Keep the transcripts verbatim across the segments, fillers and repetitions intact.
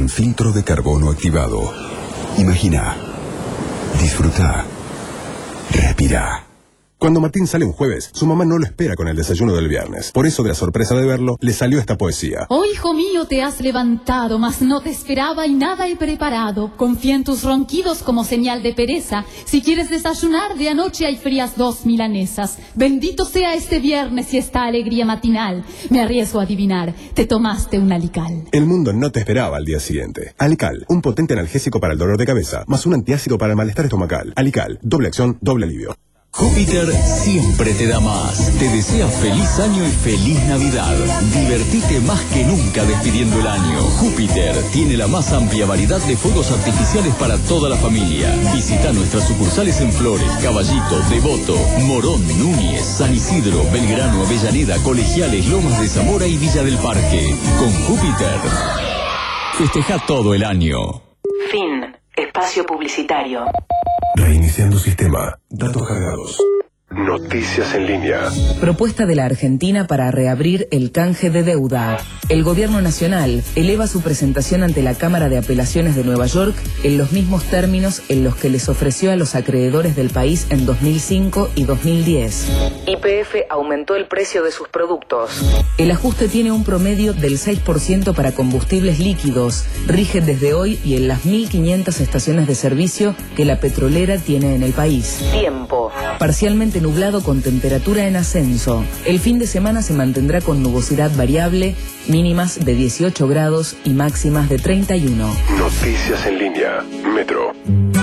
con filtro de carbono activado. Imagina, disfruta, respira. Cuando Martín sale un jueves, su mamá no lo espera con el desayuno del viernes. Por eso, de la sorpresa de verlo, le salió esta poesía. Oh, hijo mío, te has levantado, mas no te esperaba y nada he preparado. Confía en tus ronquidos como señal de pereza. Si quieres desayunar, de anoche hay frías dos milanesas. Bendito sea este viernes y esta alegría matinal. Me arriesgo a adivinar, te tomaste un Alical. El mundo no te esperaba al día siguiente. Alical, un potente analgésico para el dolor de cabeza, más un antiácido para el malestar estomacal. Alical, doble acción, doble alivio. Júpiter siempre te da más. Te desea feliz año y feliz Navidad. Divertite más que nunca despidiendo el año. Júpiter tiene la más amplia variedad de fuegos artificiales para toda la familia. Visita nuestras sucursales en Flores, Caballito, Devoto, Morón, Núñez, San Isidro, Belgrano, Avellaneda, Colegiales, Lomas de Zamora y Villa del Parque. Con Júpiter, festeja todo el año. Fin. Espacio publicitario. Reiniciando sistema. Datos cargados. Noticias en línea. Propuesta de la Argentina para reabrir el canje de deuda. El gobierno nacional eleva su presentación ante la Cámara de Apelaciones de Nueva York en los mismos términos en los que les ofreció a los acreedores del país en dos mil cinco y dos mil diez. Y P F aumentó el precio de sus productos. El ajuste tiene un promedio del seis por ciento para combustibles líquidos. Rige desde hoy y en las mil quinientas estaciones de servicio que la petrolera tiene en el país. Tiempo. Parcialmente nublado con temperatura en ascenso. El fin de semana se mantendrá con nubosidad variable, mínimas de dieciocho grados y máximas de treinta y uno. Noticias en línea. Metro.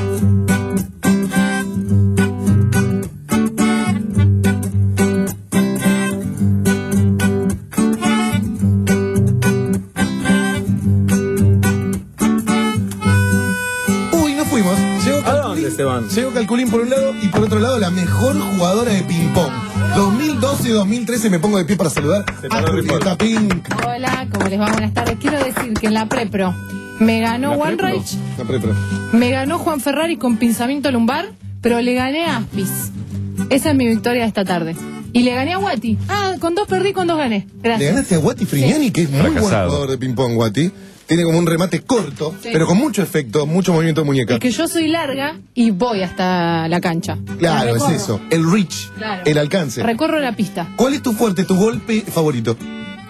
Llegó Calculín por un lado y por otro lado la mejor jugadora de ping-pong. dos mil doce dos mil trece me pongo de pie para saludar a Julieta Pink. Hola, ¿cómo les va? Buenas tardes. Quiero decir que en la Prepro me ganó One Reich, La Prepro. me ganó Juan Ferrari con pinzamiento lumbar, pero le gané a Aspis. Esa es mi victoria de esta tarde. Y le gané a Guati. Ah, con dos perdí, con dos gané. Gracias. Le ganaste a Guati Frignani, sí, que es muy buen jugador de ping-pong, Guati. Tiene como un remate corto, sí, pero con mucho efecto, mucho movimiento de muñeca. Es que yo soy larga y voy hasta la cancha. Claro, es eso. El reach, claro, el alcance. Recorro la pista. ¿Cuál es tu fuerte, tu golpe favorito?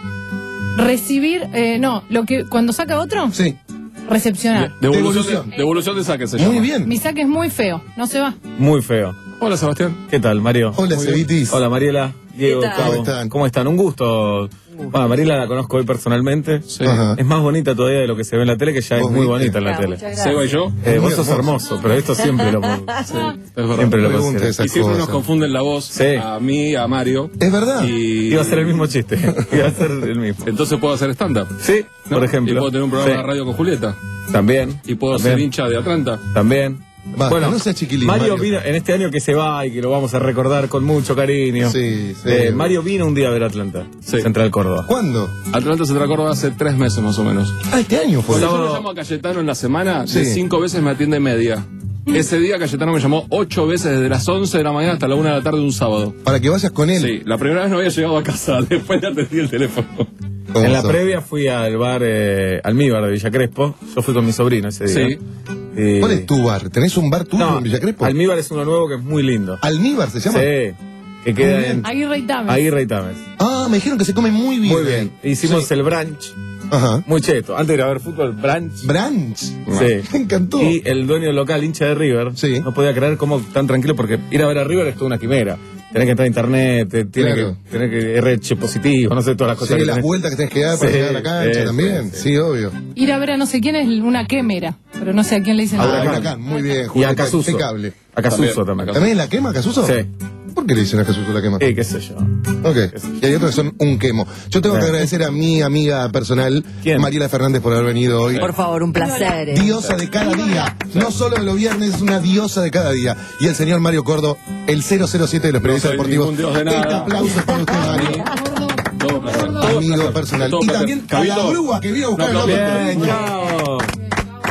Recibir, eh, no, lo que cuando saca otro. Sí. Recepcionar. De, devolución, de, devolución de saque se Muy llama. bien. Mi saque es muy feo, no se va. Muy feo. Hola, Sebastián. ¿Qué tal, Mario? Hola, Cevitis. Hola, Mariela. Diego, ¿Cómo están? ¿Cómo están? Un gusto. Bueno, Mariela la conozco hoy personalmente. Sí. Es más bonita todavía de lo que se ve en la tele, que ya es muy bonita en la tele. Seba y yo. Eh, vos sos hermoso, pero esto siempre lo puedo. Sí, es verdad. Siempre lo Pregunte considero. esas Y siempre cosas. nos confunden la voz, Sí. a mí, a Mario. Es verdad. Y Iba a ser el mismo chiste. Iba a ser el mismo. entonces puedo hacer stand-up. Sí, ¿no? por ejemplo. Y puedo tener un programa Sí. de radio con Julieta. También. Y puedo También. ser hincha de Atlanta. También. Basta, Bueno, no seas chiquilín, Mario, Mario. vino en este año que se va y que lo vamos a recordar con mucho cariño. Sí, sí. Eh, Mario vino un día a ver Atlanta, Sí. Central Córdoba. ¿Cuándo? Atlanta se Córdoba hace tres meses más o menos. Ah, este año fue. Cuando yo lo llamo a Cayetano en la semana, Sí. de cinco veces me atiende media. Ese día Cayetano me llamó ocho veces desde las once de la mañana hasta la una de la tarde de un sábado. Para que vayas con él. Sí, la primera vez no había llegado a casa, después le atendí el teléfono. ¿Cómo En la sos? previa fui al bar eh, Almíbar de Villa Crespo. Yo fui con mi sobrino ese día. Sí. Eh, ¿Cuál es tu bar? ¿Tenés un bar tuyo No, en Villa Crespo? Almíbar es uno nuevo que es muy lindo. ¿Almíbar se llama? Sí, que queda en Aguirre y Tames. Aguirre y Tames. Ah, me dijeron que se come muy bien. Muy bien. Hicimos Sí. el brunch, Ajá. muy cheto. Antes de ir a ver fútbol, brunch. Brunch. Sí. Me encantó. Y el dueño del local, hincha de River, Sí. no podía creer cómo tan tranquilo, porque ir a ver a River es toda una quimera. Tenés que entrar a internet, te- tiene Claro. que tener que R H positivo, no sé, todas las cosas Sí, que las tenés. vueltas que tenés que dar para Sí, llegar a la cancha eso, también. sí. Sí, obvio. Ir a ver a no sé quién es una quemera, pero no sé a quién le dicen. Ah, Huracán. Huracán, muy bien. Y a Julieta, Casuso. impecable. A Casuso También. también. ¿También la quema, Casuso? Sí. ¿Por qué le dicen a Casuso la quema? Eh, qué sé yo. Ok. Y hay otros que son un quemo. Yo tengo que Sí. agradecer a mi amiga personal, ¿Quién? Mariela Fernández, por haber venido hoy. Por favor, un placer. ¿eh? Diosa de cada día. No solo de los viernes, es una diosa de cada día. Y el señor Mario Cordo, el cero cero siete de los periodistas soy deportivos. ningún dios de nada. Este aplauso para usted, Mario. Todo placer. Todo Amigo placer. personal. Todo Y placer. también a la Cabito, grúa que vino a buscar no, el no, otro bien, premio. Chao. No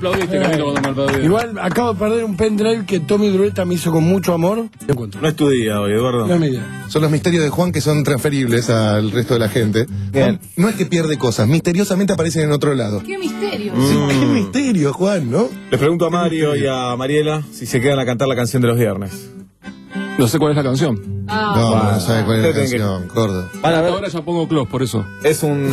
aplaudiste, Camilo, cuando me aplaudiste. Igual acabo de perder un pendrive que Tommy Dureta me hizo con mucho amor. Lo encuentro. No es tu día hoy, Eduardo. No es mi idea. Son los misterios de Juan que son transferibles al resto de la gente. Bien. No, no es que pierde cosas, misteriosamente aparecen en otro lado. Qué misterio. Sí, Mm. qué misterio, Juan, ¿no? Les pregunto a Mario y a Mariela si se quedan a cantar la canción de los viernes. No sé cuál es la canción. Ah. No, Bueno, no sabe cuál es la ustedes tienen canción, gordo. Van a ver, Ahora ya pongo close, por eso. es un...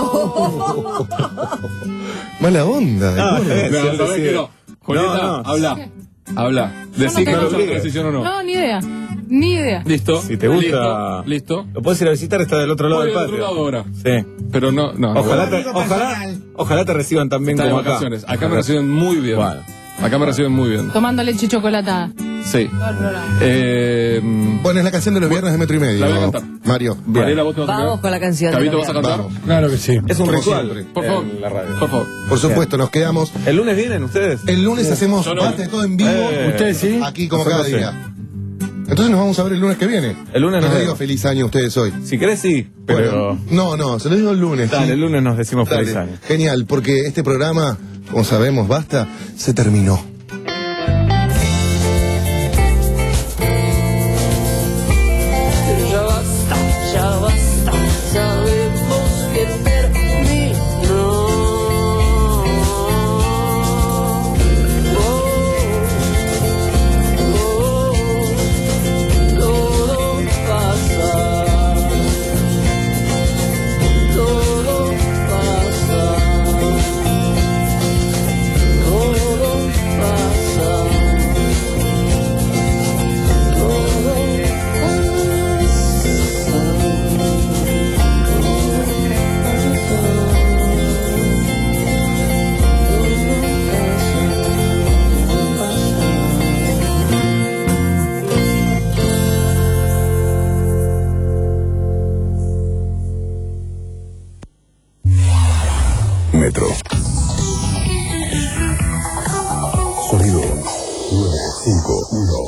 Mala onda, de Ah, gordo. eh. No, sí, sabés sí. que no. Julieta, No, no. habla. Habla. Decí no que tengo no idea. transición o no. No, ni idea. Ni idea. Listo. Si te gusta... Listo. Listo. Lo puedes ir a visitar, está del otro lado Voy del al otro patio. lado ahora. Sí. Pero no, no. Ojalá no, te, ojalá, ojalá te reciban tan bien Está de como acá. vacaciones. Acá me reciben muy bien. Bueno. Acá me reciben muy bien. Tomando leche y chocolatada. Sí. Eh, Bueno, es la canción de los viernes de metro y medio. La voy a cantar. Mario. Mariela, vos te vas a Vamos quedar. con la canción. de Cabito, los ¿vas a cantar? Vamos. Claro que sí. Es un Como ritual. siempre. Por favor. en la radio. Por favor. Por supuesto, nos quedamos. ¿El lunes vienen ustedes? El lunes hacemos Yo no. parte de todo en vivo. Eh. Ustedes sí. Aquí como Nosotros cada día. Entonces nos vamos a ver el lunes que viene. El lunes no nos les digo vemos. feliz año a ustedes hoy. Si querés, sí. Pero... Bueno, no, no, se lo digo el lunes. Dale, sí. el lunes nos decimos Dale. feliz año. Genial, porque este programa, como sabemos, basta, se terminó. Ya basta, ya basta, sabemos que terminó. Oh, oh, todo pasa, todo pasa, todo pasa, todo Metro. Sonido nueve cinco uno.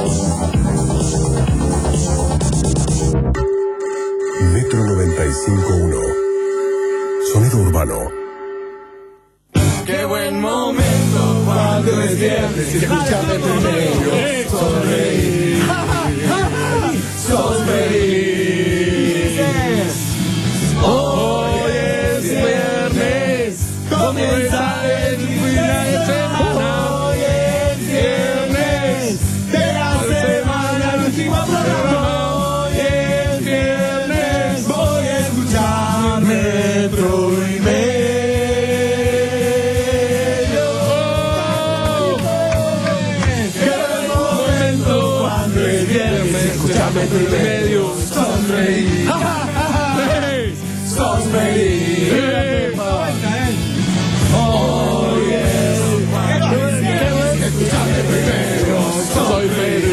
Metro noventa y cinco punto uno. Sonido urbano. Qué buen momento cuando es viernes y escuchas Metro y Medio. Sonreír, sonreír. Hoy es viernes, comienza el fin de semana. Hoy es viernes de la semana, el último programa. Hoy es viernes, voy a escuchar Metro y Medio. Qué buen momento cuando es viernes, escuchar Metro y Medio. Sonreír, sonreír. Hoy es viernes, escuchar Metro y Medio. Soy feliz.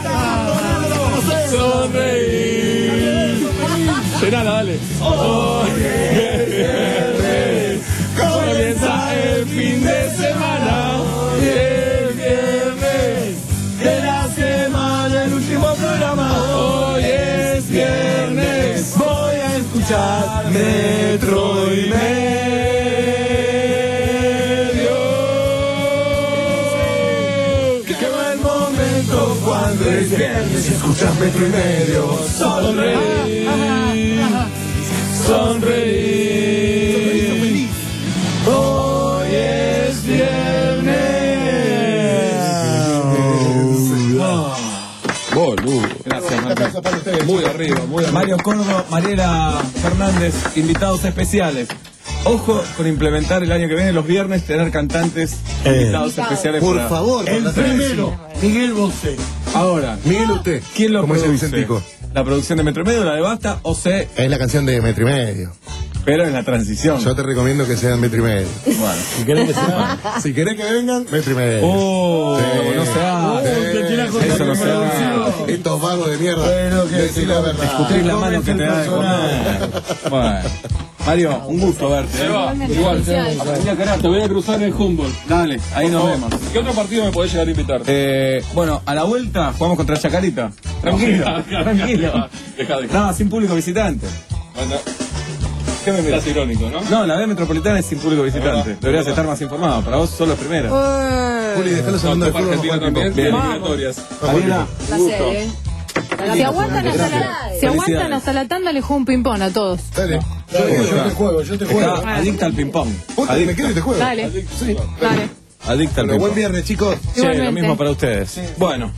Sonreír. Llenala, dale. Hoy es viernes, comienza el fin de semana. Hoy es viernes de la semana, el último programa. Hoy es viernes, voy a escuchar Metro y Medio. Qué buen momento cuando es viernes y escuchas Metro y Medio. Sonreír, sonreír. Hoy es viernes. Boludo. Gracias, Marco. Muy arriba, muy arriba. Mario Córdoba, Mariela Fernández, invitados especiales. Ojo con implementar el año que viene los viernes, tener cantantes invitados especiales. Por para- favor, El la primero, Miguel Bosé. Ahora, Miguel, usted. ¿quién lo Como dice produce? Vicentico. ¿La producción de Metro y Medio, la de Basta o C? Es la canción de Metro y Medio. Pero en la transición. Yo te recomiendo que sean Metro y Medio. Bueno, Si querés que sea. Si querés que vengan, Metro y Medio. oh, Sí. no se hace. Sí. te tiene acordado Eso no que se me hace. anunció. Estos vagos de mierda. Bueno, que Decí la verdad. Escupir la mano que te da de comer. Bueno, Mario, un gusto verte. Se va, igual. Te voy a cruzar en Humboldt. Dale, ahí nos Por favor. vemos. ¿Qué otro partido me podés llegar a invitar? Eh, bueno, a la vuelta jugamos contra Chacarita. Tranquilo, No, tranquilo. Deja, deja. No, sin público visitante. Anda. ¿Qué me miras? Estás irónico, ¿no? No, la vía metropolitana es sin público visitante. Deberías estar más informado. Para vos solo es primera. Juli, dejalos hablando de fútbol. Argentina también. Bien. Eliminatorias. Adriana, La gusto. serie. Si aguantan, hasta la, si aguantan Felicidades. hasta la tanda, le juego un ping-pong a todos. Dale. Yo, yo te juego, yo te juego. Está adicta al ping-pong. Puta, me quedo y te juego. Dale. Dale. Adicta al Pero buen ping-pong. viernes, chicos. Sí, lo Igualmente. mismo para ustedes. Bueno.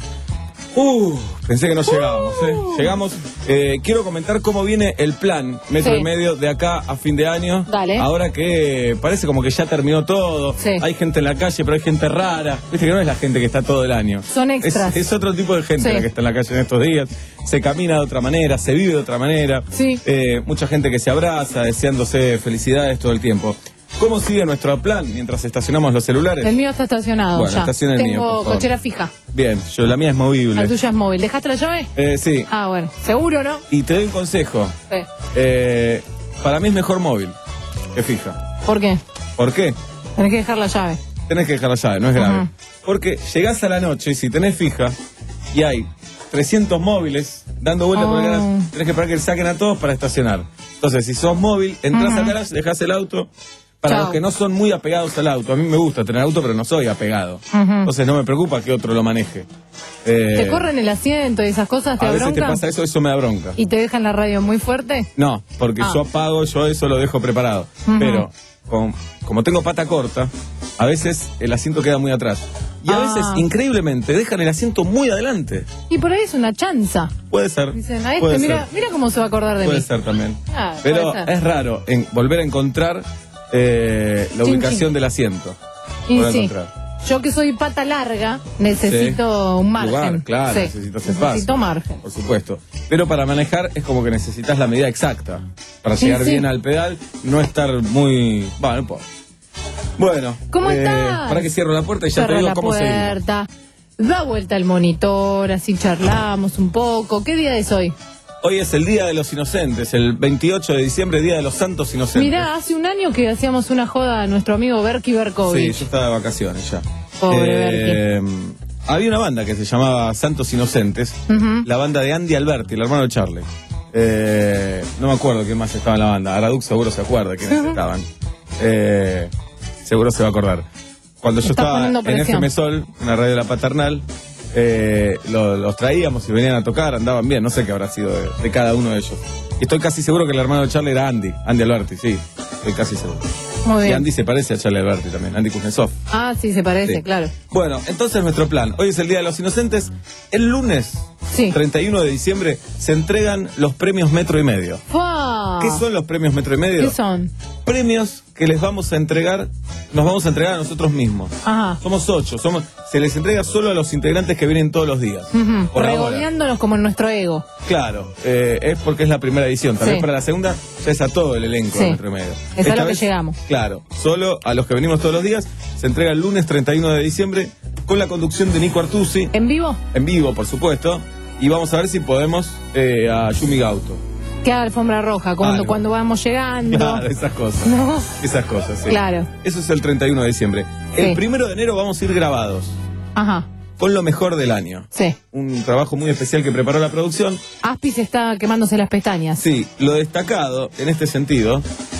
Uh, pensé que no llegábamos, ¿eh? Llegamos. Eh, quiero comentar cómo viene el plan metro Sí. y medio de acá a fin de año. Dale. Ahora que parece como que ya terminó todo. Sí. Hay gente en la calle, pero hay gente rara. Viste que no es la gente que está todo el año. Son extras. Es, es otro tipo de gente Sí. la que está en la calle en estos días. Se camina de otra manera, se vive de otra manera. Sí. Eh, mucha gente que se abraza, deseándose felicidades todo el tiempo. ¿Cómo sigue nuestro plan mientras estacionamos los celulares? El mío está estacionado Bueno, ya. estaciona el Tengo mío, por favor. cochera fija. Bien, yo la mía es movible. La tuya es móvil. ¿Dejaste la llave? Eh, sí. Ah, bueno. ¿Seguro, no? Y te doy un consejo. Sí. Eh, para mí es mejor móvil que fija. ¿Por qué? ¿Por qué? Tenés que dejar la llave. Tenés que dejar la llave, no es grave. Ajá. Porque llegás a la noche y si tenés fija y hay trescientos móviles dando vueltas por el Oh. garage, tenés que esperar que saquen a todos para estacionar. Entonces, si sos móvil, entras Ajá. al garage, dejás el auto. Para Chao. los que no son muy apegados al auto, a mí me gusta tener auto, pero no soy apegado. Ujú. Entonces no me preocupa que otro lo maneje. Eh, ¿Te corren el asiento y esas cosas? ¿Te a veces te abroncan? pasa eso, eso me da bronca. ¿Y te dejan la radio muy fuerte? No, porque Ah. yo apago, yo eso lo dejo preparado. Ujú. Pero con- como tengo pata corta, a veces el asiento queda muy atrás. Y a Ah. veces, increíblemente, dejan el asiento muy adelante. Y por ahí es una chanza. Puede ser. Dicen, a puede este, mira, ser, mira cómo se va a acordar de puede mí. ser también. Ah, Pero puede ser. es raro en volver a encontrar eh, la Chin, ubicación chin. del asiento. Y Volver a sí. encontrar. Yo que soy pata larga, necesito un margen. Lugar, claro, Sí. necesitas espacio. Necesito margen. Por supuesto. Pero para manejar es como que necesitas la medida exacta. Para Sí, llegar sí. bien al pedal, no estar muy. Bueno, no puedo. Bueno. ¿Cómo eh, estás? Para que cierro la puerta y ya Cerra te digo la cómo seguimos. puerta. Da vuelta al monitor, así charlamos un poco. ¿Qué día es hoy? Hoy es el Día de los Inocentes, el veintiocho de diciembre, Día de los Santos Inocentes. Mirá, hace un año que hacíamos una joda a nuestro amigo Berky Sí, Berkovich. yo estaba de vacaciones ya. Pobre Eh, había una banda que se llamaba Santos Inocentes, Ujú. la banda de Andy Alberti, el hermano de Charlie. Eh, no me acuerdo quién más estaba en la banda. Araduc seguro se acuerda quiénes Ujú. estaban. Eh, seguro se va a acordar. Cuando yo Está estaba poniendo en presión. F M Sol, en la radio de la paternal, eh, lo- los traíamos y venían a tocar, andaban bien, no sé qué habrá sido de, de cada uno de ellos. Y estoy casi seguro que el hermano de Charlie era Andy, Andy Alberti, sí, estoy casi seguro. Muy Y bien. Andy se parece a Charlie Alberti también, Andy Kuznetsov. Ah, sí, se parece, Sí. claro. Bueno, entonces nuestro plan. Hoy es el Día de los Inocentes. El lunes, Sí. treinta y uno de diciembre, se entregan los premios Metro y Medio. ¡Fua! ¿Qué son los premios Metro y Medio? ¿Qué son? Premios que les vamos a entregar, nos vamos a entregar a nosotros mismos. Ajá. Somos ocho, somos, se les entrega solo a los integrantes que vienen todos los días. Ujú. Por ahora. Regodeándonos como en nuestro ego. Claro, eh, es porque es la primera edición. Tal Sí. vez para la segunda ya es a todo el elenco Sí. de Metro y Medio. Es a Esta lo que vez, llegamos. Claro, solo a los que venimos todos los días. Se entrega el lunes treinta y uno de diciembre con la conducción de Nico Artusi. ¿En vivo? En vivo, por supuesto. Y vamos a ver si podemos eh, a Yumi Gauto. Que haga alfombra roja, cuando, Algo. cuando vamos llegando. Claro, esas cosas. No. Esas cosas, sí. Claro. Eso es el treinta y uno de diciembre. Sí. El primero de enero vamos a ir grabados Ajá. con lo mejor del año. Sí. Un trabajo muy especial que preparó la producción. Aspis está quemándose las pestañas. Sí, lo destacado en este sentido,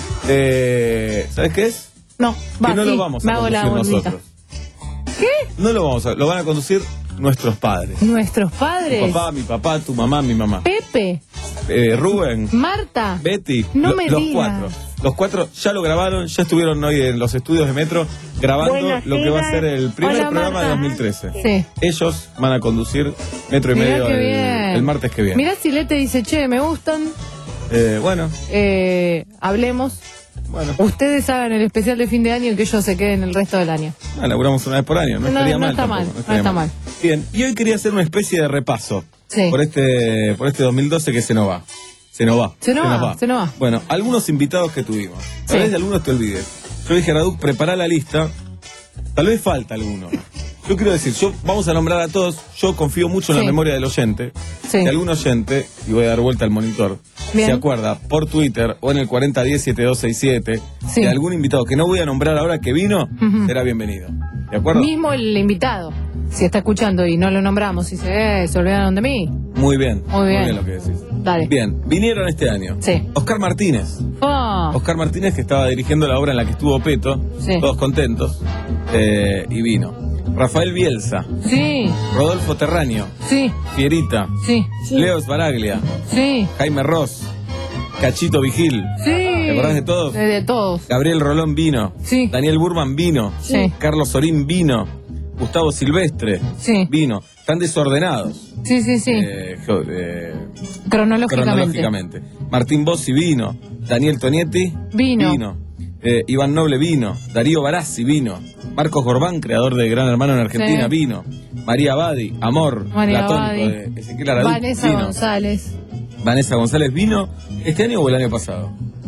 eh, ¿sabes qué es? No, va, que no sí, lo vamos me a hago la conducir bombita. nosotros. ¿Qué? No lo vamos a, lo van a conducir nuestros padres. Nuestros Tu padres. papá, mi papá, tu mamá, mi mamá. Pepe, Eh, Rubén, Marta. Betty, No lo- me los digas. cuatro. Los cuatro ya lo grabaron, ya estuvieron hoy en los estudios de Metro grabando Buenos lo que va a días. ser el primer Hola, programa Marta. de dos mil trece. Sí. Ellos van a conducir Metro y Mirá Medio qué el, bien. el martes que viene. Mirá si Lete dice, che, me gustan, Eh, bueno, eh, hablemos. bueno. Ustedes hagan el especial de fin de año y que ellos se queden el resto del año. Ah, laburamos una vez por año, no, No, estaría no mal. está tampoco, mal, no estaría está mal. Bien, y hoy quería hacer una especie de repaso Sí. por este por este dos mil doce que se nos va. Se nos va. Se nos va, se nos va. Bueno, algunos invitados que tuvimos. Tal Sí. vez de algunos te olvides. Yo dije a Raduc, prepara la lista. Tal vez falta alguno. Yo quiero decir, yo vamos a nombrar a todos. Yo confío mucho en Sí. la memoria del oyente. Sí. Si algún oyente, y voy a dar vuelta al monitor, Bien. se acuerda por Twitter o en el cuarenta diez setenta y dos sesenta y siete Sí. de algún invitado que no voy a nombrar ahora que vino, Ujú. será bienvenido. ¿De acuerdo? Mismo el invitado. si está escuchando y no lo nombramos y dice, eh, se olvidaron de mí. Muy bien. Muy bien. Muy bien lo que decís. Dale. Bien, vinieron este año. Sí. Oscar Martínez. Oh. Oscar Martínez, que estaba dirigiendo la obra en la que estuvo Peto. Sí. Todos contentos. Eh, y vino. Rafael Bielsa. Sí. Rodolfo Terraño. Sí. Fierita. Sí. Leo Sbaraglia. Sí. Jaime Ross. Cachito Vigil. Sí. ¿Te acordás de todos? De, de todos. Gabriel Rolón vino. Sí. Daniel Burman vino. Sí. Carlos Sorín vino. Gustavo Silvestre. Sí. Vino. Están desordenados. Sí, sí, sí. Eh, jo- eh, Cronológicamente. cronológicamente. Martín Bossi vino. Daniel Tonietti Vino. vino. Eh, Iván Noble vino. Darío Barassi vino. Marcos Gorbán, creador de Gran Hermano en Argentina, Sí. vino. María Abadi, Amor, María platónico Abadi. de Ezequiel Araúz, Vanessa vino. González. Vanessa González vino. ¿Este año o el año pasado?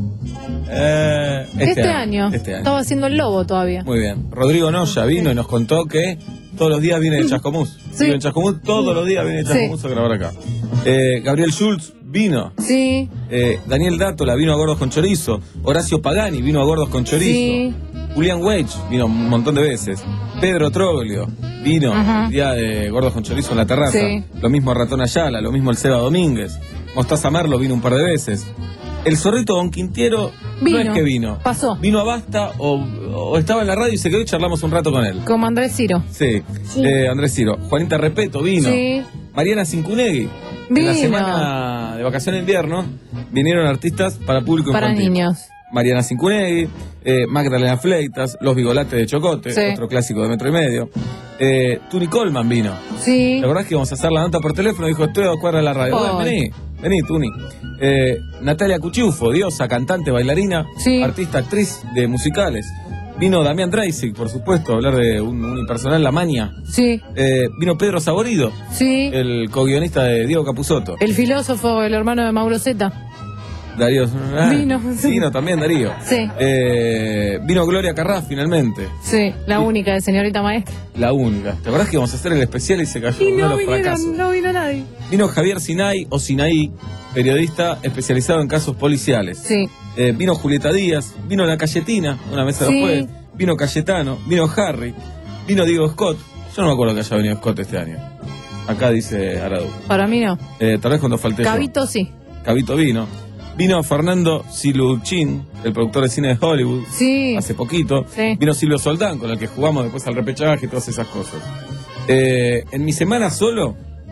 Eh, Este, año. Este año. Estaba haciendo el lobo todavía. Muy bien. Rodrigo Noya vino y nos contó que todos los días viene de Chascomús. Sí. Vive en Chascomús, todos los días viene de Chascomús a grabar acá. Eh, Gabriel Schultz vino. Sí. Eh, Daniel Dátola vino a Gordos con Chorizo. Horacio Pagani vino a Gordos con Chorizo. Sí. Julián Weich vino un montón de veces. Pedro Troglio vino Ajá. el día de Gordos con Chorizo en la terraza. Sí. Lo mismo Ratón Ayala, lo mismo el Seba Domínguez. Mostaza Merlo vino un par de veces. El Zorrito Don Quintiero Vino. no es que vino. Pasó. Vino a Basta o, o estaba en la radio y se quedó y charlamos un rato con él. Como Andrés Ciro. Sí, Eh, Andrés Ciro. Juanita Repeto vino. Sí. Mariana Cincunegui. Vino. En la semana de vacaciones de invierno vinieron artistas para público Para infantil. niños. Mariana Cincunegui, eh, Magdalena Fleitas, Los Bigolates de Chocote, Sí. otro clásico de Metro y Medio. Eh, Tuni Coleman vino. Sí. La verdad es que íbamos a hacer la nota por teléfono, dijo, estoy a dos cuadras de la radio. Ay. Bueno, vení, vení, Tuni. Eh, Natalia Cuchiufo, diosa, cantante, bailarina, Sí. artista, actriz de musicales. Vino Damián Dreisig, por supuesto, a hablar de un unipersonal, La Maña. Sí. Eh, vino Pedro Saborido, Sí. el co-guionista de Diego Capusotto. El filósofo, el hermano de Mauro Zeta. Darío. ah, Vino. Vino también, Darío. Sí. Eh, vino Gloria Carrás, finalmente. Sí, la única de señorita maestra. La única. ¿Te acordás que íbamos a hacer el especial y se cayó Y uno no de los vinieron, fracasos? no vino nadie. Vino Javier Sinay o Sinaí, periodista especializado en casos policiales. Sí. Eh, vino Julieta Díaz, vino La Cayetina, una mesa Sí. después. Vino Cayetano, vino Harry, vino Diego Scott. Yo no me acuerdo que haya venido Scott este año. Acá dice Aradu. Para mí no. Eh, tal vez cuando falte yo. Cabito sí. Cabito vino. Vino Fernando Siluchin, el productor de cine de Hollywood. Sí. Hace poquito. Sí. Vino Silvio Soldán, con el que jugamos después al repechaje y todas esas cosas. Eh, en mi semana solo,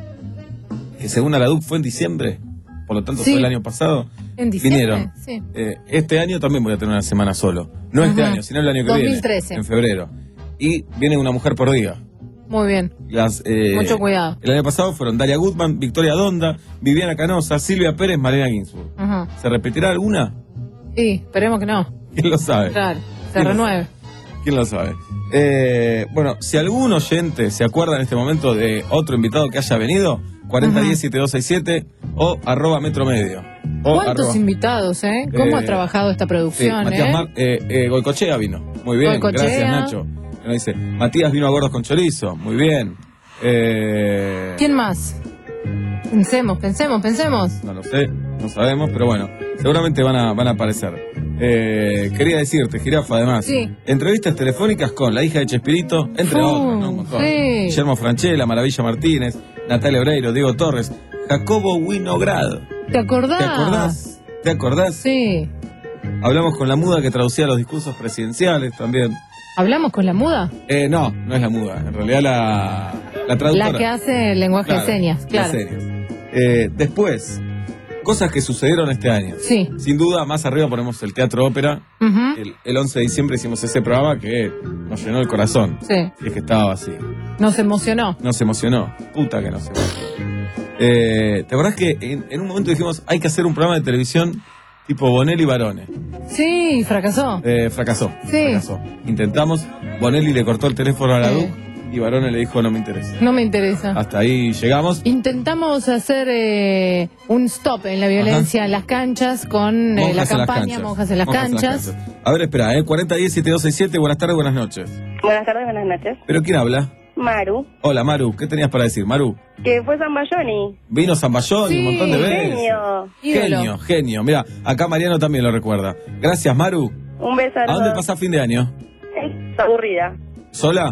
que según Araduc fue en diciembre, por lo tanto Sí. fue el año pasado, En diciembre. vinieron. Sí. Eh, este año también voy a tener una semana solo. No este Ajá. año, sino el año que dos mil trece. viene, en febrero. Y viene una mujer por día. Muy bien. Las, eh, Mucho cuidado. El año pasado fueron Daria Goodman, Victoria Donda, Viviana Canosa, Silvia Pérez, Malena Ginsburg. Ajá. ¿Se repetirá alguna? Sí, esperemos que no. ¿Quién lo sabe? Claro, se ¿Quién lo renueve. ¿Quién lo sabe? Eh, bueno, si algún oyente se acuerda en este momento de otro invitado que haya venido, cuarenta diez siete dos seis siete o arroba metro medio. O ¿Cuántos arroba- invitados, eh? ¿Cómo Eh, ha trabajado esta Sí, producción, Matías eh? Mar- eh, eh, Goicochea vino. Muy bien, Goicoechea. gracias Nacho. Nos dice, Matías vino a Gordos con Chorizo. Muy bien. Eh, ¿Quién más? Pensemos, pensemos, pensemos. No lo sé, no sabemos, pero bueno, seguramente van a, van a aparecer. Eh, quería decirte, Jirafa, además, Sí. entrevistas telefónicas con la hija de Chespirito, entre Uh, otros, ¿no? Un montón. sí. Guillermo Franchella, Maravilla Martínez, Natalia Obreiro, Diego Torres, Jacobo Winograd. ¿Te acordás? ¿Te acordás? ¿Te acordás? Sí. Hablamos con la muda que traducía los discursos presidenciales también. ¿Hablamos con la muda? Eh, no, no es la muda, en realidad la, la traductora. La que hace el lenguaje Claro, de señas, claro. las señas. Eh, después, cosas que sucedieron este año. Sí. Sin duda, más arriba ponemos el Teatro Ópera. Ujú. El, el once de diciembre hicimos ese programa que nos llenó el corazón. Sí. Y es que estaba así. Nos emocionó. Nos emocionó. Puta que nos emocionó. Eh, ¿Te acordás que en, en un momento dijimos hay que hacer un programa de televisión tipo Bonelli Barone? Sí, fracasó. Eh, fracasó. Sí. Fracasó. Intentamos. Bonelli le cortó el teléfono a la Sí. Duc y Barone le dijo no me interesa. No me interesa. Hasta ahí llegamos. Intentamos hacer eh, un stop en la violencia en las canchas con eh, la Monjas en las campaña canchas. Monjas en las Monjas en las canchas. canchas. A ver, espera, ¿eh? cuarenta diez siete dos seis siete. Buenas tardes, buenas noches. Buenas tardes, buenas noches. ¿Pero quién habla? Maru, Hola, Maru. ¿Qué tenías para decir, Maru? que fue San Bayoni. Vino Zambayón y un Sí, montón de veces. genio. Genio, Ídolo. genio. Mira, acá Mariano también lo recuerda. Gracias, Maru. Un beso a ¿A dónde todos. pasás fin de año? Ay, aburrida. ¿Sola?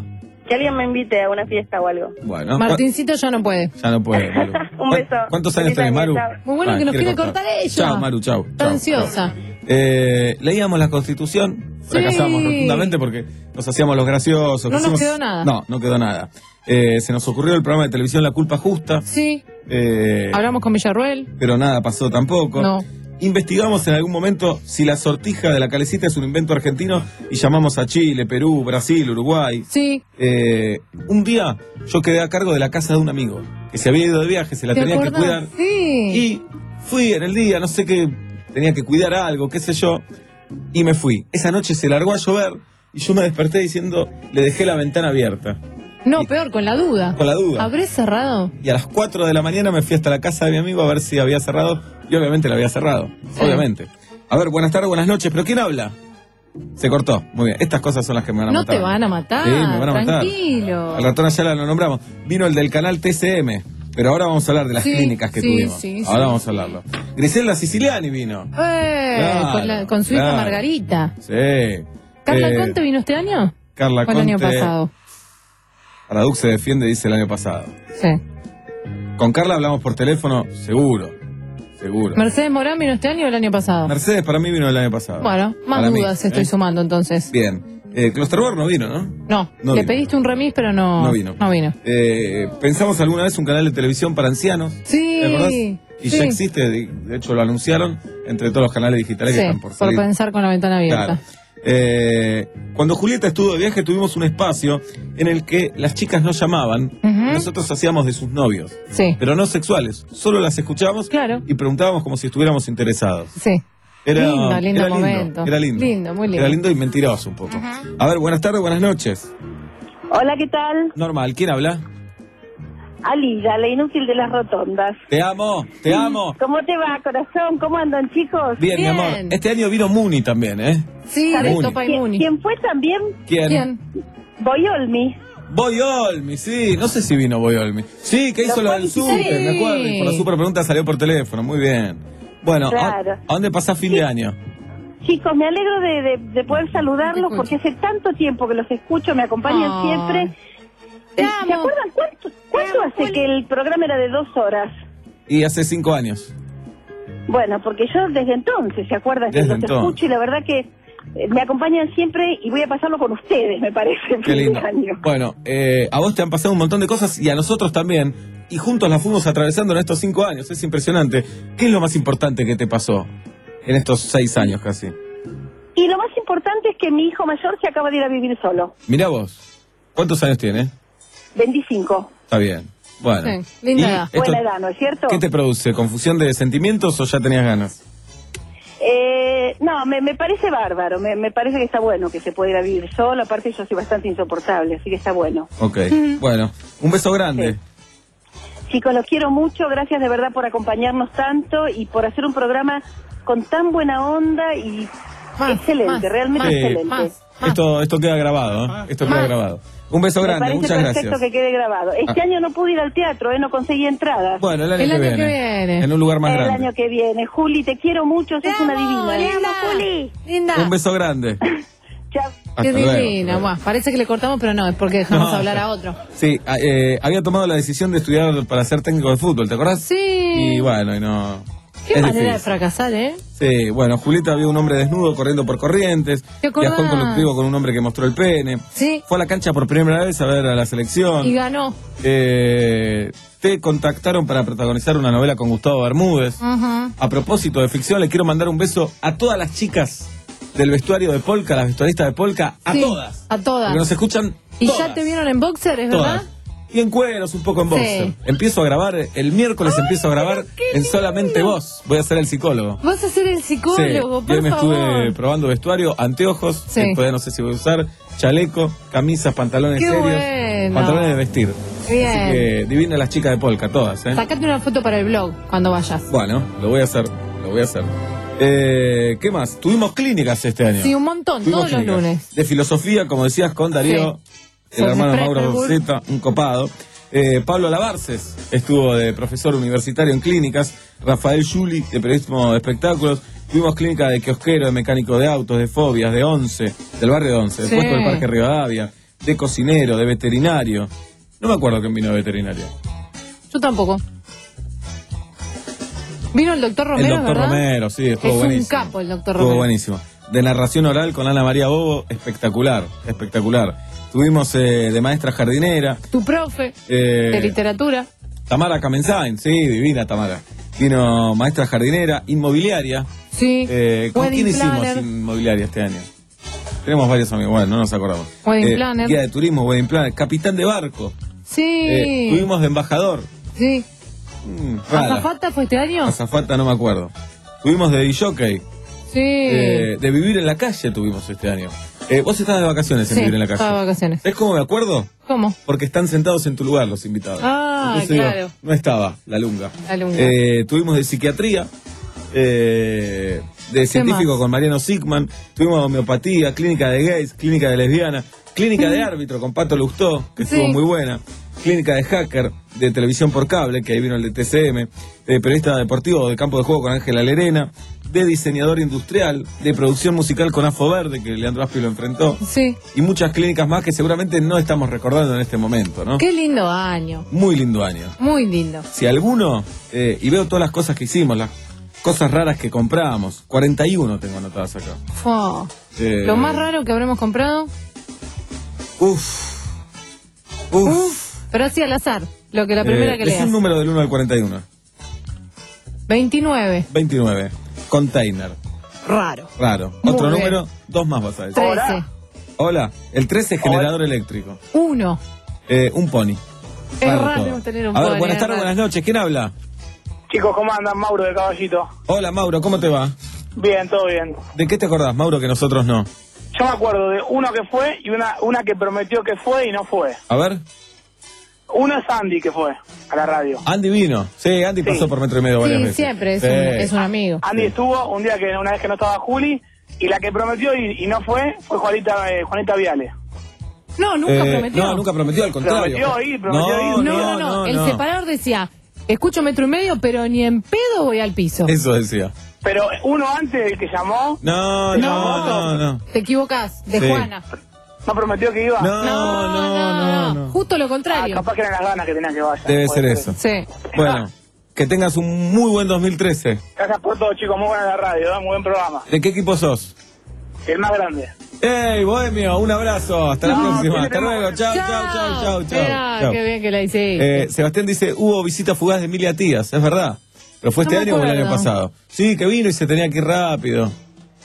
Que alguien me invite a una fiesta o algo. Bueno. Martincito ya no puede. Ya no puede, Maru. Un beso. ¿Cuántos años Feliz tenés, año, Maru? chao. Muy bueno Ah, que nos quiere quiere cortar ella. Chao, Maru, chau. Está chau, ansiosa. chau. Eh, leíamos la Constitución, fracasamos Sí. rotundamente porque nos hacíamos los graciosos. No nos quisimos- quedó nada. No, no quedó nada. Eh, se nos ocurrió el programa de televisión La Culpa Justa. Sí. Eh, Hablamos con Villarruel. pero nada pasó tampoco. No. Investigamos en algún momento si la sortija de la calecita es un invento argentino y llamamos a Chile, Perú, Brasil, Uruguay. Sí. Eh, un día yo quedé a cargo de la casa de un amigo que se había ido de viaje, se la ¿Te tenía que acordás? cuidar. Sí. Y fui en el día, no sé qué, tenía que cuidar algo, qué sé yo, y me fui. Esa noche se largó a llover y yo me desperté diciendo, le dejé la ventana abierta. No, peor, con la duda. Con la duda. ¿Habré cerrado? Y a las cuatro de la mañana me fui hasta la casa de mi amigo a ver si había cerrado. Y obviamente la había cerrado. Sí. Obviamente. A ver, buenas tardes, buenas noches. ¿Pero quién habla? Se cortó. Muy bien. Estas cosas son las que me van a No matar. te van a matar. Sí, me van a matar. Tranquilo. Al ratón Ayala lo nombramos. Vino el del canal T C M. Pero ahora vamos a hablar de las Sí, clínicas que sí, tuvimos. sí, ahora sí. vamos a hablarlo. Griselda Siciliani vino. Eh, Claro, con, la- con su hija claro. Margarita. Sí. ¿Carla Eh, Conte vino este año? Carla ¿O el año Conte. pasado? Araduc se defiende, dice el año pasado. Sí. Con Carla hablamos por teléfono, seguro. Seguro. ¿Mercedes Morán vino este año o el año pasado? Mercedes para mí vino el año pasado. Bueno, más Para mí, dudas estoy ¿eh? sumando entonces. Bien. Eh, Klosterboer no vino, ¿no? No, No le vino. pediste un remis, pero no, No vino. No vino. Eh, pensamos alguna vez un canal de televisión para ancianos. Sí. ¿Te acordás? Y sí. ya existe, de de hecho lo anunciaron entre todos los canales digitales Sí, que están por por salir. pensar con la ventana abierta. Claro. Eh, cuando Julieta estuvo de viaje tuvimos un espacio en el que las chicas nos llamaban y nosotros hacíamos de sus novios. Sí. Pero no sexuales, solo las escuchábamos y preguntábamos como si estuviéramos interesados. Sí. Era lindo, lindo era momento. Era lindo. Lindo, muy lindo. Era lindo y mentiroso un poco. A ver, buenas tardes, buenas noches. Hola, ¿qué tal? Normal, ¿quién habla? Alida, la inútil de las rotondas. Te amo, te amo. ¿Cómo te va, corazón? ¿Cómo andan, chicos? Bien, mi amor. Este año vino Muni también, ¿eh? Sí, ¿Sabés Muni. quién, quién fue también? ¿Quién? Boyolmi. Boyolmi, sí, no sé si vino Boyolmi. Sí, que hizo Lo lo del fue- súper, sí. me acuerdo. Y por la super pregunta salió por teléfono, muy bien. Bueno, Claro. ¿a, a dónde pasás fin de año? Chicos, me alegro de, de- de poder saludarlos porque hace tanto tiempo que los escucho, me acompañan Ay. siempre. ¿Se acuerdan cuánto, cuánto hace que el programa era de dos horas? Y hace cinco años. Bueno, porque yo desde entonces, ¿se acuerdan? Que Desde los entonces. escucho y la verdad que eh, me acompañan siempre y voy a pasarlo con ustedes, me parece, el Qué fin lindo. de año. Bueno, eh, a vos te han pasado un montón de cosas y a nosotros también. Y juntos las fuimos atravesando en estos cinco años. Es impresionante. ¿Qué es lo más importante que te pasó en estos seis años casi? Y lo más importante es que mi hijo mayor se acaba de ir a vivir solo, Mirá vos. ¿Cuántos años tiene? veinticinco. Está bien. Bueno. Sí, linda ¿Y edad. esto Buena edad, ¿no es cierto? ¿Qué te produce? ¿Confusión de sentimientos o ya tenías ganas? Eh, no, me, me parece bárbaro, me, me parece que está bueno que se pueda ir a vivir solo, aparte yo soy bastante insoportable, así que está bueno. Ok. Bueno, un beso grande. Chicos, los quiero mucho, gracias de verdad por acompañarnos tanto y por hacer un programa con tan buena onda y excelente, más, realmente Sí. excelente. Esto, esto queda grabado, ¿eh? Esto queda grabado. Un beso Me grande, parece muchas perfecto gracias. que quede grabado. Este Ah. año no pude ir al teatro, ¿eh? No conseguí entradas. Bueno, el año, que, viene, En un lugar más El grande. año que viene. Juli, te quiero mucho, sos una divina. linda. Juli. Linda. Un beso grande. Chao. Hasta Qué luego. divina. Buah, parece que le cortamos, pero no, es porque dejamos No. hablar a otro. Sí, a- eh, había tomado la decisión de estudiar para ser técnico de fútbol, ¿te acordás? Sí. Y bueno, y no... Qué es manera de difícil. fracasar, ¿eh? Sí, bueno, Julieta vio un hombre desnudo corriendo por Corrientes. ¿Te acordás? Viajó en colectivo con un hombre que mostró el pene. Sí. Fue a la cancha por primera vez a ver a la selección. Y ganó. Eh, te contactaron para protagonizar una novela con Gustavo Bermúdez. Ujú. A propósito de ficción, le quiero mandar un beso a todas las chicas del vestuario de Polka, las vestuaristas de Polka, a Sí, todas. A todas. Porque nos escuchan ¿Y todas, ya te vieron en boxer, es verdad? todas. Y en cueros, un poco en boxer. Sí. Empiezo a grabar, el miércoles empiezo a grabar en Solamente Vos. Voy a ser el psicólogo. Vas a ser el psicólogo, Sí, y por hoy me favor. estuve probando vestuario, anteojos, Sí. que todavía no sé si voy a usar, chaleco, camisas, pantalones Qué serios, bueno. pantalones de vestir. Bien. Así que divina las chicas de Polka, todas, ¿eh? Sacate una foto para el blog cuando vayas. Bueno, lo voy a hacer, lo voy a hacer. Eh, ¿Qué más? Tuvimos clínicas este año. Sí, un montón, Tuvimos todos los clínicas. lunes. De filosofía, como decías, con Darío, Sí. el hermano Sobre Mauro Preferburg. Rosetta, un copado. Eh, Pablo Lavarces estuvo de profesor universitario en clínicas. Rafael Juli, de periodismo de espectáculos. Tuvimos clínica de kiosquero, de mecánico de autos, de fobias, de once, del barrio de once, Sí. después del Parque Rivadavia. de cocinero, de veterinario. No me acuerdo quién vino de veterinario. Yo tampoco. Vino el doctor Romero, El doctor ¿verdad? Romero, sí, estuvo es buenísimo. un capo el doctor Estuvo Romero. buenísimo. De narración oral con Ana María Bobo, espectacular, espectacular. Tuvimos eh, de maestra jardinera. Tu profe eh, de literatura. Tamara Kamenzain, sí, divina Tamara. Vino maestra jardinera, inmobiliaria. Sí. Eh, ¿Con Wedding quién hicimos planner. inmobiliaria este año? Tenemos varios amigos, bueno, no nos acordamos. Wedding Eh, planner. Guía de turismo, wedding planner, capitán de barco. Sí. Eh, tuvimos de embajador. Sí. Mm, rara. ¿Azafata fue este año? Azafata no me acuerdo. Tuvimos de D J. Sí. Eh, de vivir en la calle tuvimos este año. Eh, vos estás de vacaciones en Sí, vivir en la calle. estaba de vacaciones. ¿Sabés cómo me acuerdo? ¿Cómo? Porque están sentados en tu lugar los invitados. Ah, Entonces digo, claro. no estaba la lunga. La lunga. Eh, tuvimos de psiquiatría, eh, de científico más? con Mariano Sigman, tuvimos de homeopatía, clínica de gays, clínica de lesbiana, clínica de árbitro con Pato Lustó, que Sí. estuvo muy buena, clínica de hacker, de televisión por cable, que ahí vino el de T C M, de periodista deportivo de campo de juego con Ángela Lerena, de diseñador industrial, de producción musical con Afo Verde, que Leandro Aspi lo enfrentó, Sí. y muchas clínicas más que seguramente no estamos recordando en este momento, ¿no? Qué lindo año. Muy lindo año. Muy lindo. Si alguno, eh, y veo todas las cosas que hicimos, las cosas raras que compramos, cuarenta y uno tengo anotadas acá. Fua. Eh, Lo más raro que habremos comprado. Uf. Uf. Pero así al azar. Lo que la primera Eh, que es leas. un número del uno al cuarenta y uno. veintinueve. veintinueve. Container. Raro. Raro. Muy Otro bien. número, dos más vas a decir. trece. Hola. El trece, generador eléctrico. uno. Eh, un pony. Es Raro raro todo. tener un A ver, pony, buenas es tardes, raro. buenas noches. ¿Quién habla? Chicos, ¿cómo andan? Mauro de Caballito. Hola, Mauro, ¿cómo te va? Bien, todo bien. ¿De qué te acordás, Mauro, que nosotros no? Yo me acuerdo de uno que fue y una una que prometió que fue y no fue. A ver. Uno es Andy que fue a la radio. Andy vino. Sí, Andy Sí. pasó por Metro y Medio varias Sí, veces. siempre es, Sí. un, es un amigo. Andy estuvo un día que una vez que no estaba Juli y la que prometió y, y no fue fue Juanita eh, Juanita Viale. No, nunca Eh, prometió. No, nunca prometió, al contrario. Prometió ir, prometió no, ir. No, no, no. El separador decía, escucho metro y medio, pero ni en pedo voy al piso. Eso decía. Pero uno antes del que llamó No, no, no, no. Te equivocás, de Sí. Juana. no prometió que iba. No, no, no, no. Justo lo Ah, contrario. capaz que eran las ganas que tenían que vaya. Debe Puede ser eso. Sí. Bueno, que tengas un muy buen dos mil trece. Gracias por todo, chicos. Muy buena la radio, ¿eh? Muy buen programa. ¿De qué equipo sos? El más grande. ¡Ey, Bohemio! Un abrazo. Hasta la No, próxima. tiene Hasta tema- luego. Chao, chao, chao, chao, chao. Mirá, chao. qué bien que la hiciste. Eh, Sebastián dice, hubo visita fugaz de Emilia Tías. Es verdad. ¿Pero fue No este me año o el año acuerdo. pasado? Sí, que vino y se tenía que ir rápido.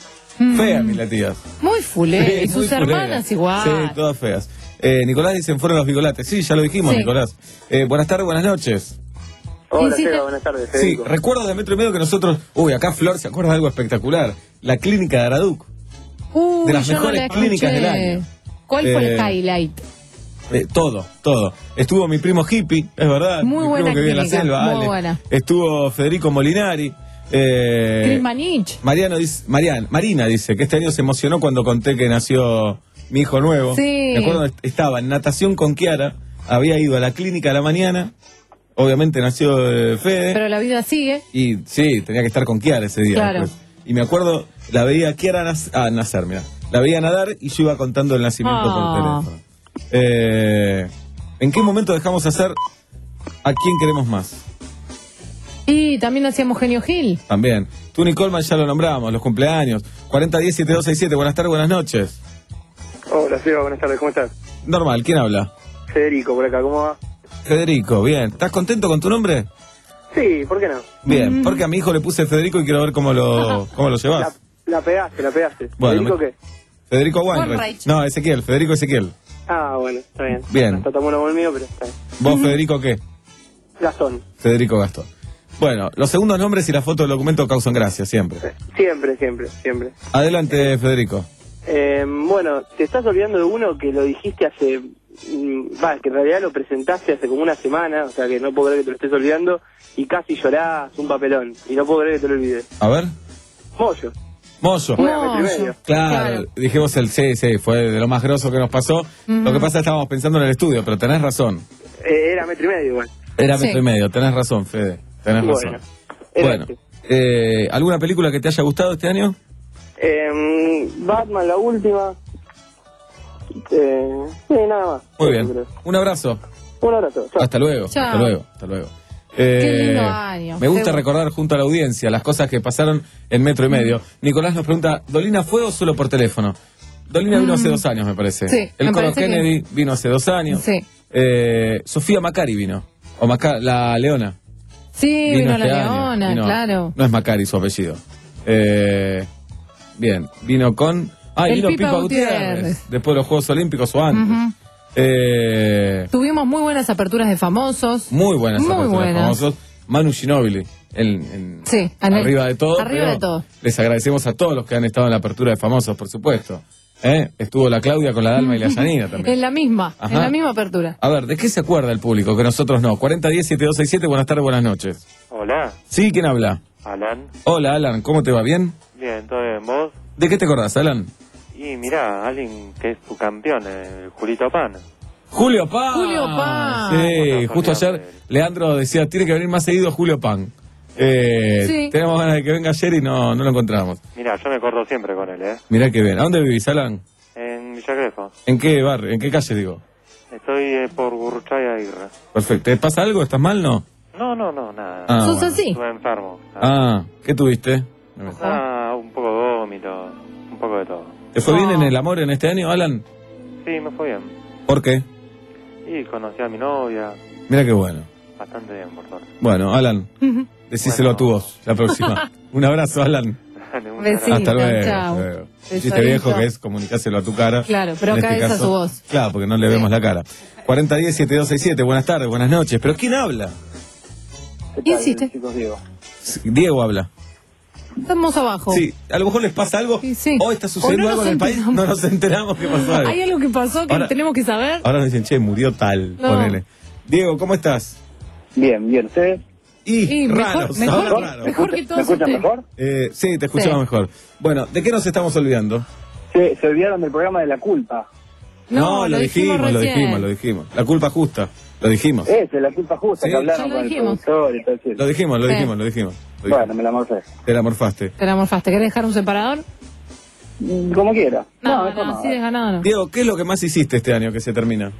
Fea Emilia Tías. Muy fulé. Sí, Y muy sus fulera. hermanas igual. Sí, todas feas. Eh, Nicolás dicen, fueron los bigolates. Sí, ya lo dijimos, Sí. Nicolás. Eh, buenas tardes, buenas noches. Hola, Hiciste- Seba, buenas tardes. Sí, Federico. recuerdos de Metro y Medio que nosotros... Uy, acá Flor se acuerda de algo espectacular. La clínica de Araduc. Uy, de las yo no mejores la clínicas escuché. del año. ¿Cuál fue Eh, el highlight? Eh, todo, todo. Estuvo mi primo hippie, es verdad. Muy mi buena primo que vive en la clínica, selva, muy Ale. buena. Estuvo Federico Molinari. Eh, Chris Manich. Mariano dice, Marian, Marina dice que este año se emocionó cuando conté que nació mi hijo nuevo. Sí. Me acuerdo, estaba en natación con Kiara, había ido a la clínica a la mañana, obviamente nació eh, Fede, Pero la vida sigue. y sí, tenía que estar con Kiara ese día. Claro. después. Y me acuerdo, la veía a Kiara nas- ah, nacer, mira. La veía nadar y yo iba contando el nacimiento Ah. por teléfono. Eh, ¿En qué momento dejamos hacer a quién queremos más? Y también hacíamos Genio Gil. También. Tú, Nicole, ya lo nombramos, los cumpleaños. cuarenta diez siete dos seis siete. Buenas tardes, buenas noches. Hola, Seba, buenas tardes. ¿Cómo estás? Normal, ¿quién habla? Federico, por acá. ¿Cómo va? Federico, bien. ¿Estás contento con tu nombre? Sí, ¿por qué no? Bien, porque a mi hijo le puse Federico y quiero ver cómo lo, cómo lo La, llevas. la pegaste, la pegaste. Bueno, ¿Federico me- qué? Federico Weinreich. Weinreich. No, Ezequiel, Federico Ezequiel. Ah, bueno, está bien. Bien. No está tan bueno como el mío, pero está bien. ¿Vos, Federico, qué? Gastón. Federico Gastón. Bueno, los segundos nombres y la foto del documento causan gracia, siempre. Siempre, siempre, siempre. Adelante, Federico. Eh, bueno, te estás olvidando de uno que lo dijiste hace... mm, Va, que en realidad lo presentaste hace como una semana, o sea que no puedo creer que te lo estés olvidando, y casi llorás un papelón, y no puedo creer que te lo olvides. A ver. Moyo. Mozo. Una metro y medio. Claro, dijimos el sí, sí, fue de lo más grosso que nos pasó. Lo que pasa es que estábamos pensando en el estudio, pero tenés razón. Eh, era metro y medio igual. Era Sí. metro y medio, tenés razón, Fede. Tenés Bueno, razón. era Bueno, este. eh, ¿alguna película que te haya gustado este año? Eh, Batman, la última. Eh, sí, nada más. Muy bien. Un abrazo. Un abrazo. Chao. Hasta luego. Chao. Hasta luego. Hasta luego. Qué Eh, lindo año. Me gusta Qué- recordar junto a la audiencia las cosas que pasaron en metro y medio. Nicolás nos pregunta, ¿Dolina fue o solo por teléfono? Dolina vino Mm. hace dos años, me parece. Sí, El me Coro parece que- Kennedy vino hace dos años. Sí. Eh, Sofía Macari vino. O Maca- la Leona. Sí, vino, este la año. Leona, Vino- claro. No es Macari su apellido. Eh, bien, vino con... Ah, y El vino Pipa Pipa, Gutiérrez. Gutiérrez. Después de los Juegos Olímpicos o antes. Ujú. Eh, Tuvimos muy buenas aperturas de famosos. muy buenas Muy aperturas de buenas. famosos. Manu Ginóbili. En, en- Sí, en el- arriba de todo. arriba pero de todo. Les agradecemos a todos los que han estado en la apertura de famosos, por supuesto. ¿Eh? Estuvo la Claudia con la Dalma y la Yanina también. En la misma, Ajá. en la misma apertura. A ver, ¿de qué se acuerda el público? Que nosotros no. cuarenta diez, setenta y dos sesenta y siete, buenas tardes, buenas noches. Hola, Sí, ¿quién habla? Alan. Hola, Alan, ¿cómo te va? ¿Bien? Bien, ¿todo bien? ¿Vos? ¿De qué te acordás, Alan? Y mirá, alguien que es tu campeón, el Julito Pan. Julio Pan. Julio Pan. Sí, Bueno, justo Julio ayer Leandro decía, tiene que venir más seguido Julio Pan. Eh, Sí. Tenemos ganas de que venga ayer y no, no lo encontramos. Mirá, yo me acuerdo siempre con él, ¿eh? Mirá que bien. ¿A dónde vivís, Alan? En Villa Crespo. ¿En qué barrio? ¿En qué calle, digo? Estoy eh, por Gurruchay Aguirre. Perfecto. ¿Te pasa algo? ¿Estás mal, no? No, no, no, nada. Ah, ¿Sos bueno. así? Estuve enfermo. Ah, ¿qué tuviste? Ah, un poco de vómito, un poco de todo. ¿Te fue bien Oh. en el amor en este año, Alan? Sí, me fue bien. ¿Por qué? Y conocí a mi novia, Mira qué bueno. bastante bien, por suerte. Bueno, Alan, decíselo Bueno. a tu voz la próxima. Un abrazo, Alan. Besito, Hasta luego. chao. Hasta luego. Besadito. Chiste viejo que es comunicárselo a tu cara. Claro, pero En acá este es a caso- su voz. Claro, porque no le vemos la cara. cuarenta diez, setenta y dos sesenta y siete, buenas tardes, buenas noches. ¿Pero quién habla? Insiste. Chicos, Diego. Sí, Diego habla. Estamos abajo. Sí, a lo mejor les pasa algo. sí. Hoy está sucediendo O no algo nos en el país. enteramos. No nos enteramos que pasó algo. ¿Hay algo que pasó que Ahora- tenemos que saber? Ahora nos dicen, che, murió tal. No. Ponele. Diego, ¿cómo estás? Bien, bien. ¿Ustedes? Y, Y mejor- raros, mejor ahora que- raros. mejor que todos ¿Me escuchan ustedes. mejor? Eh, sí, te escuchamos Sí. mejor. Bueno, ¿de qué nos estamos olvidando? Se, se olvidaron del programa de La Culpa. No, lo dijimos, lo recién. dijimos, lo dijimos. La culpa justa, lo dijimos. Ese, La Culpa Justa, Sí. que hablaron Ya lo con el dijimos. productor y todo eso. Lo dijimos, lo Sí. dijimos, lo dijimos. Lo dijimos. Bueno, me la morfé. Te la morfaste. Te la morfaste. ¿Querés dejar un separador? Mm, Como quiera. No, mejor no, no. así desganado no. Diego, ¿qué es lo que más hiciste este año que se termina?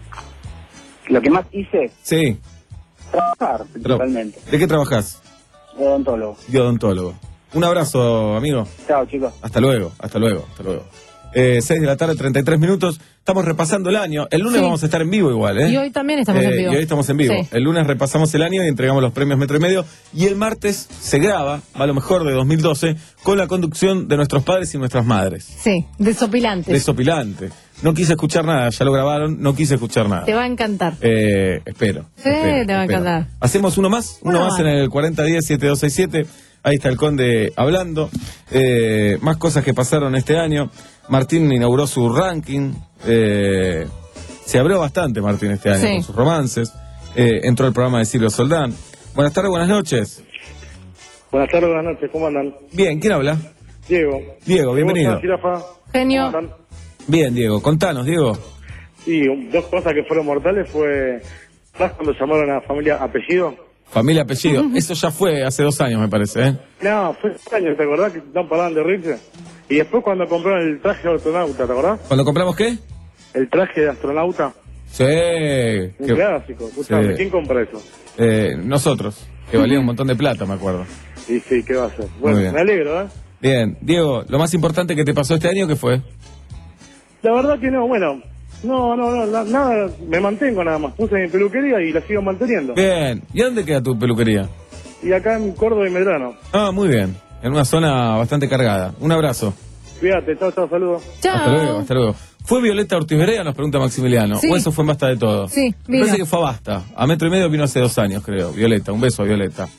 Lo que más hice, Sí. trabajar principalmente. ¿De qué trabajás? Odontólogo. De odontólogo. Un abrazo, amigo. Chao, chicos. Hasta luego, hasta luego, hasta luego. Eh, seis de la tarde, treinta y tres minutos. Estamos repasando el año. El lunes Sí. vamos a estar en vivo igual, ¿eh? Y hoy también estamos Eh, en vivo. Y hoy estamos en vivo. Sí. El lunes repasamos el año y entregamos los premios Metro y Medio. Y el martes se graba, a lo mejor de dos mil doce, con la conducción de nuestros padres y nuestras madres. Sí, desopilantes. Desopilante. No quise escuchar nada, ya lo grabaron, no quise escuchar nada. Te va a encantar. Eh, espero. Sí, espero, te va a espero. encantar. Hacemos uno más, uno, Uno más más. en el cuarenta diez, setenta y dos sesenta y siete. Ahí está el Conde hablando. Eh, más cosas que pasaron este año. Martín inauguró su ranking. Eh, se abrió bastante Martín este año Sí. con sus romances. Eh, entró al programa de Silvio Soldán. Buenas tardes, buenas noches. Buenas tardes, buenas noches, ¿cómo andan? Bien, ¿quién habla? Diego. Diego, bienvenido. ¿Cómo estás, Jirafa? Genio. ¿Cómo andan? Bien, Diego, contanos, Diego. Sí, un- dos cosas que fueron mortales fue... ¿Sabes cuando llamaron a la familia apellido? Familia, apellido. Eso ya fue hace dos años, me parece, ¿eh? No, fue este año, ¿te acordás que no paraban de reírse? Y después cuando compraron el traje de astronauta, ¿te acordás? ¿Cuando compramos qué? El traje de astronauta. Sí. Un que- clásico. Escuchame, sí. ¿quién compra eso? Eh, nosotros, que valía un montón de plata, me acuerdo. Y sí, ¿qué va a hacer? Bueno, bien. me alegro, ¿eh? Bien, Diego, lo más importante que te pasó este año, ¿qué fue? La verdad que no, bueno, no, no, no, na- nada, me mantengo nada más. Puse mi peluquería y la sigo manteniendo. Bien, ¿y dónde queda tu peluquería? Y acá en Córdoba y Medrano. Ah, muy bien, en una zona bastante cargada. Un abrazo. Cuídate, chao, chao, saludos. Hasta luego, hasta luego. ¿Fue Violeta Ortiz Berea? Nos pregunta Maximiliano. Sí. ¿O eso fue en Basta de Todo? Sí, Me vino. parece que fue a Basta. A Metro y Medio vino hace dos años, creo. Violeta, un beso a Violeta.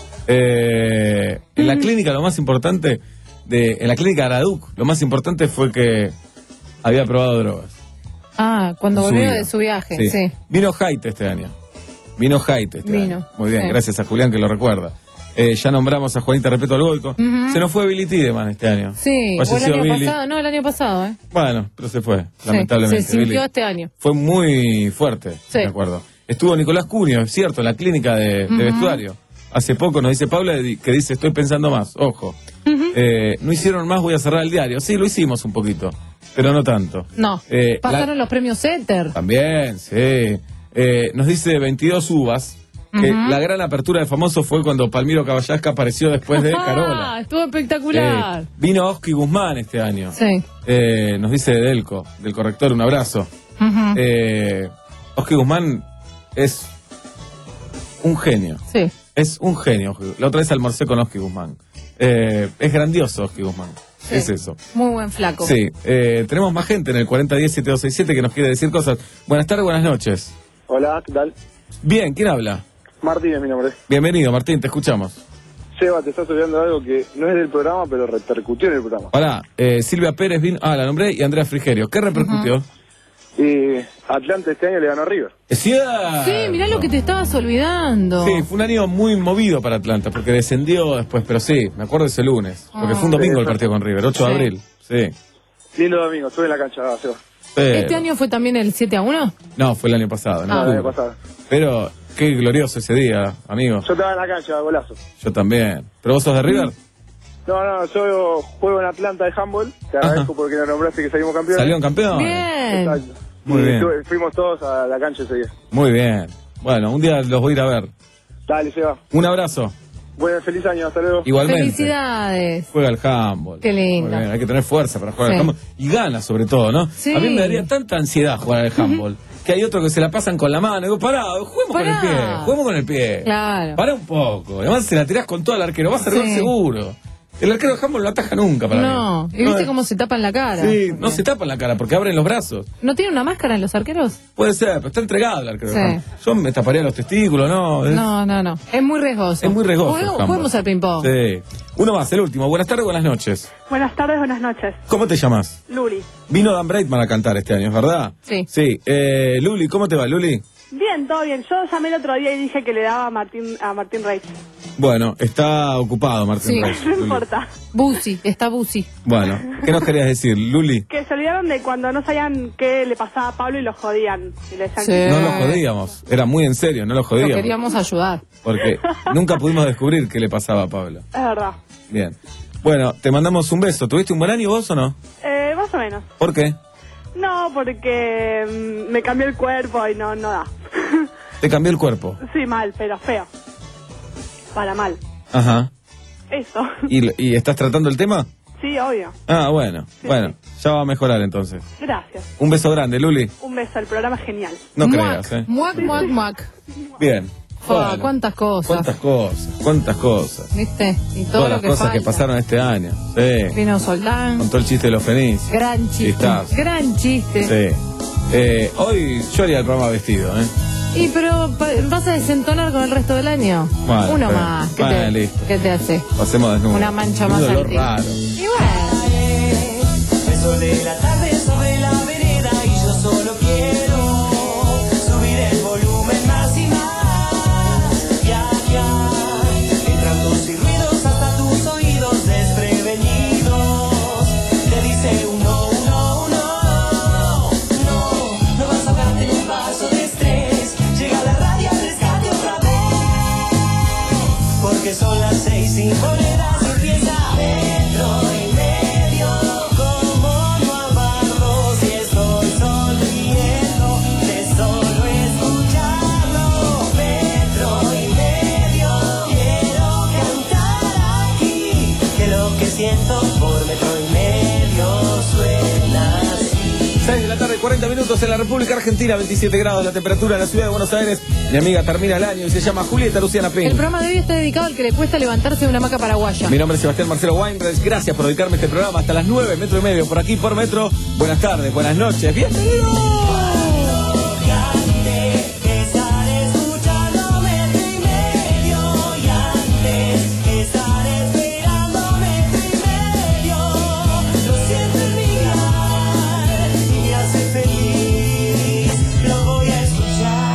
Eh, en la clínica lo más importante, de, en la clínica Araduc, lo más importante fue que había probado drogas. Ah, cuando En su volvió vida. de su viaje, sí. Vino Jaite este año. Vino Jaite este Vino, año. Muy bien, sí. gracias a Julián que lo recuerda. Eh, ya nombramos a Juanita Repeto al Goico. Ujú. Se nos fue Billy Tideman este año. Sí, o el Falleció año Billy. pasado, no, el año pasado, ¿eh? Bueno, pero se fue, Sí, lamentablemente. se sintió Billy. este año. Fue muy fuerte, Sí. me acuerdo. Estuvo Nicolás Cunio, es cierto, en la clínica de, de Ujú. vestuario. Hace poco nos dice Paula di- que dice, estoy pensando más, ojo. Eh, no hicieron más, voy a cerrar el diario. Sí, lo hicimos un poquito. pero no tanto. No, Eh, pasaron la- los premios Éter. También, sí. Eh, nos dice veintidós uvas, que Ujú. la gran apertura de Famoso fue cuando Palmiro Caballasca apareció después de Carola. Ah, estuvo espectacular. Eh, vino Oski Guzmán este año. Sí. Eh, nos dice Delco, del corrector, un abrazo. Ujú. Eh, Oski Guzmán es un genio. Sí. Es un genio. La otra vez almorcé con Oski Guzmán. Eh, es grandioso Oski Guzmán. Sí. Es eso. Muy buen flaco. Sí. Eh, tenemos más gente en el cuarenta diez siete dos seis siete que nos quiere decir cosas. Buenas tardes, buenas noches. Hola, ¿qué tal? Bien, ¿quién habla? Martín es mi nombre. Bienvenido, Martín, te escuchamos. Seba, te estás olvidando de algo que no es del programa, pero repercutió en el programa. Pará, eh, Silvia Pérez vino. Ah, la nombré, y Andrea Frigerio. ¿Qué repercutió? Y Atlanta este año le ganó a River. Es cierto. Sí, mirá lo que te estabas olvidando. Sí, fue un año muy movido para Atlanta, porque descendió después, pero sí, me acuerdo ese lunes, porque fue un domingo el partido con River, ocho de Sí. abril. Sí. Lindo domingo, estuve en la cancha, Seba. Pero- ¿Este año fue también el siete a uno? No, fue el año pasado, en Ah, el año octubre. pasado. Pero qué glorioso ese día, amigo. Yo estaba en la cancha, golazo. Yo también. ¿Pero vos sos de River? No, no, yo juego en Atlanta de handball. Te agradezco porque nos nombraste que salimos campeones. ¿Salieron campeones? Bien. Exacto. Muy Y bien. estuve- fuimos todos a la cancha ese día. Muy bien. Bueno, un día los voy a ir a ver. Dale, Seba. Un abrazo. Buen feliz año, hasta luego. Igualmente. Felicidades. Juega al handball. Qué lindo. Muy bien, hay que tener fuerza para jugar Sí. al handball. Y gana sobre todo, ¿no? Sí. A mí me daría tanta ansiedad jugar al handball. Que hay otros que se la pasan con la mano. Digo, pará, juguemos con el Pará. pie. Juguemos con el pie. Claro. Pará un poco. Además se la tirás con todo el arquero. Va a ser Sí. gol seguro. El arquero de handball no ataja nunca para No. mí. ¿Y viste No, cómo se tapan la cara? Sí, no se tapan la cara porque abren los brazos. ¿No tiene una máscara en los arqueros? Puede ser, pero está entregado el arquero de Sí. handball. Yo me taparía los testículos, ¿no? Es, No, no, no. Es muy riesgoso. es muy riesgoso. el Juguemos, handball. juguemos al ping-pong. Sí. Uno más, el último. Buenas tardes, buenas noches. Buenas tardes, buenas noches. ¿Cómo te llamas? Luli. Vino Dan Breitman a cantar este año, ¿es verdad? Sí. Sí. Eh, Luli, ¿cómo te va, Luli? Bien, todo bien. Yo llamé el otro día y dije que le daba a Martín, a Martín Reis. Bueno, está ocupado Martín Sí. Reis, No Luli. importa. Busi, está Busi. Bueno, ¿qué nos querías decir, Luli? Que se olvidaron de cuando no sabían qué le pasaba a Pablo y lo jodían. Y le decían Sí. que- No lo jodíamos. Era muy en serio, no lo Lo jodíamos. queríamos ayudar. Porque nunca pudimos descubrir qué le pasaba a Pablo. Es verdad. Bien. Bueno, te mandamos un beso. ¿Tuviste un buen año vos o no? Eh, más o menos. ¿Por qué? No, porque mm, me cambió el cuerpo y no, no da. Te cambió el cuerpo. Sí, mal, pero feo. Para mal. Ajá. Eso. ¿Y, y estás tratando el tema? Sí, obvio. Ah, bueno. Bueno, ya va a mejorar entonces. Gracias. Un beso grande, Luli. Un beso, el programa es genial. No Muac, creas, ¿eh? Muac, muac, muac. Bien. Ah, Bueno, cuántas cosas. cuántas cosas, cuántas cosas. ¿Viste? Y todo Todas lo las que cosas falta. que pasaron este año. Sí. Vino Soldán. Con todo el chiste de los fenicios. Gran chiste. Chistazo. Gran chiste. Sí. Eh, hoy yo haría el programa vestido, ¿eh? Y pero pa- vas a desentonar con el resto del año. Bueno, Uno está más. bien. ¿Qué, Bueno, te, listo. ¿Qué te hace? Pasemos desnudo. Una mancha Un más dolor al tigre. raro. Y bueno. El sol de la tarde sobre la vereda y yo solo quiero subir el volumen más y más. Ya, ya, entran tus y ruidos hasta tus oídos desprevenidos. Te dice uno, uno, uno. No, no vas a darte ni un paso de estrés. Llega la radio al rescate otra vez. Porque son las seis sin monedas y empieza metro y medio. Como no amarlo si estoy sonriendo de solo escucharlo. Metro y medio. Quiero cantar aquí que lo que siento por metro y medio suena así. seis de la tarde, cuarenta minutos en la República Argentina, veintisiete grados la temperatura en la ciudad de Buenos Aires. Mi amiga termina el año y se llama Julieta Luciana El Pin. programa de hoy está dedicado al que le cuesta levantarse de una hamaca paraguaya. Mi nombre es Sebastián Marcelo Weinreich. Gracias por dedicarme a este programa hasta las nueve, metro y medio, por aquí, por metro. Buenas tardes, buenas noches. ¡Bienvenidos! Estar escuchando metro y medio y antes estar esperando metro y medio. Lo siento en mi gar y me hace feliz. Lo voy a escuchar.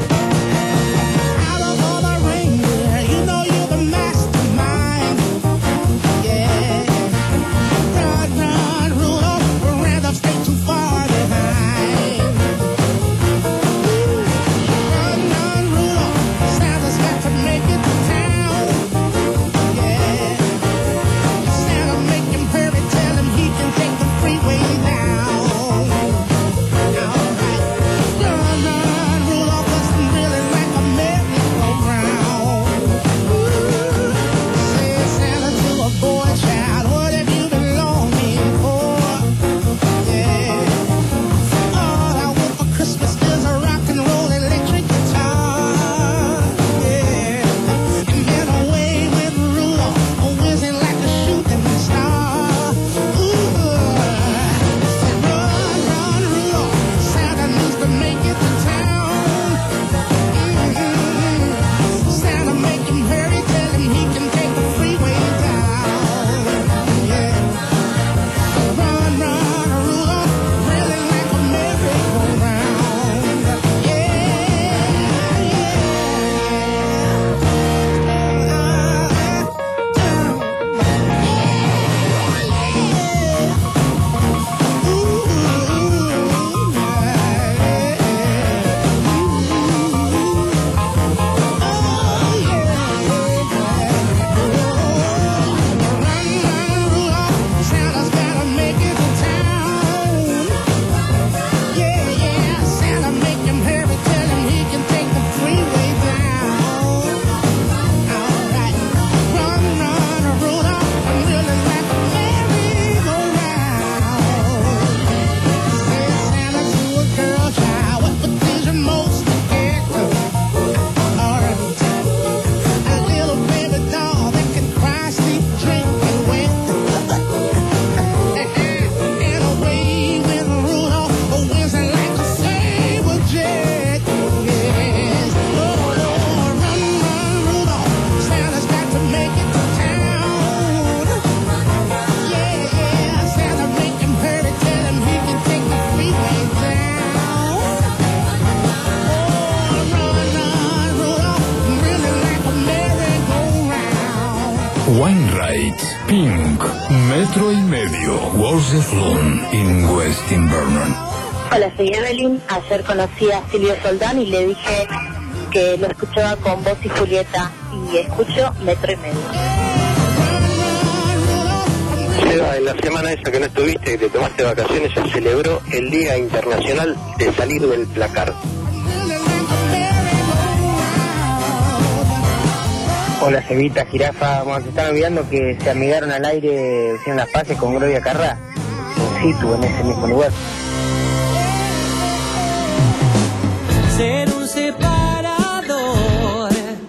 You know you're the mastermind. Pink, metro y medio, Wolfsflon, in West Invernon. Hola, soy Evelyn. Ayer conocí a Silvio Soldán y le dije que lo escuchaba con vos y Julieta. Y escucho metro y medio. Seba, en la semana esa que no estuviste, que te tomaste vacaciones, se celebró el Día Internacional de Salir del Placar. Hola, Cevita, Jirafa. Bueno, se están olvidando que se amigaron al aire, hicieron las paces con Gloria Carrá, in situ, en ese mismo lugar. Ser un separador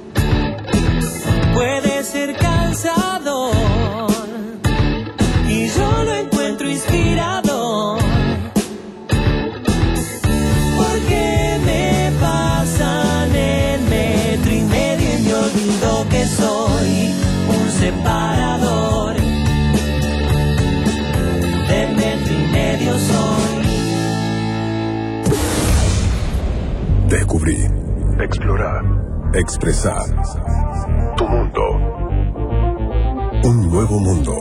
puede ser cansador y yo lo encuentro inspirador, porque me pasan el metro y medio y me olvido que soy un separador. De metro y medio soy. Descubrí, explorar, expresar tu mundo. Un nuevo mundo.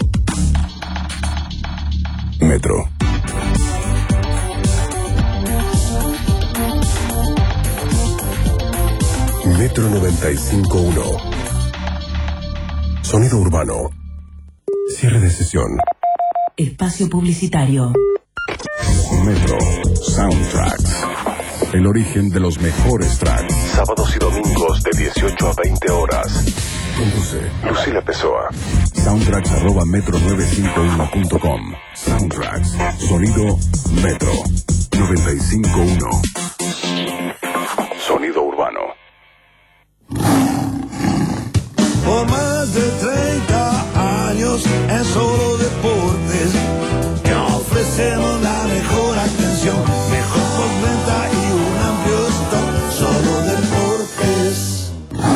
Metro. Metro noventa y cinco punto uno. Sonido urbano. Cierre de sesión. Espacio publicitario. Metro Soundtracks. El origen de los mejores tracks. Sábados y domingos de dieciocho a veinte horas. Conduce Lucila Pessoa. Soundtracks arroba metro novecientos cincuenta y uno punto com. Soundtracks. Sonido Metro noventa y cinco punto uno. Sonido urbano. Por más de treinta años en Solo Deportes que ofrecemos la mejor atención, mejor postventa y un amplio stock. Solo Deportes.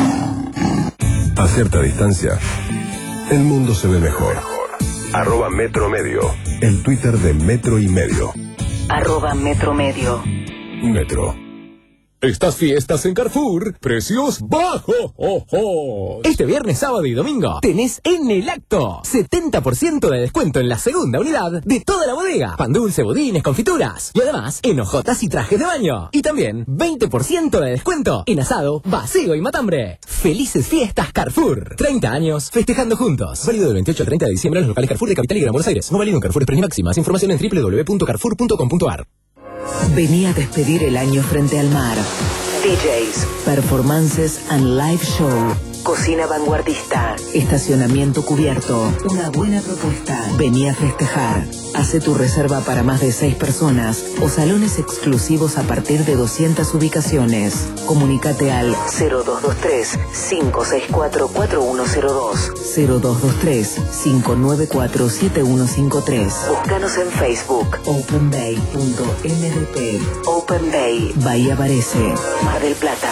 A cierta distancia, el mundo se ve mejor. Arroba Metro Medio. El Twitter de Metro y Medio. Arroba Metro Medio. Metro. Estas fiestas en Carrefour, precios bajos. Oh, oh. Este viernes, sábado y domingo tenés en el acto setenta por ciento de descuento en la segunda unidad de toda la bodega. Pan dulce, budines, confituras. Y además, en hojotas y trajes de baño. Y también veinte por ciento de descuento en asado, vacío y matambre. Felices fiestas Carrefour. treinta años festejando juntos. Válido del veintiocho al treinta de diciembre en los locales Carrefour de Capital y Gran Buenos Aires. No válido en Carrefour Express ni Máximas. Información en doble u doble u doble u punto carrefour punto com punto a r. Vení a despedir el año frente al mar. D Js, Performances and Live Show. cocina vanguardista, estacionamiento cubierto. Una buena propuesta. Vení a festejar. Hace tu reserva para más de seis personas o salones exclusivos a partir de doscientas ubicaciones. Comunícate al cero dos dos tres, cinco seis cuatro, cuatro uno cero dos. cero dos dos tres, cinco nueve cuatro, siete uno cinco tres. Búscanos en Facebook. open bay punto m d p. Open Bay. Bahía Varese. Mar del Plata.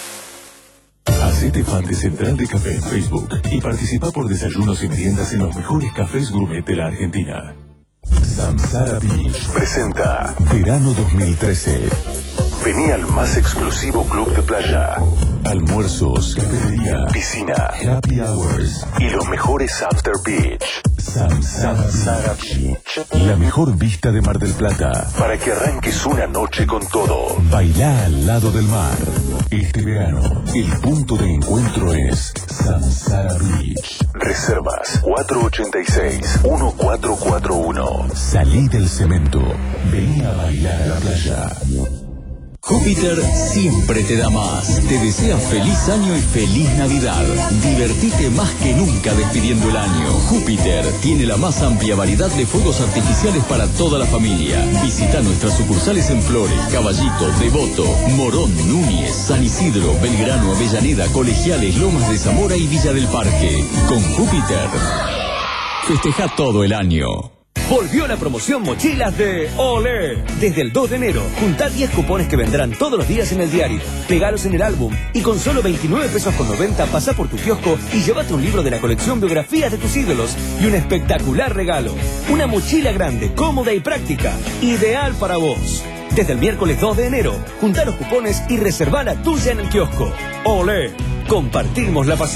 Hacete fan de Central de Café en Facebook y participa por desayunos y meriendas en los mejores cafés gourmet de la Argentina. Samsara Beach presenta Verano dos mil trece. Vení al más exclusivo club de playa. Almuerzos, cafetería, piscina, happy hours y los mejores after beach. Samsara Beach. La mejor vista de Mar del Plata para que arranques una noche con todo. Bailá al lado del mar. Este verano, el punto de encuentro es Samsara Beach. Reservas cuatro ocho seis, uno cuatro cuatro uno. Salí del cemento. Vení a bailar a la playa. Júpiter siempre te da más. Te desea feliz año y feliz Navidad. Divertite más que nunca despidiendo el año. Júpiter tiene la más amplia variedad de fuegos artificiales para toda la familia. Visita nuestras sucursales en Flores, Caballito, Devoto, Morón, Núñez, San Isidro, Belgrano, Avellaneda, Colegiales, Lomas de Zamora y Villa del Parque. Con Júpiter, festeja todo el año. Volvió la promoción mochilas de Olé. Desde el dos de enero, juntá diez cupones que vendrán todos los días en el diario. Pegalos en el álbum y con solo veintinueve pesos con noventa pasá por tu kiosco y llévate un libro de la colección Biografías de tus ídolos y un espectacular regalo. Una mochila grande, cómoda y práctica, ideal para vos. Desde el miércoles dos de enero, juntá los cupones y reservá la tuya en el kiosco. Olé, compartimos la pasión.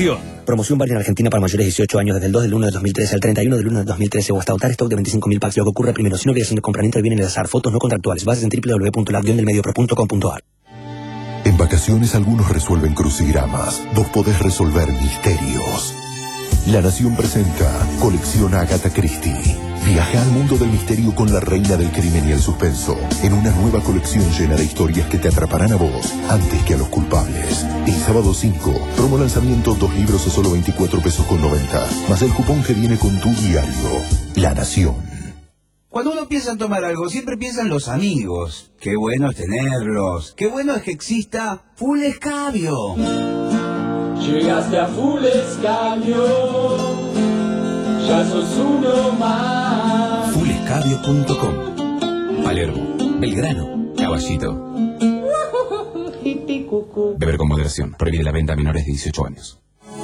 Promoción válida en Argentina para mayores de dieciocho años desde el dos del uno del dos mil trece al treinta y uno del uno del dos mil trece o hasta agotar stock de veinticinco mil packs. Lo que ocurra primero, sin obligación de compramiento, viene al azar. Fotos no contractuales. Bases en doble u doble u doble u punto la guion del medio pro punto com punto a r. En vacaciones algunos resuelven crucigramas, vos podés resolver misterios. La Nación presenta Colección Agatha Christie. Viaja al mundo del misterio con la reina del crimen y el suspenso, en una nueva colección llena de historias que te atraparán a vos antes que a los culpables. El sábado cinco, promo lanzamiento, dos libros a solo veinticuatro pesos con noventa, más el cupón que viene con tu diario. La Nación. Cuando uno piensa en tomar algo, siempre piensa en los amigos. Qué bueno es tenerlos. Qué bueno es que exista Full Escabio. Llegaste a Full Escabio, ya sos uno más. full escabio punto com. Palermo, Belgrano, Caballito. Beber con moderación. Prohibida la venta a menores de dieciocho años.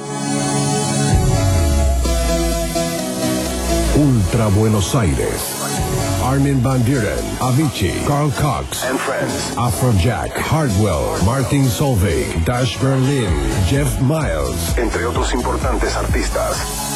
Ultra Buenos Aires. Armin van Buren, Avicii, Carl Cox and Friends, Afrojack, Hardwell, Martin Solveig, Dash Berlin, Jeff Miles, entre otros importantes artistas.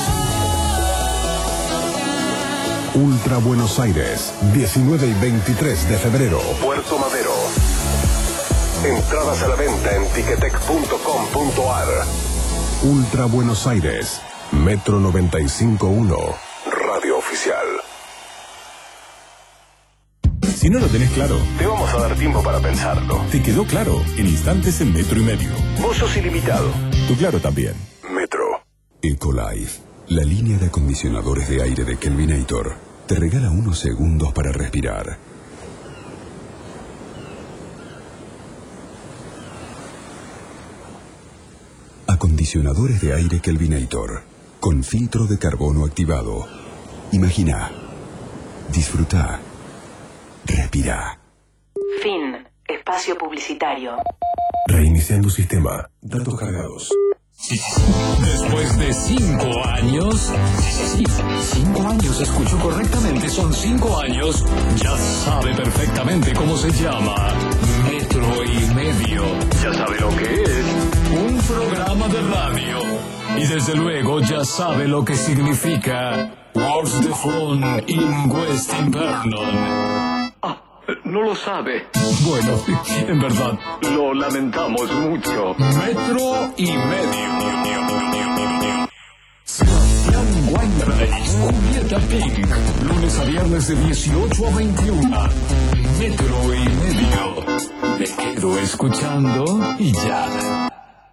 Ultra Buenos Aires, diecinueve y veintitrés de febrero. Puerto Madero. Entradas a la venta en ticketek punto com punto a r. Ultra Buenos Aires, Metro noventa y cinco punto uno, Radio Oficial. Si no lo tenés claro, Te vamos a dar tiempo para pensarlo. te quedó claro en instantes en metro y medio. Vos sos ilimitado. Tu claro también. Metro. Ecolife, la línea de acondicionadores de aire de Kelvinator, te regala unos segundos para respirar. Acondicionadores de aire Kelvinator, con filtro de carbono activado. Imagina, disfruta, respira. Fin. Espacio publicitario. Reiniciando sistema. Datos cargados. Después de cinco años, sí, cinco años, escuchó correctamente, son cinco años, ya sabe perfectamente cómo se llama. Metro y Medio. Ya sabe lo que es. Un programa de radio. Y desde luego ya sabe lo que significa Wars de Fun in West Invernon. No lo sabe. Bueno, en verdad, lo lamentamos mucho. Metro y Medio. Sebastián Weinreich, Julieta Pink, lunes a viernes de dieciocho a veintiuno. Metro y Medio. Me quedo escuchando y ya.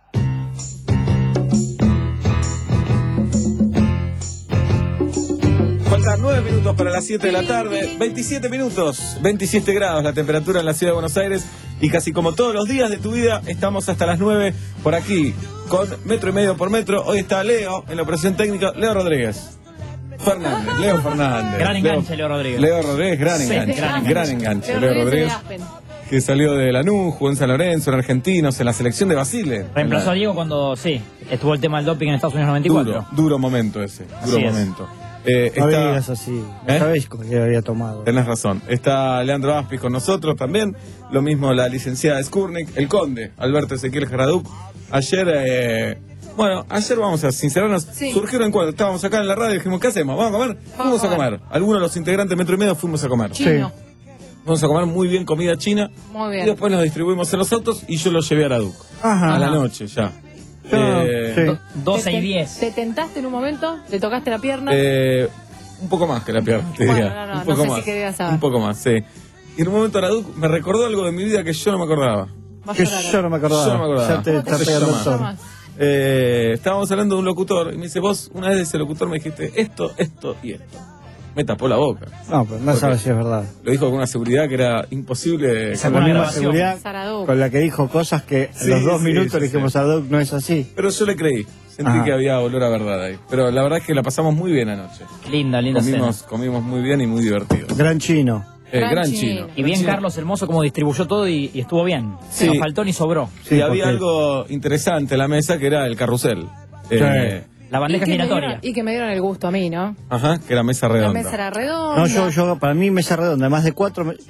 Faltan nueve minutos para las siete de la tarde, veintisiete minutos, veintisiete grados la temperatura en la ciudad de Buenos Aires y casi como todos los días de tu vida estamos hasta las nueve por aquí con Metro y Medio por Metro. Hoy está Leo en la operación técnica, Leo Rodríguez. Fernández, Leo Fernández. Gran enganche, Leo Rodríguez. Leo Rodríguez, gran Sí, enganche. gran Gran enganche, Leo Rodríguez. Que salió de Lanús, jugó en San Lorenzo, en Argentinos, en la selección de Basile. Reemplazó a Diego cuando, sí, estuvo el tema del doping en Estados Unidos noventa y cuatro. Duro, duro momento ese, duro Así es. momento. Eh, No está... digas así, ¿Eh? ¿sabéis que había tomado? Tenés razón. Está Leandro Aspis con nosotros también. Lo mismo la licenciada Skurnik, el conde, Alberto Ezequiel Jaraduc. Ayer, eh, bueno, ayer vamos a sincerarnos. Sí. Surgieron encuentros. Estábamos acá en la radio y dijimos, ¿qué hacemos? ¿Vamos a comer? Fuimos a comer. Algunos de los integrantes de Metro y Medio fuimos a comer. Chino. Fuimos a comer muy bien comida china. Muy Y bien. después nos distribuimos en los autos y yo los llevé a Araduc. Ajá. A la noche ya. Ah, Eh, sí. Do- doce ¿Te- y diez. ¿Te tentaste en un momento? ¿Te tocaste la pierna? Eh, un poco más que la pierna, te Bueno, diría. no, no, un no poco sé más. si querías saber. Un poco más, sí. Y en un momento Araduc me recordó algo de mi vida que yo no me acordaba. Vas Que a llorar. yo no me acordaba. Yo no me acordaba. Ya te ¿Cómo está se pegando el llama? sol. Eh, estábamos hablando de un locutor y me dice, vos una vez de ese locutor me dijiste esto, esto y esto. Me tapó la boca. No, pero no Porque sabes si es verdad. Lo dijo con una seguridad que era imposible. Con la misma seguridad Saraduc. con la que dijo cosas que Sí, en los dos sí, minutos sí, le dijimos sí. a Doc, no es así. Pero yo le creí. Sentí Ajá. que había olor a verdad ahí. Pero la verdad es que la pasamos muy bien anoche. Linda, linda Comimos, cena. comimos muy bien y muy divertido. Gran chino. Eh, Gran gran chino. chino. Y bien Gran chino. Carlos Hermoso como distribuyó todo y, y estuvo bien. Sí. No faltó ni sobró. Sí, Sí, había porque- algo interesante en la mesa que era el carrusel. Eh, La bandeja Y que me giratoria. dieron- Y que me dieron el gusto a mí, ¿no? ajá, que era mesa La redonda. mesa era redonda. No, yo, yo, para mí mesa redonda, más de cuatro. me- Y pero no me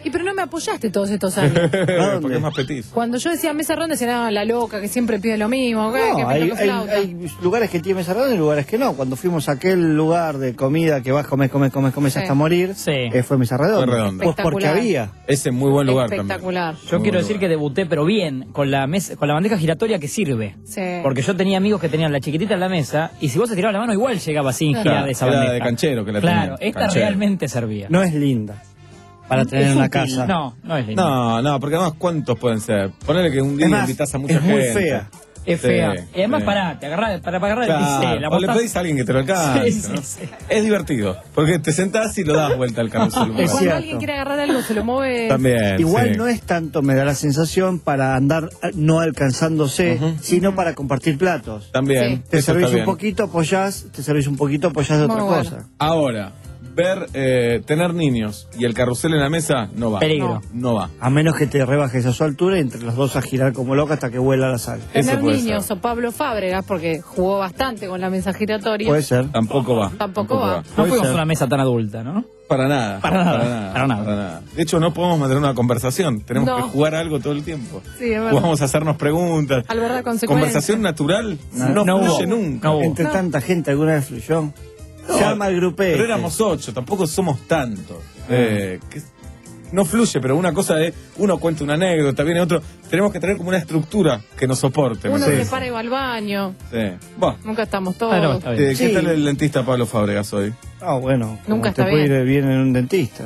me apoyaste todos estos años. Porque es más petizo. Cuando yo decía mesa redonda, decían, ah, la loca, que siempre pide lo mismo, ¿qué? No, que me hay, toque hay- flauta. hay lugares que tienen mesa redonda y lugares que no. Cuando fuimos a aquel lugar de comida que vas, comes, comes, comes, comes Sí. hasta morir, eh, fue mesa redonda. Fue redonda. Pues porque Espectacular. había. Ese es muy buen lugar también. Espectacular. Yo quiero decir que debuté, pero bien, con la mesa, con la bandeja giratoria que sirve. Sí. Porque yo tenía amigos que tenían la chiquitita en la mesa, y si vos estirabas la mano, igual llegaba sin Claro. girar esa Era bandeja. de canchero que la Claro, tenía. esta Canchero. realmente servía. No es linda para tener Es en una útil. casa. No, no es linda. No, no, porque además, ¿cuántos pueden ser? Ponele que un día Es más, invitas a mucha es gente. muy fea. Es Sí, fea. Y además, sí. pará, te agarrás, para, para agarrar Claro, el pincel, la o le botás- pedís a alguien que te lo alcance, Sí, sí, ¿no? sí. Es divertido, porque te sentás y lo das vuelta al carrusel. Y cuando cierto. alguien quiere agarrar algo, se lo mueve. También, Igual sí. no es tanto, me da la sensación, para andar eh, no alcanzándose, sino para compartir platos. También, Te eso servís está un bien. poquito, apoyás, te servís un poquito, apoyás de Muy otra bueno. cosa. Ahora, ver, eh, tener niños y el carrusel en la mesa, no va. Peligro. No, no va. A menos que te rebajes a su altura y entre los dos a girar como loca hasta que vuela la sal. Eso Tener puede niños ser. o Pablo Fábregas, porque jugó bastante con la mesa giratoria. Puede ser. Tampoco va. Tampoco va. No Puede fuimos ser. una mesa tan adulta, ¿no? Para nada. Para nada, para nada. para nada. De hecho, no podemos mantener una conversación. Tenemos No. que jugar algo todo el tiempo. Sí, es verdad. Vamos a hacernos preguntas. Al verdad, consecuencia. Conversación natural no, No fluye hubo. nunca. No hubo. Entre tanta gente, alguna vez fluyó. Se arma el grupete. Pero éramos ocho, tampoco somos tantos. Eh, que no fluye, pero una cosa de uno cuenta una anécdota, viene otro. Tenemos que tener como una estructura que nos soporte. ¿me Uno entendés? se para y va al baño. Sí. Bueno, Nunca estamos todos. Claro, está bien. ¿qué Sí. tal el dentista Pablo Fábregas hoy? Ah, bueno. como Nunca te está puede bien. ir bien en un dentista.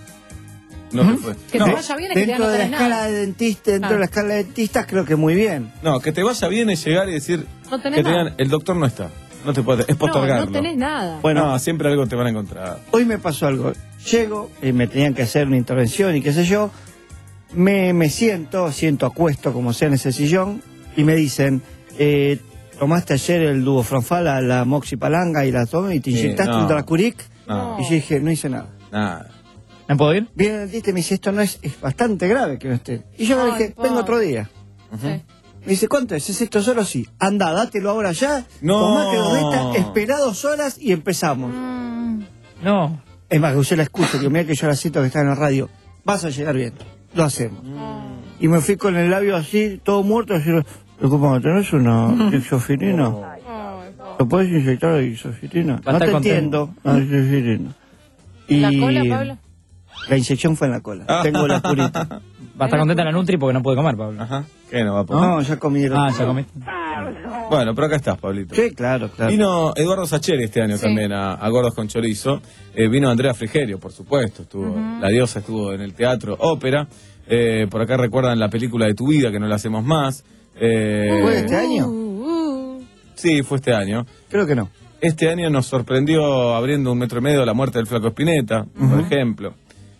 No te fue. Que no, te vaya bien es que ya Dentro no de la tenés escala nada. de dentista, dentro Ah. de la escala de dentistas, creo que muy bien. no, que te vaya bien es llegar y decir No tenés que te nada. digan, el doctor no está. No te puede, es No, postergarlo. no tenés nada. Bueno, No, siempre algo te van a encontrar. hoy me pasó algo. Llego, eh, me tenían que hacer una intervención y qué sé yo. Me, me siento, siento acuesto como sea en ese sillón y me dicen, eh, ¿tomaste ayer el Duofronfal, la, la moxipalanga y la tomé y te Sí, inyectaste no. un Dracuric? No, Y yo dije, no hice nada. nada. ¿Me puedo ir? Viene el dentista y me dice, esto no es, es bastante grave que no esté. Y yo le Ay, dije, pa. vengo otro día. Sí. Me dice, ¿cuánto es? ¿Es esto solo? Sí. Anda, dátelo ahora ya. No. Tomá que lo esta, esperá dos horas y empezamos. Mm, No. Es más, que usted la escucho, que mira que yo la siento que está en la radio. Vas a llegar bien. Lo hacemos. Y me fui con el labio así, todo muerto, así, ¿cómo tenés una isofirina? ¿Lo puedes inyectar de isofirina? Va a No estar te contento. entiendo. No, isofirina. Y ¿La cola, Pablo? la inyección fue en la cola. Tengo la curita. Va a estar contenta la Nutri porque no puede comer, Pablo. Ajá. ¿Qué no va a poder? No, ya comieron. Ah, ya comiste. Bueno, pero acá estás, Pablito. Sí, claro, claro. Vino Eduardo Sacheri este año Sí. también a, a Gordos con Chorizo. Eh, vino Andrea Frigerio, por supuesto. Estuvo, Ujú. La diosa estuvo en el teatro ópera. Eh, por acá recuerdan la película de tu vida, que no la hacemos más. Eh, ¿Fue este año? Uh, uh. Sí, fue este año. Creo que no. Este año nos sorprendió abriendo un metro y medio la muerte del Flaco Espineta, por ejemplo.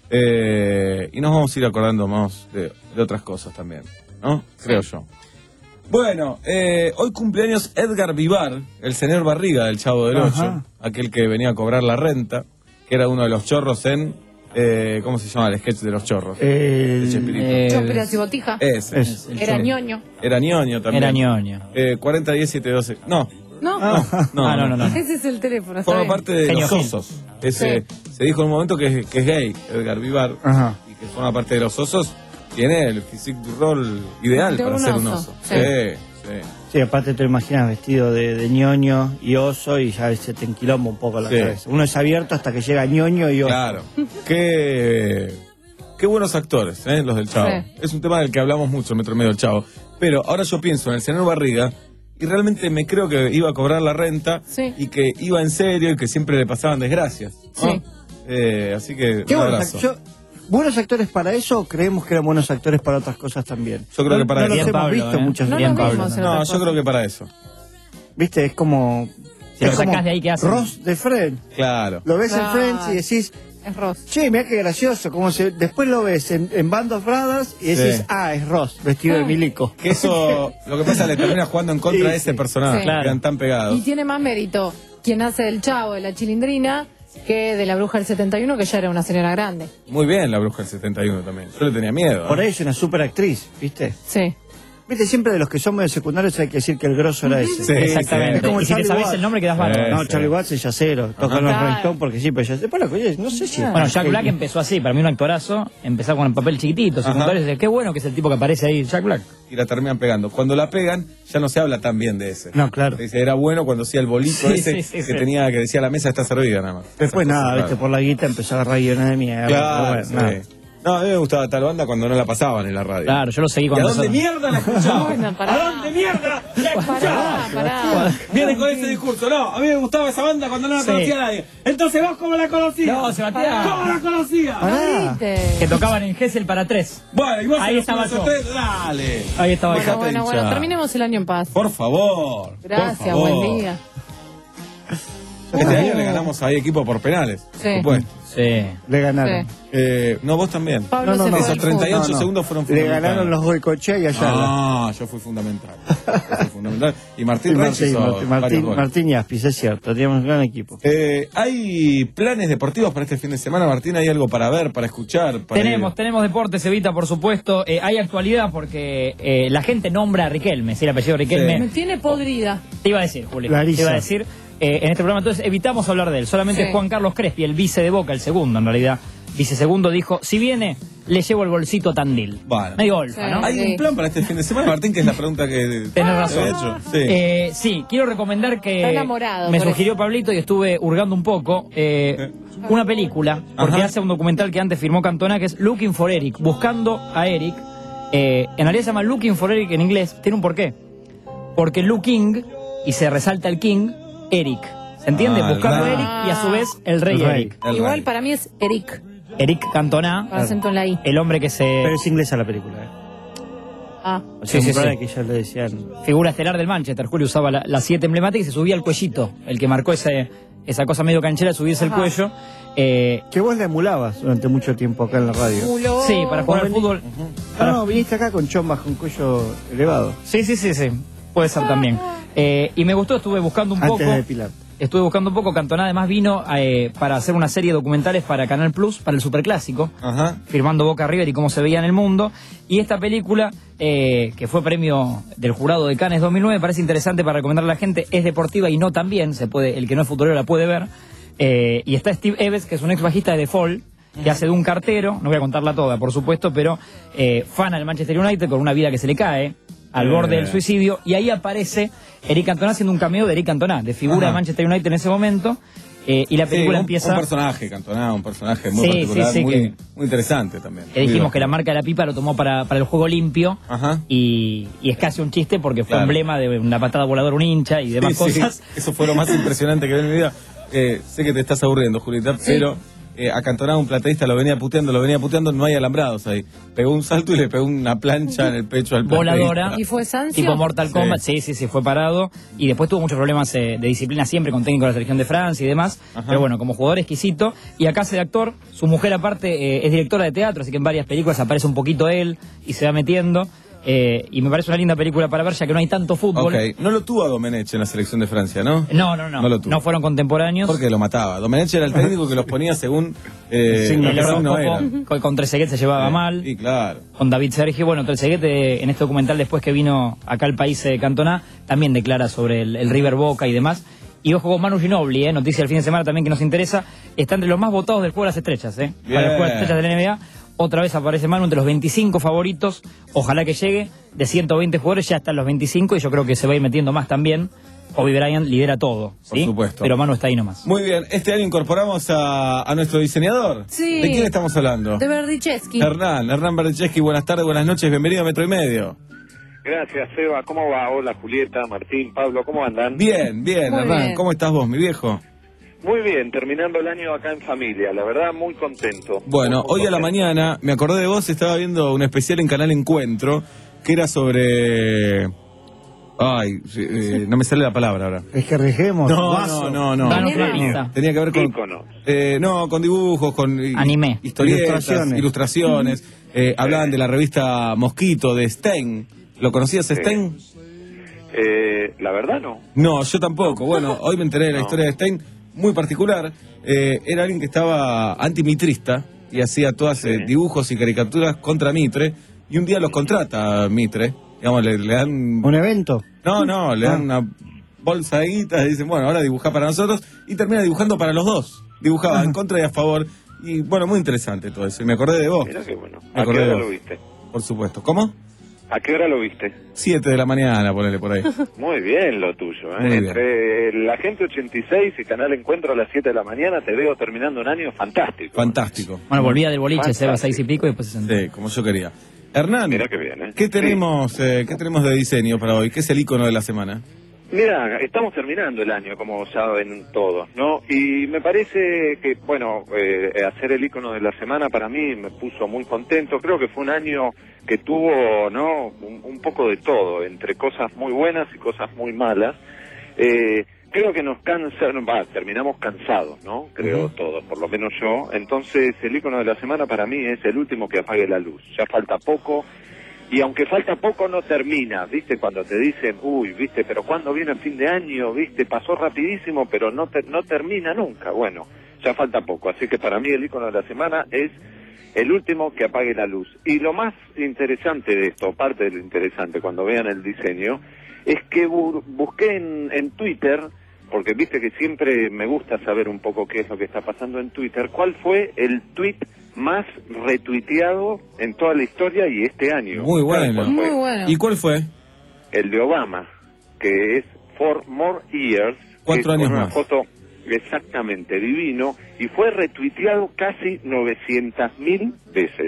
Eh, y nos vamos a ir acordando más de, de otras cosas también, ¿no? Creo yo. Bueno, eh, hoy cumpleaños Edgar Vivar, el señor Barriga del Chavo del Ocho, Ajá. aquel que venía a cobrar la renta, que era uno de los chorros en... eh, ¿Cómo se llama el sketch de los chorros? El- De Chespirito. Eh, Chompiras y botija. Ese. Es- Era ñoño. Era ñoño también. Era ñoño. Eh, cuarenta, diez, siete, doce. No, No, no, no. Ah, no, no, no. ese es el teléfono. está Forma bien. parte de Genio los Gil. osos. Ese, Se dijo en un momento que es, que es gay, Edgar Vivar, Ajá. y que forma parte de los osos. Tiene el physique du rol ideal De para un ser un oso, oso. sí. Sí, sí. Sí, aparte te lo imaginas vestido de, de ñoño y oso y ya se te enquilomba un poco la Sí. cabeza. Uno es abierto hasta que llega ñoño y oso. Claro. Qué, qué buenos actores, ¿eh? Los del Chavo. Sí. Es un tema del que hablamos mucho, Metro y Medio del Chavo. Pero ahora yo pienso en el señor Barriga y realmente me creo que iba a cobrar la renta Sí. y que iba en serio y que siempre le pasaban desgracias, ¿no? Sí. Eh, así que Qué un buenos, abrazo. act- yo- ¿buenos actores para eso o creemos que eran buenos actores para otras cosas también? Yo creo que para no eso. los Bien, hemos Pablo, visto ¿eh? muchas No veces. lo Pablo. vimos en No, otras yo creo cosas. que para eso. Viste, es como... Si lo es como sacás de ahí, ¿qué hacen? Ross de Friends. Claro. Lo ves Claro. en Friends y decís, Es Ross. che, mira qué gracioso. Como se, después lo ves en, en Band of Brothers y decís, Sí. ah, es Ross, vestido de Ah. milico. Que eso, lo que pasa es que le termina jugando en contra Sí, de ese sí. personaje. Sí. Quedan Claro. tan pegados. Y tiene más mérito quien hace del Chavo, de la Chilindrina, que de la Bruja del setenta y uno, que ya era una señora grande. Muy bien la bruja del setenta y uno también. Yo le tenía miedo. ¿eh? Por ahí es una super actriz, ¿viste? Sí. Viste, siempre de los que son medio secundarios hay que decir que el grosso era ese. Sí, exactamente. Es como Y si te Charlie sabés Watts. el nombre quedás bárbaro. No, Sí. Charlie Watts es yacero. Toca los Claro. Rolling porque sí, pero ya después la coño, no sé si... Bueno, Jack Black empezó así, para mí un actorazo, empezó con el papel chiquitito, secundario, y dice, qué bueno que es el tipo que aparece ahí, Jack Black. Y la terminan pegando. Cuando la pegan, ya no se habla tan bien de ese. No, claro. Dice, era bueno cuando hacía el bolito Sí, ese sí, sí, que sí. tenía, que decía la mesa está servida nada más. Después Esas nada, cosas viste, raras. por la guita empezó a agarrar guiones de mierda. Claro, pero bueno, sí. nada. No, a mí me gustaba tal banda cuando no la pasaban en la radio. Claro, yo lo seguí ¿Y a cuando dónde empezó. mierda la escuchaba? Bueno, pará. ¿A dónde mierda la escuchaba? Pará. Viene con ese discurso. No, a mí me gustaba esa banda cuando no la Sí. conocía nadie. Entonces vos, ¿cómo la conocías? No, Sebastián. ¿Cómo la conocías? Pará. Que tocaban en Gessel para tres. Bueno, y vos Ahí se estaba los yo. ustedes, dale. Ahí estaba Bueno, yo. bueno, bueno, terminemos el año en paz. Por favor. Gracias, por favor. buen día. Este año le ganamos ahí equipo por penales. Sí. Por supuesto. Sí. Le ganaron. Sí. Eh, no, vos también. Pablo No, no, se no. fue Esos al treinta y ocho No, no. segundos fueron Le fundamentales. ganaron los Goicoechea y Ayala. Ah, yo fui fundamental. Yo fui fundamental. Y Martín Sí, Reyes Martín, hizo Martín, varios Martín, goles. Martín y Aspis, es cierto, teníamos un gran equipo. Eh, ¿Hay planes deportivos para este fin de semana, Martín? ¿Hay algo para ver, para escuchar? Para Tenemos, ir? tenemos deportes, Evita, por supuesto. Eh, hay actualidad porque eh, la gente nombra a Riquelme, ¿sí? El apellido Riquelme. Me tiene podrida. Te iba a decir, Juli. Larisa. Te iba a decir eh, en este programa. Entonces evitamos hablar de él. Solamente Sí. Juan Carlos Crespi, el vice de Boca, el segundo en realidad. Vice segundo dijo, si viene, le llevo el bolsito a Tandil. Bueno. Medio golfa, Sí. ¿no? ¿Hay Sí. un plan para este fin de semana, Martín? Que es la pregunta que... Tenés razón. he hecho. Sí. Eh, sí, quiero recomendar que Está enamorado, me por sugirió Pablito y estuve hurgando un poco eh, una película, porque Ajá. hace un documental que antes firmó Cantona, que es Looking for Eric, buscando a Eric. Eh, en realidad se llama Looking for Eric en inglés, tiene un porqué. Porque Looking, y se resalta el King, Eric. ¿Se entiende? Ah, el buscando a rey. Eric y a su vez el rey, El rey. Eric. El Igual rey. para mí es Eric, Eric Cantona, con acento en la I. el hombre que se... Pero es inglesa la película. ¿eh? Ah. O sea, Sí, sí, muy rara sí. que ya le decían. Figura estelar del Manchester. Julio usaba la, la siete emblemática y se subía al cuellito. El que marcó ese, esa cosa medio canchera de subirse Ajá. el cuello. Eh, Que vos la emulabas durante mucho tiempo acá en la radio. Mulo. sí, para jugar al fútbol. Ah, no, viniste acá con chombas con cuello elevado. Sí, sí, sí, sí. Puede ser también. Eh, y me gustó, estuve buscando un Antes poco. de depilar. Estuve buscando un poco. Cantona además vino eh, para hacer una serie de documentales para Canal Plus, para el Superclásico. Ajá. Firmando Boca River y cómo se veía en el mundo. Y esta película, eh, que fue premio del jurado de Cannes dos mil nueve, parece interesante para recomendarle a la gente. Es deportiva y no tan bien, se puede, el que no es futbolero la puede ver. Eh, y está Steve Eves, que es un ex bajista de The Fall, que hace de un cartero, no voy a contarla toda, por supuesto, pero eh, fan del Manchester United con una vida que se le cae, al Eh. borde del suicidio, y ahí aparece Eric Cantona haciendo un cameo de Eric Cantona, de figura Ajá. de Manchester United en ese momento, eh, y la Sí, película un, empieza... un personaje, Cantona, un personaje muy Sí, particular, sí, sí, muy, que- muy interesante también. Le dijimos que la marca de la pipa lo tomó para, para el juego limpio Ajá. y, y es casi un chiste porque fue Claro. emblema de una patada voladora, un hincha y demás Sí, sí, cosas. eso fue lo más impresionante que vi en mi vida. Eh, sé que te estás aburriendo, Julieta, pero eh, a Cantona un plateísta lo venía puteando, lo venía puteando, no hay alambrados ahí. Pegó un salto y le pegó una plancha en el pecho al plateísta. Voladora. ¿Y fue Sancio? Tipo Mortal Sí. Kombat, sí, sí, sí, fue parado. Y después tuvo muchos problemas eh, de disciplina siempre con técnico de la selección de Francia y demás. Ajá. Pero bueno, como jugador exquisito. Y acá hace de actor. Su mujer aparte eh, es directora de teatro, así que en varias películas aparece un poquito él y se va metiendo. Eh, y me parece una linda película para ver, ya que no hay tanto fútbol. Ok, no lo tuvo a Domenech en la selección de Francia, ¿no? No, no, no. No lo tuvo. No fueron contemporáneos. Porque lo mataba. Domenech era el técnico que los ponía según eh, Signo El lo que signo Eurocopo era. con, con Trezeguet se llevaba Sí, mal. Y claro. Con David Sergio, bueno, Trezeguet eh, en este documental después que vino acá al país de Cantona, también declara sobre el, el River Boca y demás. Y ojo con Manu Ginobili, eh, noticia del fin de semana también que nos interesa, está entre los más votados del juego de las estrellas, eh, Bien. para el juego de las estrellas del N B A. Otra vez aparece Manu entre los veinticinco favoritos, ojalá que llegue, de ciento veinte jugadores ya están los veinticinco y yo creo que se va a ir metiendo más también. Kobe Bryant lidera todo, Por ¿sí? supuesto. Pero Manu está ahí nomás. Muy bien, este año incorporamos a, a nuestro diseñador. Sí. ¿De quién estamos hablando? De Berdichevsky. Hernán, Hernán Berdichevsky, buenas tardes, buenas noches, bienvenido a Metro y Medio. Gracias, Seba. ¿Cómo va? Hola, Julieta, Martín, Pablo, ¿cómo andan? Bien, bien, Muy Hernán, bien. ¿cómo estás vos, mi viejo? Muy bien, terminando el año acá en familia, la verdad muy contento. Bueno, Muy, muy hoy a la contento. mañana me acordé de vos, estaba viendo un especial en Canal Encuentro que era sobre... Ay, eh, no me sale la palabra ahora. Es que arriesguemos. No, vaso. no, no, no. Danos una pista. Tenía que ver con... Íconos. Eh, no, con dibujos, con eh, Anime. historietas, Ilustraciones. ilustraciones. Eh, hablaban de la revista Mosquito, de Stein. ¿Lo conocías, Sí. Stein? Eh, la verdad no. No, yo tampoco. Bueno, hoy me enteré de la No. historia de Stein, muy particular. Eh, era alguien que estaba antimitrista y hacía todas eh, Sí. dibujos y caricaturas contra Mitre. Y un día los contrata Mitre digamos, le, le dan... ¿Un evento? No, no, le dan una bolsa de guitas y dicen, bueno, ahora dibujá para nosotros, y termina dibujando para los dos. Dibujaba en contra y a favor, y bueno, muy interesante todo eso. Y me acordé de vos. Mirá qué bueno. Me ¿A qué acordé de hora vos. lo viste? Por supuesto. ¿Cómo? ¿A qué hora lo viste? Siete de la mañana, ponele por ahí. Muy bien lo tuyo, ¿eh? Muy bien. Entre la gente ochenta y seis y Canal Encuentro a las siete de la mañana te veo terminando un año fantástico. Fantástico. Bueno, volvía del boliche, Fantástico. se va a seis y pico y después se sentó. Sí, como yo quería. Hernán, Mirá qué bien, ¿eh? ¿qué tenemos, eh, ¿qué tenemos de diseño para hoy? ¿Qué es el icono de la semana? Mira, estamos terminando el año, como saben todos, ¿no? Y me parece que, bueno, eh, hacer el icono de la semana para mí me puso muy contento. Creo que fue un año que tuvo, ¿no? Un, un poco de todo, entre cosas muy buenas y cosas muy malas. Eh, creo que nos cansa, va, terminamos cansados, ¿no? Creo Uh-huh. todos, por lo menos yo. Entonces, el icono de la semana para mí es el último que apague la luz. Ya falta poco. Y aunque falta poco, no termina, ¿viste? Cuando te dicen, uy, ¿viste? Pero ¿cuándo viene el fin de año? ¿Viste? Pasó rapidísimo, pero no te- no termina nunca. Bueno, ya falta poco. Así que para mí el icono de la semana es el último que apague la luz. Y lo más interesante de esto, parte de lo interesante cuando vean el diseño, es que bu- busqué en, en Twitter, porque viste que siempre me gusta saber un poco qué es lo que está pasando en Twitter, cuál fue el tweet más retuiteado en toda la historia y este año. Muy ¿Sabes bueno. cuál fue? Muy bueno. ¿Y cuál fue? El de Obama, que es For More Years. Cuatro que es años con una más. foto exactamente divino, y fue retuiteado casi novecientas mil veces.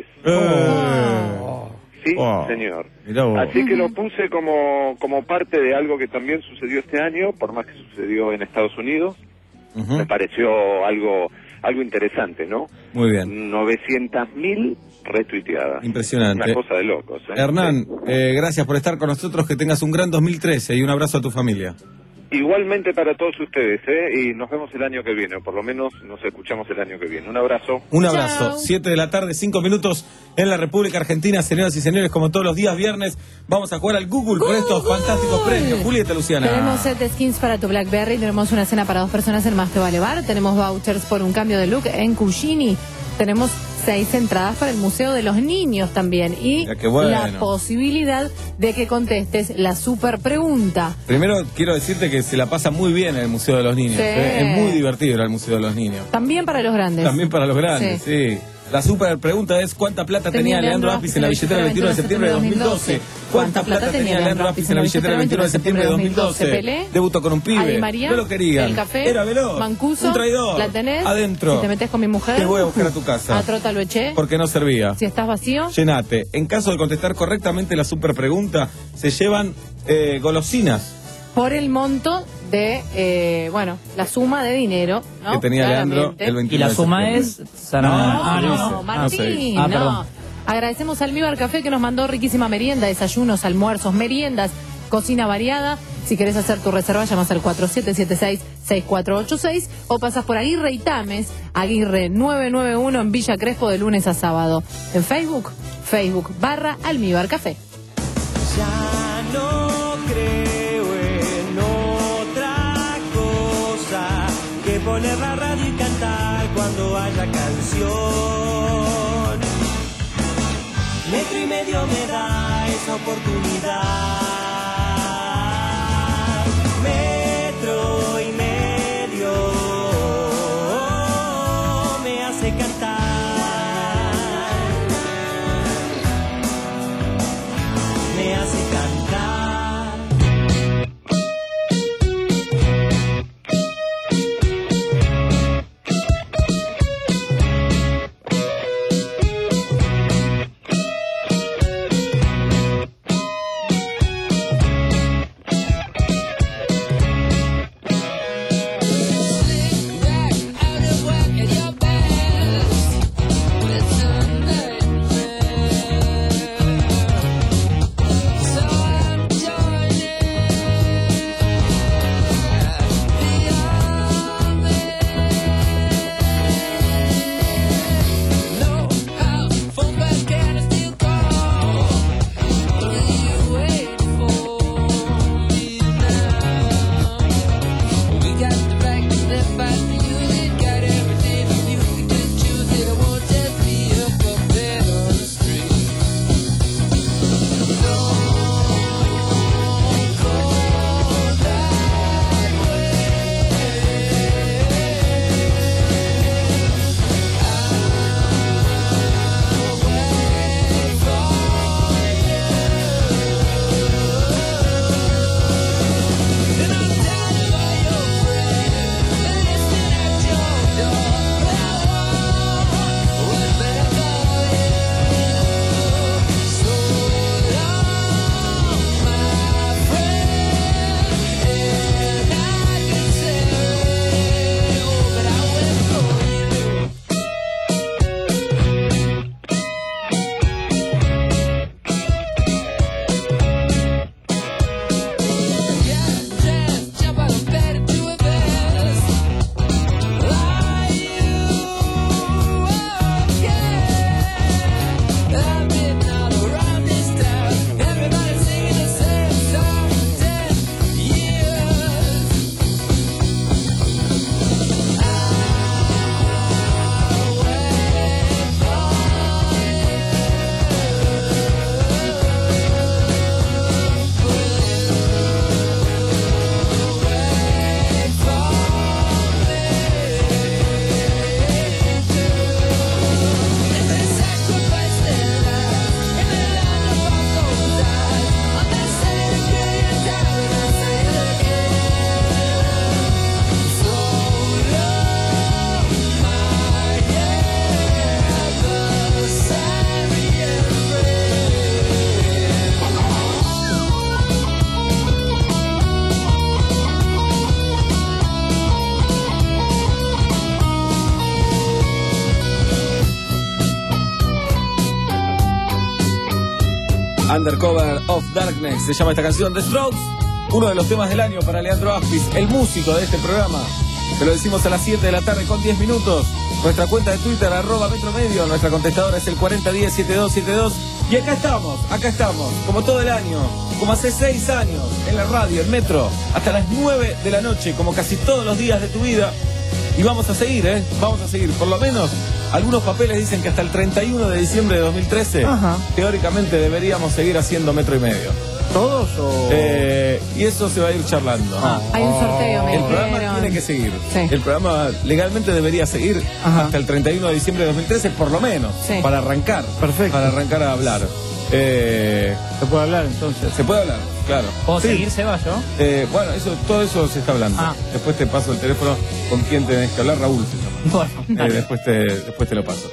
Sí, Oh, señor. mirá vos. Así que lo puse como, como parte de algo que también sucedió este año, por más que sucedió en Estados Unidos. Ujú. Me pareció algo algo interesante, ¿no? Muy bien. novecientas mil retuiteadas. Impresionante. Una cosa de locos. ¿eh? Hernán, eh, gracias por estar con nosotros, que tengas un gran dos mil trece y un abrazo a tu familia. Igualmente para todos ustedes, ¿eh? Y nos vemos el año que viene, o por lo menos nos escuchamos el año que viene. Un abrazo. Un abrazo. Siete de la tarde, cinco minutos en la República Argentina. Señoras y señores, como todos los días viernes, vamos a jugar al Google por estos fantásticos premios. Julieta Luciana. Tenemos set de skins para tu BlackBerry, tenemos una cena para dos personas en Más Te Vale Bar, tenemos vouchers por un cambio de look en Cugini, tenemos seis entradas para el Museo de los Niños también y Ya, qué bueno. la posibilidad de que contestes la super pregunta. Primero quiero decirte que se la pasa muy bien en el Museo de los Niños. Sí. ¿eh? Es muy divertido ir al Museo de los Niños. También para los grandes. También para los grandes, sí. La super pregunta es: ¿cuánta plata tenía, Leandro Apis en la billetera el veintiuno de septiembre de dos mil doce? ¿Cuánta plata tenía Leandro Apis en la billetera el veintiuno de septiembre de dos mil doce? Pelé, Debutó con un pibe. Adi María, No lo querían. El Café, Era veloz. Mancuso, Un traidor. la tenés, Adentro. si te metes con mi mujer, Te voy a buscar a tu casa. a Trota lo eché, Porque no servía. si estás vacío, Llenate. En caso de contestar correctamente la super pregunta, se llevan eh, golosinas por el monto de, eh, bueno, la suma de dinero, ¿no? que tenía Leandro Claramente. el Y veintiuno la de suma septiembre. es... Sana- No, Ah, no, no. Martín, Ah, no. perdón. Agradecemos al Almíbar Café que nos mandó riquísima merienda, desayunos, almuerzos, meriendas, cocina variada. Si querés hacer tu reserva, llamas al cuatro siete siete seis, seis cuatro ocho seis o pasas por Aguirre y Tames, Aguirre nueve nueve uno en Villa Crespo de lunes a sábado. En Facebook, Facebook barra Almíbar Café. Ya no creo en otra cosa que poner la radio y cantar cuando haya canción. Metro y medio me da esa oportunidad. Metro y medio me hace cantar. Me hace cantar. Undercover of Darkness se llama esta canción. The Strokes, uno de los temas del año para Leandro Aspis, el músico de este programa. Te lo decimos a las siete de la tarde con diez minutos. Nuestra cuenta de Twitter, arroba Metro Medio. Nuestra contestadora es el cuarenta diez setenta y dos setenta y dos. Y acá estamos, acá estamos, como todo el año, como hace seis años, en la radio, en Metro, hasta las nueve de la noche, como casi todos los días de tu vida. Y vamos a seguir, ¿eh? Vamos a seguir. Por lo menos, algunos papeles dicen que hasta el treinta y uno de diciembre de dos mil trece, Ajá. teóricamente deberíamos seguir haciendo Metro y Medio. ¿Todos o...? Eh, y eso se va a ir charlando. Ah. Hay un sorteo, me El programa dijeron. tiene que seguir. Sí. El programa legalmente debería seguir Ajá. hasta el treinta y uno de diciembre de dos mil trece, por lo menos. Sí. Para arrancar. Perfecto. Para arrancar a hablar. Eh, ¿Se puede hablar entonces? ¿Se puede hablar? Claro. ¿Puedo Sí. seguir, Seba, yo? Eh, bueno, eso, todo eso se está hablando. Ah. Después te paso el teléfono con quien tenés que hablar. Raúl se llama. Bueno, Eh, dale. después, te, después te lo paso.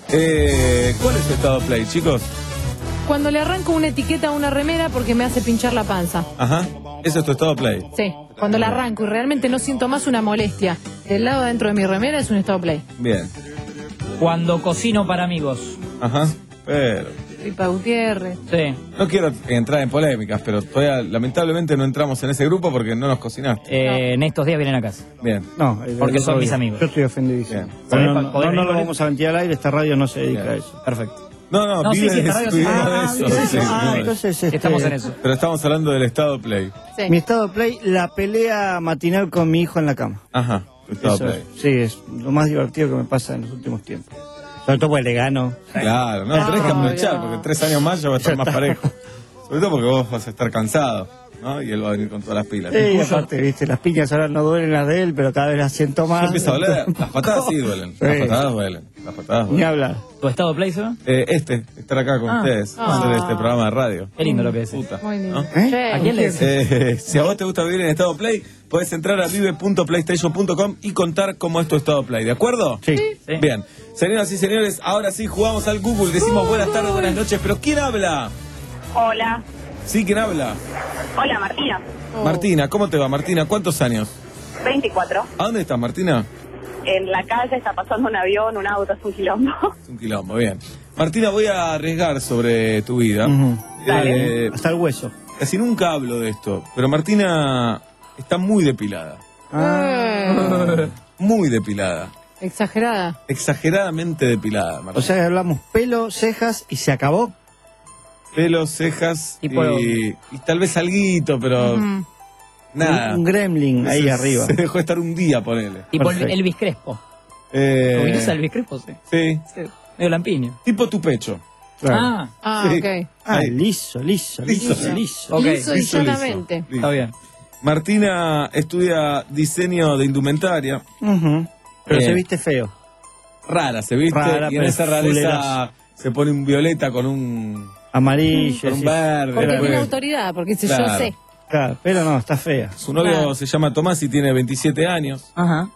Eh, ¿Cuál es su estado play, chicos? Cuando le arranco una etiqueta a una remera porque me hace pinchar la panza. Ajá. Eso es tu estado play. Sí, cuando la arranco y realmente no siento más una molestia del lado adentro de mi remera, es un estado play. Bien. Cuando cocino para amigos. Ajá. Pero... Pipa Gutiérrez. Sí. No quiero entrar en polémicas, pero todavía lamentablemente no entramos en ese grupo porque no nos cocinaste. Eh, en estos días vienen a casa. Bien. No, eh, Porque yo son soy- mis amigos. Yo estoy ofendidísimo. Bien. Pero no, ¿Podés- no, podés no lo venir? vamos a ventilar al aire, esta radio no se dedica Bien. a eso. Perfecto. No, no, No, sí, vive sí, de- esta radio sí. vive de Ah, eso, sí, sí, Ah, sí. entonces este, Estamos en eso. Pero estamos hablando del estado play. Sí. Mi estado play, la pelea matinal con mi hijo en la cama. Ajá, tu estado Eso, play. sí, es lo más divertido que me pasa en los últimos tiempos. Sobre todo porque le gano. Claro, no, tenés que aprovechar porque en tres años más ya va a estar más parejo. Sobre todo porque vos vas a estar cansado, ¿no? Y él va a venir con todas las pilas. Sí, aparte, viste, las piñas ahora no duelen las de él, pero cada vez las siento más. Ya empieza a doler. Las patadas sí duelen. Las Sí. patadas duelen. Las patadas Ni duelen. hablar. ¿Tu estado play, Seba? Eh, este, estar acá con Ah. ustedes, Ah. hacer este programa de radio. Qué lindo lo que es. Puta. Muy lindo. ¿no? ¿Eh? Sí. ¿A quién le decís? Eh, si a vos te gusta vivir en estado play, podés entrar a vive punto playstation punto com y contar cómo es tu estado play, ¿de acuerdo? Sí. Sí. Bien, señoras y señores, ahora sí jugamos al Google, decimos buenas tardes, buenas noches, pero ¿quién habla? Hola. Sí, ¿quién habla? Hola, Martina. Oh. Martina, ¿cómo te va, Martina? ¿Cuántos años? veinticuatro. ¿A dónde estás, Martina? En la calle está pasando un avión, un auto, es un quilombo. Es un quilombo, bien. Martina, voy a arriesgar sobre tu vida. Ujú. Eh, Hasta el hueso. casi nunca hablo de esto, pero Martina está muy depilada. Eh, Muy depilada. Exagerada. Exageradamente depilada, Martina. O sea que hablamos pelo, cejas y se acabó. Pelo, cejas Tipo- y, y tal vez alguito, pero Ujú. nada. Un, un gremlin ahí Se- arriba. Se dejó estar un día, ponele. Tipo el- Perfecto. Elvis Crespo. Eh, ¿Ubicás a Elvis Crespo? Sí. sí. Sí. Medio lampiño. Tipo tu pecho. Claro. Ah, Ah, Sí. ok. Ah, Ahí. liso, liso, Liso. liso, liso. Ok. Liso y Liso, liso. llanamente. Listo. está bien. Martina estudia diseño de indumentaria. Ujú. Pero Eh. se viste feo. Rara, se viste. Rara, y en pero esa rareza fulerazo. se pone un violeta con un, Amarillo. con un sí. verde. Porque después- tiene autoridad, porque si Claro. yo sé. Claro, pero no, está fea. Su novio Claro. se llama Tomás y tiene veintisiete años. Ajá.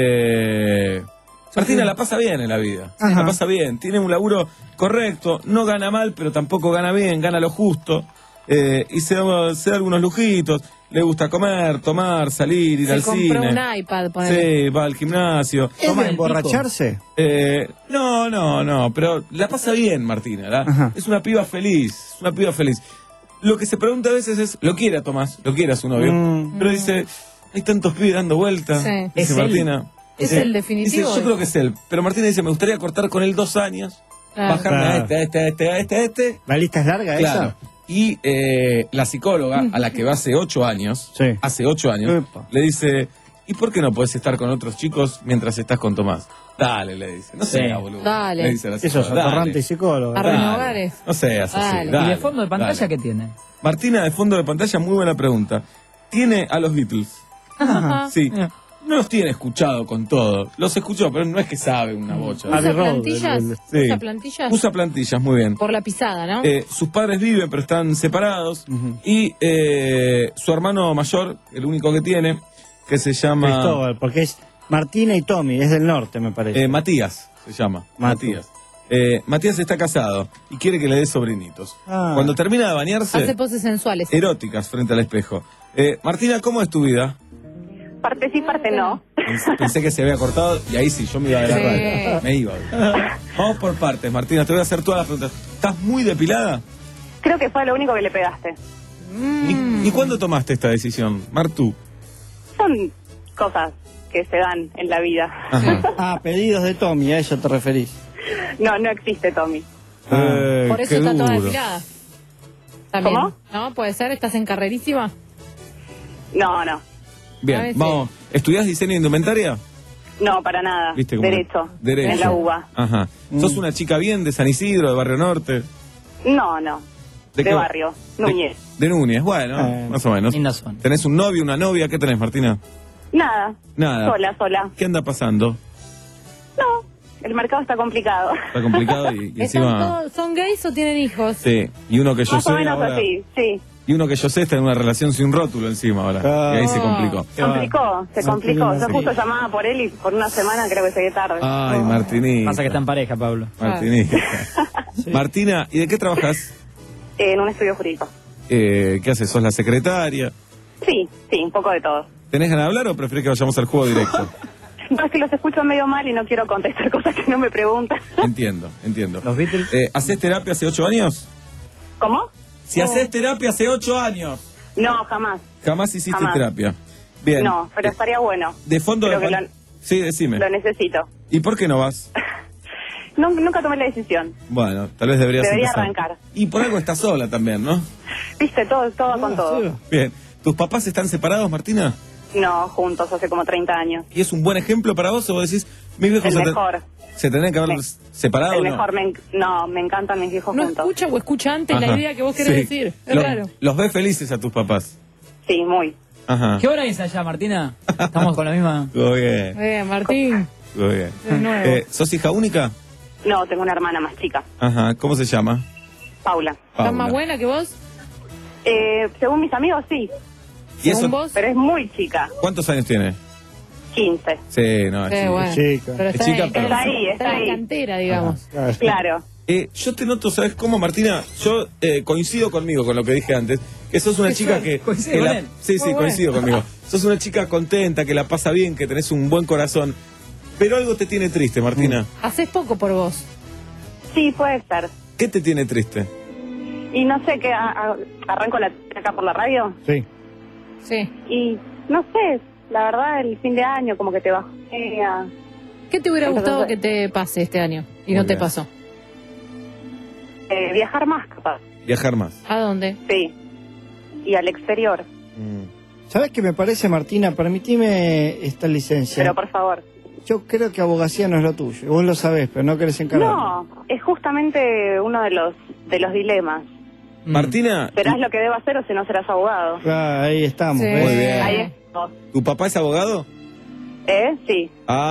Eh, Martina la pasa bien en la vida. Ajá. La pasa bien. Tiene un laburo correcto. No gana mal, pero tampoco gana bien. Gana lo justo. Eh, y se da, se da algunos lujitos. Le gusta comer, tomar, salir, ir Se al compró cine. un iPad, ponele. Sí, va al gimnasio. ¿Es Toma de el emborracharse? Eh, no, no, no, pero la pasa bien, Martina. ¿la? Ajá. Es una piba feliz, es una piba feliz. Lo que se pregunta a veces es, lo quiere a Tomás, lo quiere a su novio, Mm. pero dice, hay tantos pibes dando vueltas. Sí. Dice ¿Es él? Martina. ¿Es Sí. el definitivo? Dice, yo creo que es él. Pero Martina dice, me gustaría cortar con él dos años, Claro. bajarme a Claro. este, a este, a este, a este, a este. ¿La lista es larga Claro. esa? Y eh, la psicóloga, a la que va hace ocho años, Sí. hace ocho años, Epa. le dice, ¿y por qué no podés estar con otros chicos mientras estás con Tomás? Dale, le dice. No Sí. seas boludo. Dale. Le dice la Eso es psicóloga, atorrante dale. y psicólogo. Arruina Dale. hogares. No seas así. Dale. dale, ¿Y de fondo de pantalla dale. qué tiene? Martina, de fondo de pantalla, muy buena pregunta. Tiene a los Beatles. Ajá. Sí. Mira. No los tiene escuchado con todo. Los escuchó, pero no es que sabe una bocha. Abbey ¿Usa Road, plantillas? el- el- Sí. ¿Usa plantillas? Usa plantillas, muy bien. Por la pisada, ¿no? Eh, sus padres viven, pero están separados. Ujú. Y eh, su hermano mayor, el único que tiene, que se llama Cristóbal, porque es Martina y Tommy, es del norte, me parece. eh, Matías, se llama. Matu. Matías. Eh, Matías está casado y quiere que le dé sobrinitos. Ah. Cuando termina de bañarse, Hace poses sensuales. eróticas frente al espejo. Eh, Martina, ¿cómo es tu vida? Parte sí, parte no. Pens- Pensé que se había cortado y ahí sí, yo me iba de la Sí. radio. Me iba. Vamos por partes, Martina, te voy a hacer todas las preguntas. ¿Estás muy depilada? Creo que fue lo único que le pegaste. ¿Y, ¿Y cuándo tomaste esta decisión, Martu? Son cosas que se dan en la vida. Ah, pedidos de Tommy, a eso te referís. No, no existe Tommy. Eh, Por eso qué está toda duro. depilada. También. ¿Cómo? ¿No? ¿Puede ser? ¿Estás en carrerísima? No, no. A Bien, veces. vamos. ¿Estudiás diseño de indumentaria? No, para nada. ¿Viste cómo? Derecho. Derecho. En la U B A. Ajá. ¿Sos una chica bien de San Isidro, de Barrio Norte? No, no. ¿De De, qué- barrio. Núñez. De Núñez, bueno, Eh, más o menos. linda zona. ¿Tenés un novio, una novia? ¿Qué tenés, Martina? Nada. Nada. Sola, sola. ¿Qué anda pasando? No, el mercado está complicado. Está complicado y, y ¿Están encima... todos- ¿Son gays o tienen hijos? Sí, y uno que yo Más sé o menos ahora... así, sí. Y uno que yo sé está en una relación sin rótulo encima ahora. Ah. Y ahí se complicó. Se complicó, se Martín, complicó. Yo Martín. justo llamaba por él y por una semana creo que llegué tarde. Ay, Martinita. Pasa que está en pareja, Pablo. Martinita. Martina, ¿y de qué trabajas? En un estudio jurídico. Eh, ¿Qué haces? ¿Sos la secretaria? Sí, sí, un poco de todo. ¿Tenés ganas de hablar o preferís que vayamos al juego directo? No, es que los escucho medio mal y no quiero contestar cosas que no me preguntan. Entiendo, entiendo. ¿Los Beatles? Eh, ¿Hacés terapia hace ocho años? ¿Cómo? Si haces terapia hace ocho años. No, jamás. Jamás hiciste Jamás. terapia. Bien. No, pero estaría bueno. De fondo Creo de que pan- lo, Sí, decime. lo necesito. ¿Y por qué no vas? No, nunca tomé la decisión. Bueno, tal vez deberías Debería empezar. arrancar. Y por algo estás sola también, ¿no? Viste, todo, todo con todo. Bien. ¿Tus papás están separados, Martina? No, juntos hace como treinta años. ¿Y es un buen ejemplo para vos o vos decís, mis viejos El se, te- mejor. se tendrían que haber Me- separado El o no? mejor, me, en- no, me encantan mis hijos ¿No juntos. escucha o escucha antes la Ajá. idea que vos querés Sí. decir? Es Los- raro. Los ves felices a tus papás. Sí, muy. Ajá. ¿Qué hora es allá, Martina? Estamos con la misma... Muy bien, Eh, Martín. muy bien. De nuevo. Eh, ¿Sos hija única? No, tengo una hermana más chica, Ajá. ¿Cómo se llama? Paula. ¿Estás Paula. más buena que vos? Eh, según mis amigos, sí. ¿Y eso? ¿Según vos? Pero es muy chica. ¿Cuántos años tiene? quince. Sí, no, es Qué chica. bueno. chica. Pero Es está, chica, en- pero- Está ahí, está está en la ahí. cantera, digamos. Claro. Eh, yo te noto, ¿sabes cómo, Martina? Yo eh, coincido conmigo con lo que dije antes, que sos una chica que... Coincide que con la- él. Sí, Muy sí, bueno. coincido conmigo. Sos una chica contenta, que la pasa bien, que tenés un buen corazón. Pero algo te tiene triste, Martina. Haces poco por vos. Sí, puede ser. ¿Qué te tiene triste? Y no sé, qué a- a- arranco la acá por la radio. Sí. Sí. Y no sé, la verdad, el fin de año como que te bajea. ¿Qué te hubiera Entonces, gustado que te pase este año? Y Muy no te bien. pasó. Eh, viajar más, capaz. Viajar más. ¿A dónde? Sí. Y al exterior. ¿Sabes qué me parece, Martina? Permitime esta licencia. Pero por favor. Yo creo que abogacía no es lo tuyo. Vos lo sabés, pero no querés encargar. No, es justamente uno de los de los dilemas. Martina, ¿Serás lo que debo hacer o si no serás abogado? Ah, ahí estamos. Sí. ¿ves? Muy bien. Ahí estamos. ¿tu papá es abogado? ¿Eh? Sí.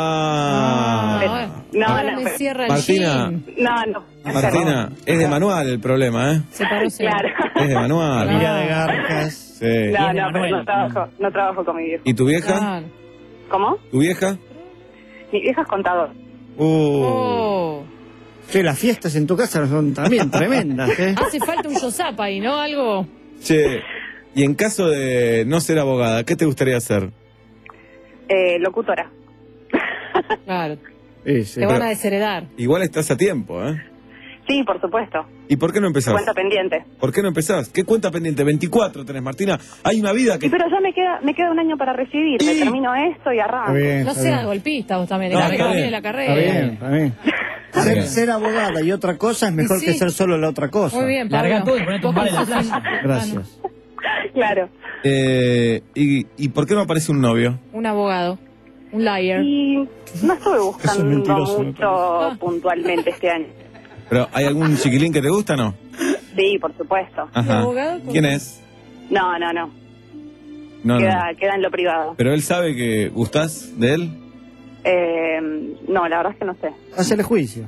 Ah. Ah, No, ahora no, me pero- cierra el Martina. gym. No, no. Martina, es de manual el problema, ¿eh? Se paró cero. Claro. Es de manual. Mira de garcas. Sí. No, Bien, no, pero Manuel. no trabajo, no trabajo con mi viejo. ¿Y tu vieja? Claro. ¿Cómo? ¿Tu vieja? Mi vieja es contador. Uh. Oh. Che, las fiestas en tu casa son también tremendas, ¿eh? Hace falta un Yosap ahí, ¿no? Algo. Che, y en caso de no ser abogada, ¿qué te gustaría hacer? Eh, locutora. Claro. Sí, sí. Te van Pero- a desheredar. Igual estás a tiempo, ¿eh? Sí, por supuesto. ¿Y por qué no empezás? Cuenta pendiente. ¿Por qué no empezás? ¿Qué cuenta pendiente? veinticuatro tenés, Martina. Hay una vida que... Sí, pero ya me queda me queda un año para recibir. Me termino esto y arranco. Está bien, No está seas bien. golpista vos también. No, Dejá que está termine bien. la Está carrera. bien, está bien. Ser, bien. ser abogada y otra cosa es mejor Sí. que ser solo la otra cosa. Muy bien, Pablo. Larga todo y ponete un Vos bar en la sos un- playa. Gracias. Claro. Eh, y, ¿Y por qué no aparece un novio? Un abogado. Un liar. Y no estuve buscando mentiroso, me mucho puntualmente este año. ¿Pero hay algún chiquilín que te gusta o no? Sí, por supuesto. Ajá. abogado? ¿Quién es? No, no, no. No, no, queda, no. queda en lo privado. ¿Pero él sabe que gustás de él? Eh, no, la verdad es que no sé. Hacele juicio.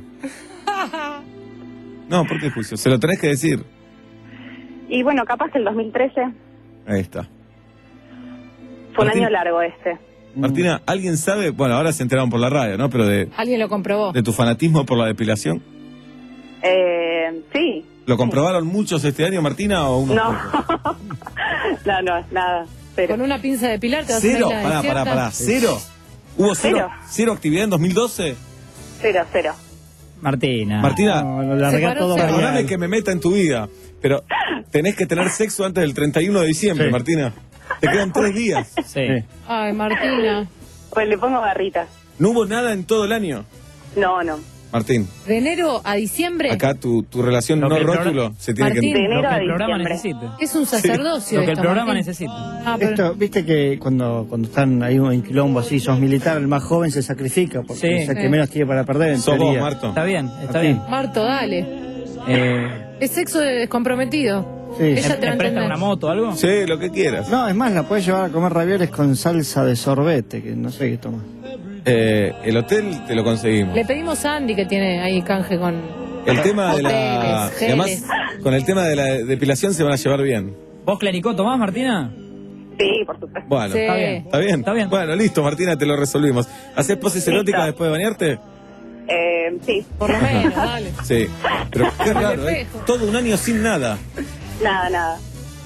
No, ¿por qué juicio? Se lo tenés que decir. Y bueno, capaz que el dos mil trece Ahí está. fue un Martín. año largo este. Martina, ¿alguien sabe? Bueno, ahora se enteraron por la radio, ¿no? Pero de, Alguien lo comprobó. de tu fanatismo por la depilación. Eh, sí. ¿Lo comprobaron muchos este año, Martina, o unos No. pocos? no, no, nada. Cero. Con una pinza de pilar te vas a ¿Cero? una isla Pará, pará, desierta. pará. ¿Cero? ¿Hubo cero, Cero. cero actividad en dos mil doce? Cero, cero. Martina. Martina, No, lo largué todo perdóname variado. que me meta en tu vida, pero tenés que tener sexo antes del treinta y uno de diciembre, Sí. Martina. Te quedan tres días. Sí. Ay, Martina. Pues le pongo garrita. ¿No hubo nada en todo el año? No, no. Martín, De enero a diciembre acá tu, tu relación Lo no que el rótulo programa- se tiene Martín, que... De enero Lo que a el programa diciembre. necesite. es un sacerdocio. Lo que el esto, programa Martín. necesita. Ah, pero- Esto, viste que cuando, cuando están ahí en quilombo así, sos militar, el más joven se sacrifica porque Sí. es el que Sí. menos tiene para perder. En Sos vos, teoría. Marto. Está bien, está Martín. bien. Marto, dale. Eh, Es sexo de descomprometido. Sí. Ella ¿Me te va a prestan entender. una moto o algo? Sí, lo que quieras. No, es más, la puedes llevar a comer ravioles con salsa de sorbete, que no sé qué toma. Eh, el hotel te lo conseguimos. Le pedimos a Andy que tiene ahí canje con... El tema de la... Hoteles, y además, geles. con el tema de la depilación se van a llevar bien. ¿Vos Clericó tomás, Martina? Sí, por supuesto. Bueno, Sí. ¿está bien? ¿Está bien? Está bien. Bueno, listo, Martina, te lo resolvimos. ¿Hacés poses Listo. eróticas después de bañarte? Eh, sí. Por lo menos, dale. Sí. Pero qué raro, ¿eh? espejo. Todo un año sin nada. Nada, nada.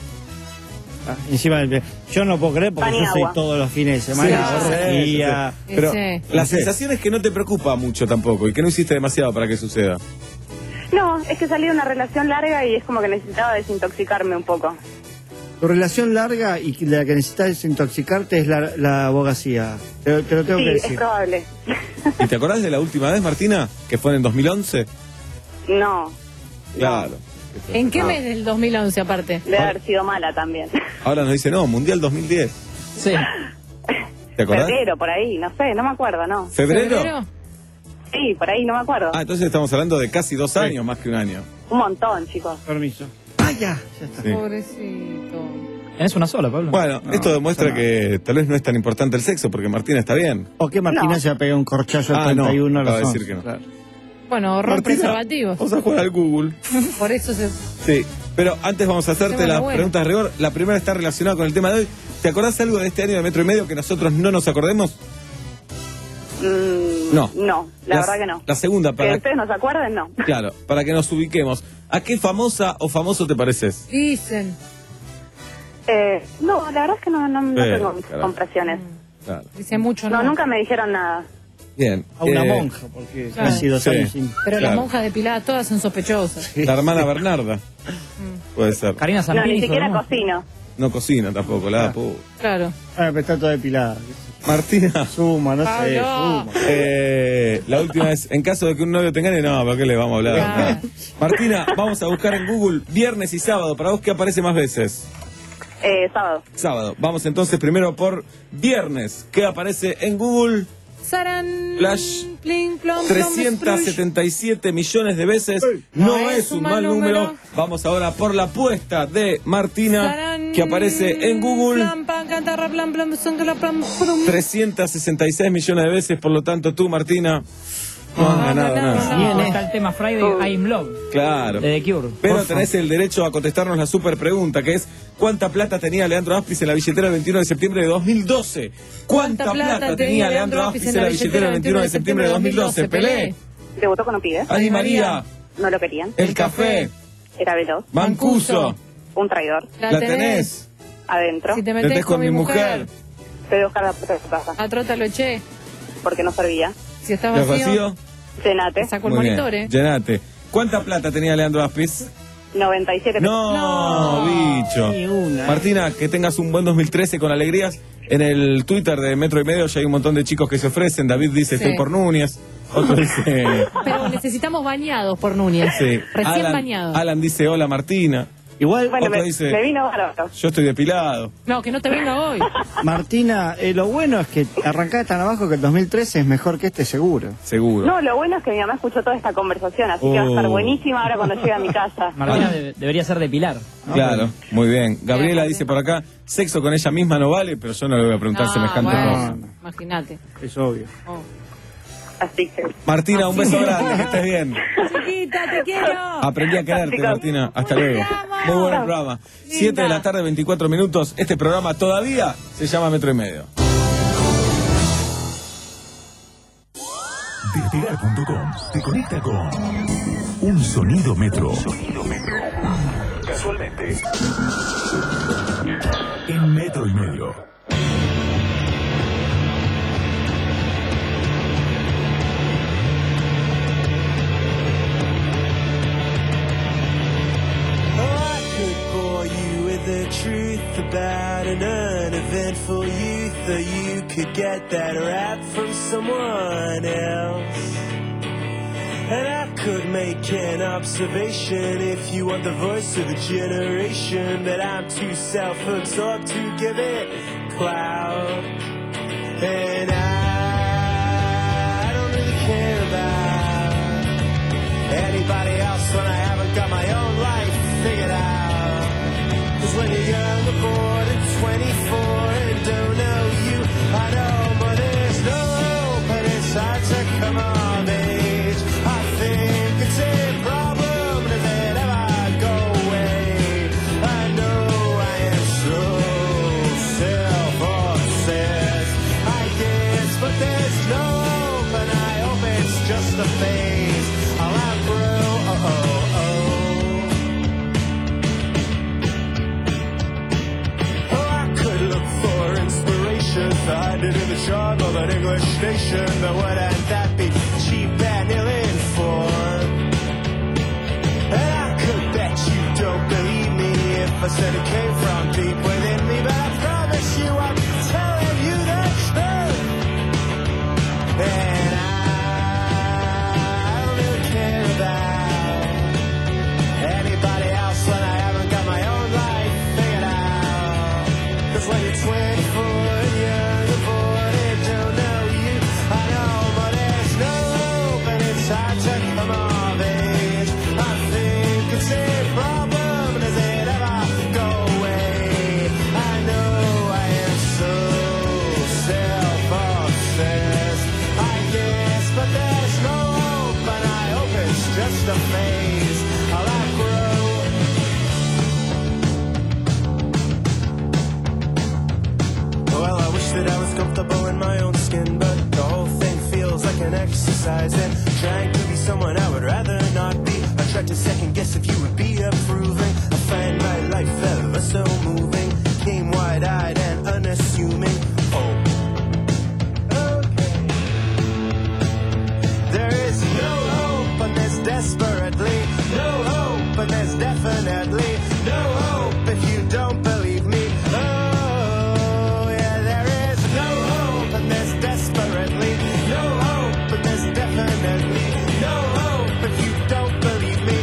Ah, encima del... Yo no puedo creer porque Pan y yo soy agua. todos los fines de semana, Sí, orgía. sí, sí. Pero Sí. la sensación es que no te preocupa mucho tampoco y que no hiciste demasiado para que suceda. No, es que salí de una relación larga y es como que necesitaba desintoxicarme un poco. Tu relación larga y la que necesitas desintoxicarte es la, la abogacía. Te, te lo tengo Sí, que es decir. probable. ¿Y te acordás de la última vez, Martina? Que fue en el dos mil once. No, Claro. ¿En qué No. mes del dos mil once aparte? debe haber sido mala también. Ahora nos dice, no, Mundial dos mil diez. Sí. ¿Te acordás? Febrero, por ahí, no sé, no me acuerdo, ¿no? ¿Febrero? Sí, por ahí, no me acuerdo. Ah, entonces estamos hablando de casi dos años más que un año. Un montón, chicos. Permiso. Ah, ya, ya está. Sí. Pobrecito. Tenés una sola, Pablo. Bueno, No, esto demuestra no. que tal vez no es tan importante el sexo, porque Martina está bien. ¿O qué Martina No. se ha pegado un corchazo al Ah, no, treinta y uno a los acaba de decir once? que no. Claro. Bueno, horror Martina, preservativo. Vamos a jugar al Google. Por eso se... Sí, pero antes vamos a hacerte Tema las bueno. preguntas de rigor. La primera está relacionada con el tema de hoy. ¿Te acordás algo de este año de metro y medio que nosotros no nos acordemos? Mm, No. No, la, La- verdad que no. La segunda, Que para, ustedes no se acuerden, no. claro, para que nos ubiquemos. ¿A qué famosa o famoso te pareces? Dicen. Eh, no, la verdad es que no, no, no Eh, tengo muchas carajo. compresiones. Claro. Dicen mucho, ¿no? No, nunca me dijeron nada. Bien. A una eh, monja, porque Claro. casi dos Sí. años sin... Pero Claro. las monjas depiladas todas son sospechosas. La hermana Bernarda. Puede ser. Karina No, Zampini. ni siquiera ¿no? cocino. No cocina tampoco, la da pu- Claro. Ah, pero está toda depilada. Martina. Suma, no sé, Pablo. suma. Eh, la última es, en caso de que un novio te engañe, no, ¿para qué le vamos a hablar? Claro. Martina, vamos a buscar en Google viernes y sábado. ¿Para vos qué aparece más veces? Eh, sábado. Sábado. Vamos entonces primero por viernes. ¿Qué aparece en Google? Saran. Flash. Pling, plom, plom, trescientos splush. setenta y siete millones de veces. No es un mal número. Vamos ahora por la apuesta de Martina, Sarán. que aparece en Google Plan, pan, cantarra, plan, plan, zongala, plan, plum. trescientos sesenta y seis millones de veces. Por lo tanto, tú, Martina, no has No, ganado no, no, nada. no. Bien, está el tema Friday, I'm Love, Claro. de The Cure. Pero Porfa. tenés el derecho a contestarnos la super pregunta, que es ¿cuánta plata tenía Leandro Aspis en la billetera el veintiuno de septiembre de dos mil doce? ¿Cuánta plata tenía Leandro Aspis en la billetera el veintiuno de septiembre de dos mil doce? Pelé, Debutó con un pibe. Adi María, No lo querían. El Café, Era veloz. Mancuso, Un traidor. la tenés, Adentro. Si te metés metes con mi mujer, Te voy a buscar la puerta de tu casa. A Trota lo eché. Porque no servía. Si está ¿lo vacío, vacío? Cenate. te saco el Muy bien, monitor, ¿eh? llenate. ¿Cuánta plata tenía Leandro Aspis? noventa y siete. No, bicho. Ni una. Martina, que tengas un buen dos mil trece con alegrías. En el Twitter de Metro y Medio ya hay un montón de chicos que se ofrecen. David dice, Sí. estoy por Núñez. Otro dice... Pero necesitamos bañados por Núñez. Sí. Recién Alan, bañados. Alan dice, hola Martina. Igual, Bueno, Otro me, dice- me vino bárbaro. Yo estoy depilado. No, que no te venga hoy. Martina, eh, lo bueno es que arrancar tan abajo que el dos mil trece es mejor que este seguro. Seguro. No, lo bueno es que mi mamá escuchó toda esta conversación, así que va a estar Oh. buenísima ahora cuando llegue a mi casa. Martina de- debería ser de Pilar. ¿no? Claro, muy bien. Gabriela Bien, dice por acá, sexo con ella misma no vale, pero yo no le voy a preguntar No, semejante bueno, cosa. Imagínate. Es obvio. Oh. Así que. Martina, un beso grande, que estés bien. Chiquita, te quiero. Aprendí a quererte, Martina. Hasta luego. Muy buen programa. siete de la tarde, veinticuatro minutos. Este programa todavía se llama Metro y Medio. Despegar punto com te conecta con un sonido metro. Casualmente. En Metro y Medio. that you could get that rap from someone else. And I could make an observation if you want the voice of the generation, but I'm too self-absorbed to give it clout. And I don't really care about anybody else when I haven't got my own life figured out. Cause when you're young, bored and twenty-four and don't know you, I know, but there's no hope and it's hard to come of age. I think it's a problem, does it ever go away? I know I am so self-obsessed, I guess, but there's no hope and I hope it's just a phase. I'll outgrow, oh, oh, oh. Oh, I could look for inspiration, find it in the charm of an English nation, but wouldn't that be cheap and ill-informed? And I could bet you don't believe me if I said it came from deep within me, but I promise you I'm telling you the truth. And I don't really care about anybody else when I haven't got my own life figured out. Cause when you're twenty-four and young and bored and don't know you, I know, but there's no hope and it's hard to come of age. I think it's a problem, does it ever go away? I know I am so self-obsessed, I guess, but there's no hope and I hope it's just a phase. I'll outgrow. Well, I wish that I was comfortable in my own skin, but the whole thing feels like an exercise in trying to be someone I would rather not be. I tried to second guess if you would be approving. I find my life ever so moving, came wide-eyed and unassuming. Oh, okay. There is no hope, but there's desperately no hope, but there's definitely no hope if you don't believe me. Oh, yeah, there is no hope, and there's desperately no hope, but there's definitely no hope if you don't believe me.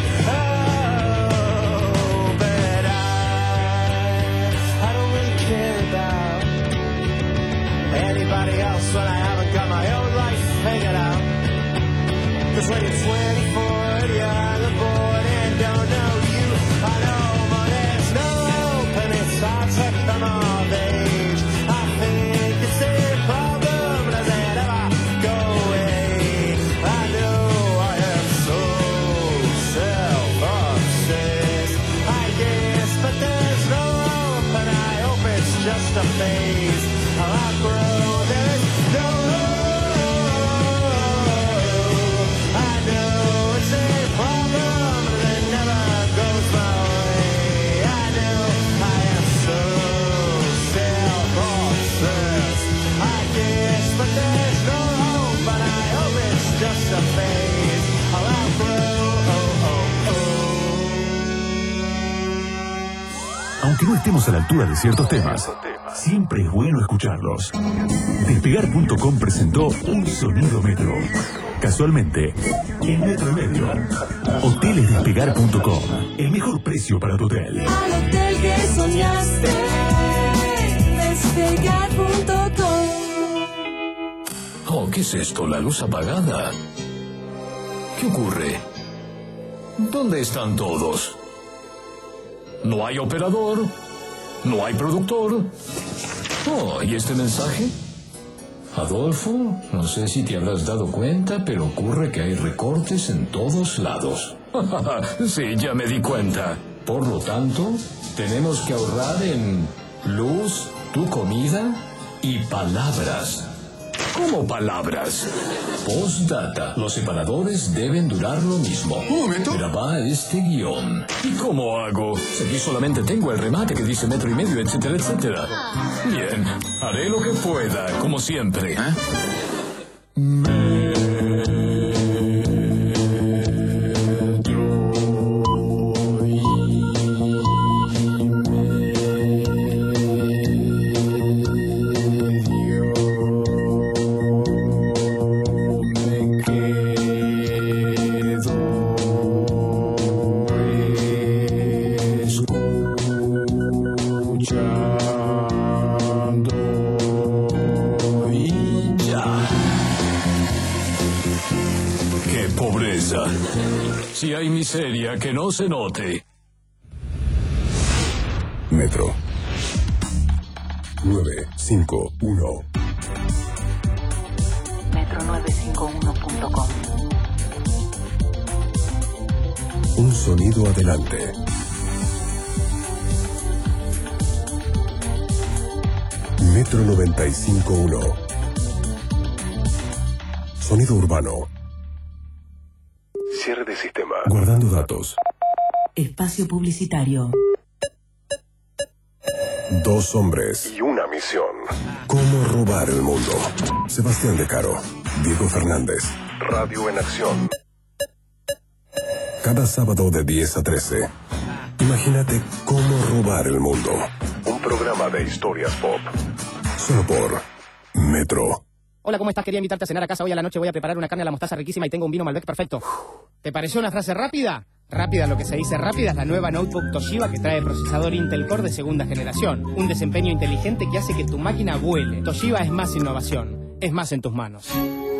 Oh, but I, I don't really care about anybody else when I haven't got my own life figured out. Cause when you're twenty-four and young and bored and don't know you, I know, but there's no hope and it's hard to come of age. I think it's a problem, does it ever go away? I know I am so self-obsessed, I guess, but there's no hope and I hope it's just a phase. I'll outgrow, there's no hope. I know it's a problem that never goes my way. I know I am so self-obsessed, I guess, but there's no hope, but I hope it's just a phase. I'll outgrow, oh, oh, oh. Aunque no estemos a la altura de ciertos temas, siempre es bueno escucharlos. Despegar punto com presentó Un Sonido Metro. Casualmente, en Metro y Medio. Hoteles Despegar punto com. El mejor precio para tu hotel. Al hotel que soñaste, Despegar punto com. Oh, ¿qué es esto? ¿La luz apagada? ¿Qué ocurre? ¿Dónde están todos? No hay operador, no hay productor. Oh, ¿y este mensaje? Adolfo, no sé si te habrás dado cuenta, pero ocurre que hay recortes en todos lados. Sí, ya me di cuenta. Por lo tanto, tenemos que ahorrar en luz, tu comida y palabras. ¿Cómo palabras? Postdata. Los separadores deben durar lo mismo. Un momento. Graba este guión. ¿Y cómo hago? Si aquí solamente tengo el remate que dice metro y medio, etcétera, etcétera. Bien, haré lo que pueda, como siempre. ¿Eh? naturaleza. Si hay miseria, que no se note. Metro nueve cinco uno. metro nueve cinco uno punto com. Un sonido adelante. Metro noventa y cinco punto uno. Sonido urbano. Cierre de sistema. Guardando datos. Espacio publicitario. Dos hombres y una misión. ¿Cómo robar el mundo? Sebastián De Caro, Diego Fernández. Radio en acción. Cada sábado de diez a trece. Imagínate cómo robar el mundo. Un programa de historias pop. Solo por Metro. Hola, ¿cómo estás? Quería invitarte a cenar a casa hoy a la noche. Voy a preparar una carne a la mostaza riquísima y tengo un vino Malbec perfecto. ¿Te pareció una frase rápida? Rápida, lo que se dice rápida, es la nueva notebook Toshiba que trae procesador Intel Core de segunda generación. Un desempeño inteligente que hace que tu máquina vuele. Toshiba es más innovación. Es más en tus manos.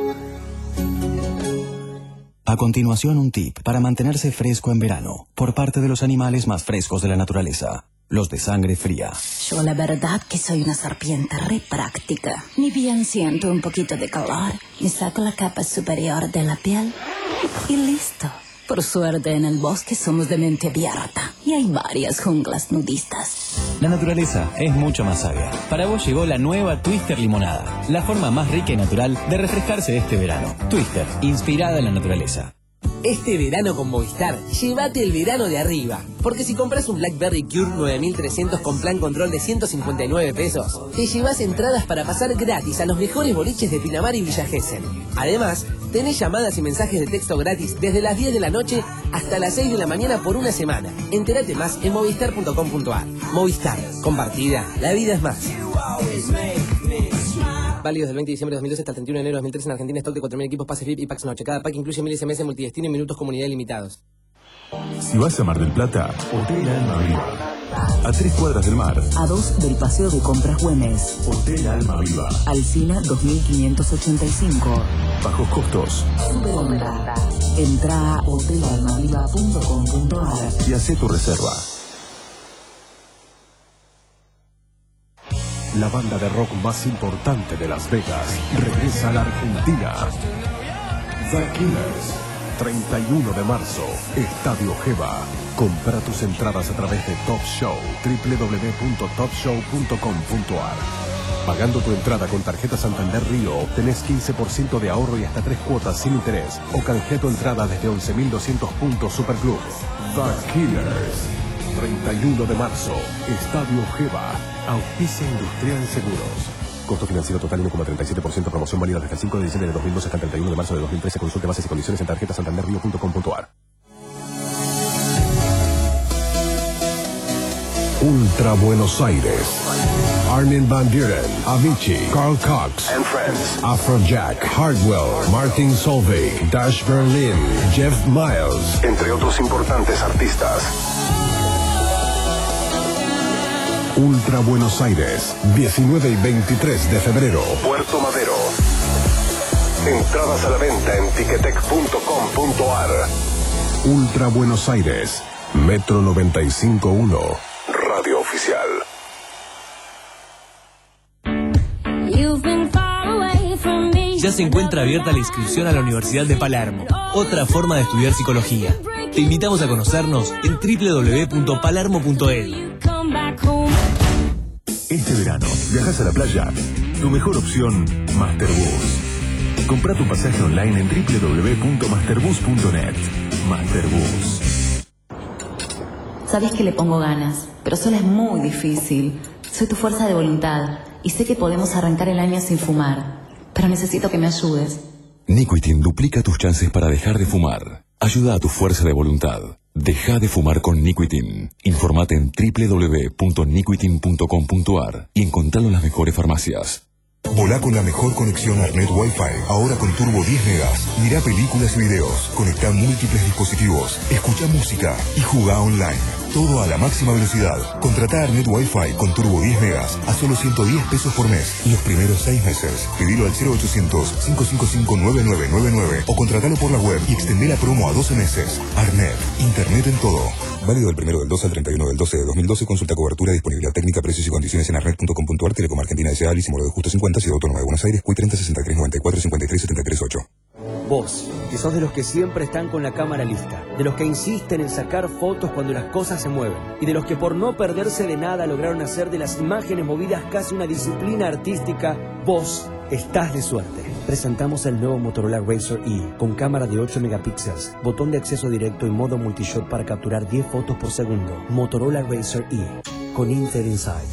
A continuación, un tip para mantenerse fresco en verano, por parte de los animales más frescos de la naturaleza, los de sangre fría. Yo la verdad que soy una serpiente re práctica. Ni bien siento un poquito de calor, me saco la capa superior de la piel y listo. Por suerte en el bosque somos de mente abierta y hay varias junglas nudistas. La naturaleza es mucho más sabia. Para vos llegó la nueva Twister Limonada, la forma más rica y natural de refrescarse este verano. Twister, inspirada en la naturaleza. Este verano con Movistar, llévate el verano de arriba. Porque si compras un BlackBerry Cure nueve mil trescientos con plan control de ciento cincuenta y nueve pesos, te llevas entradas para pasar gratis a los mejores boliches de Pinamar y Villa Gesell. Además, tenés llamadas y mensajes de texto gratis desde las diez de la noche hasta las seis de la mañana por una semana. Entérate más en movistar punto com punto a r. Movistar, compartida, la vida es más. Válidos del veinte de diciembre de dos mil doce hasta el treinta y uno de enero de dos mil trece en Argentina. Stock de cuatro mil equipos, pases V I P y Pax Noche. Cada pack incluye mil S M S, multidestino y minutos comunidad ilimitados. Si vas a Mar del Plata, Hotel Alma Viva. A tres cuadras del mar. A dos del Paseo de Compras Güemes. Hotel Alma Viva. Alsina dos mil quinientos ochenta y cinco. Bajos costos. Super onda. Entra a hotel alma viva punto com punto a r y hacé tu reserva. La banda de rock más importante de Las Vegas regresa a la Argentina. The Killers. treinta y uno de marzo, Estadio Geva. Compra tus entradas a través de Top Show, doble u doble u doble u punto top show punto com punto a r. Pagando tu entrada con tarjeta Santander Río, obtenés quince por ciento de ahorro y hasta tres cuotas sin interés. O canjea tu entrada desde once mil doscientos puntos Superclub. The Killers. treinta y uno de marzo, Estadio Geva. Auspicia Industrial Seguros. Costo financiero total uno coma treinta y siete por ciento. Promoción válida desde el cinco de diciembre de dos mil doce hasta el treinta y uno de marzo de dos mil trece. Consulte bases y condiciones en tarjeta santander río punto com punto a r. Ultra Buenos Aires. Armin van Buren, Avicii, Carl Cox and Friends, Afrojack, Hardwell, Martin Solveig, Dash Berlin, Jeff Miles, entre otros importantes artistas. Ultra Buenos Aires, diecinueve y veintitrés de febrero, Puerto Madero. Entradas a la venta en ticketek punto com punto a r. Ultra Buenos Aires, Metro noventa y cinco punto uno, Radio Oficial. Ya se encuentra abierta la inscripción a la Universidad de Palermo, otra forma de estudiar psicología. Te invitamos a conocernos en doble u doble u doble u punto palermo punto e d u. Este verano, viajas a la playa. Tu mejor opción, Masterbus. Compra tu pasaje online en doble u doble u doble u punto masterbus punto net. Masterbus. Sabes que le pongo ganas, pero sola es muy difícil. Soy tu fuerza de voluntad y sé que podemos arrancar el año sin fumar, pero necesito que me ayudes. Nicotin duplica tus chances para dejar de fumar. Ayuda a tu fuerza de voluntad. Deja de fumar con Nicotin. Informate en doble u doble u doble u punto nicotin punto com punto a r y encontralo en las mejores farmacias. Volá con la mejor conexión a Net Wi-Fi, ahora con turbo diez megas. Mirá películas y videos, conectá múltiples dispositivos, escucha música y jugá online. Todo a la máxima velocidad. Contratá Arnet Wi-Fi con Turbo diez megas a solo ciento diez pesos por mes. Los primeros seis meses. Pedilo al cero ochocientos, cinco cinco cinco, nueve nueve nueve nueve o contratalo por la web y extendé la promo a doce meses. Arnet. Internet en todo. Válido del primero del doce al treinta y uno del doce de dos mil doce. Consulta cobertura, disponibilidad técnica, precios y condiciones en arnet punto com punto ar. Telecom Argentina S A, Licimoro de Justo cincuenta, Ciudad Autónoma de Buenos Aires, C U I treinta sesenta y tres noventa y cuatro cincuenta y tres setenta y tres ocho. Vos, que sos de los que siempre están con la cámara lista, de los que insisten en sacar fotos cuando las cosas se mueven, y de los que por no perderse de nada lograron hacer de las imágenes movidas casi una disciplina artística, vos estás de suerte. Presentamos el nuevo Motorola Razr E, con cámara de ocho megapíxeles, botón de acceso directo y modo multishot para capturar diez fotos por segundo. Motorola Razr E, con Intel Inside.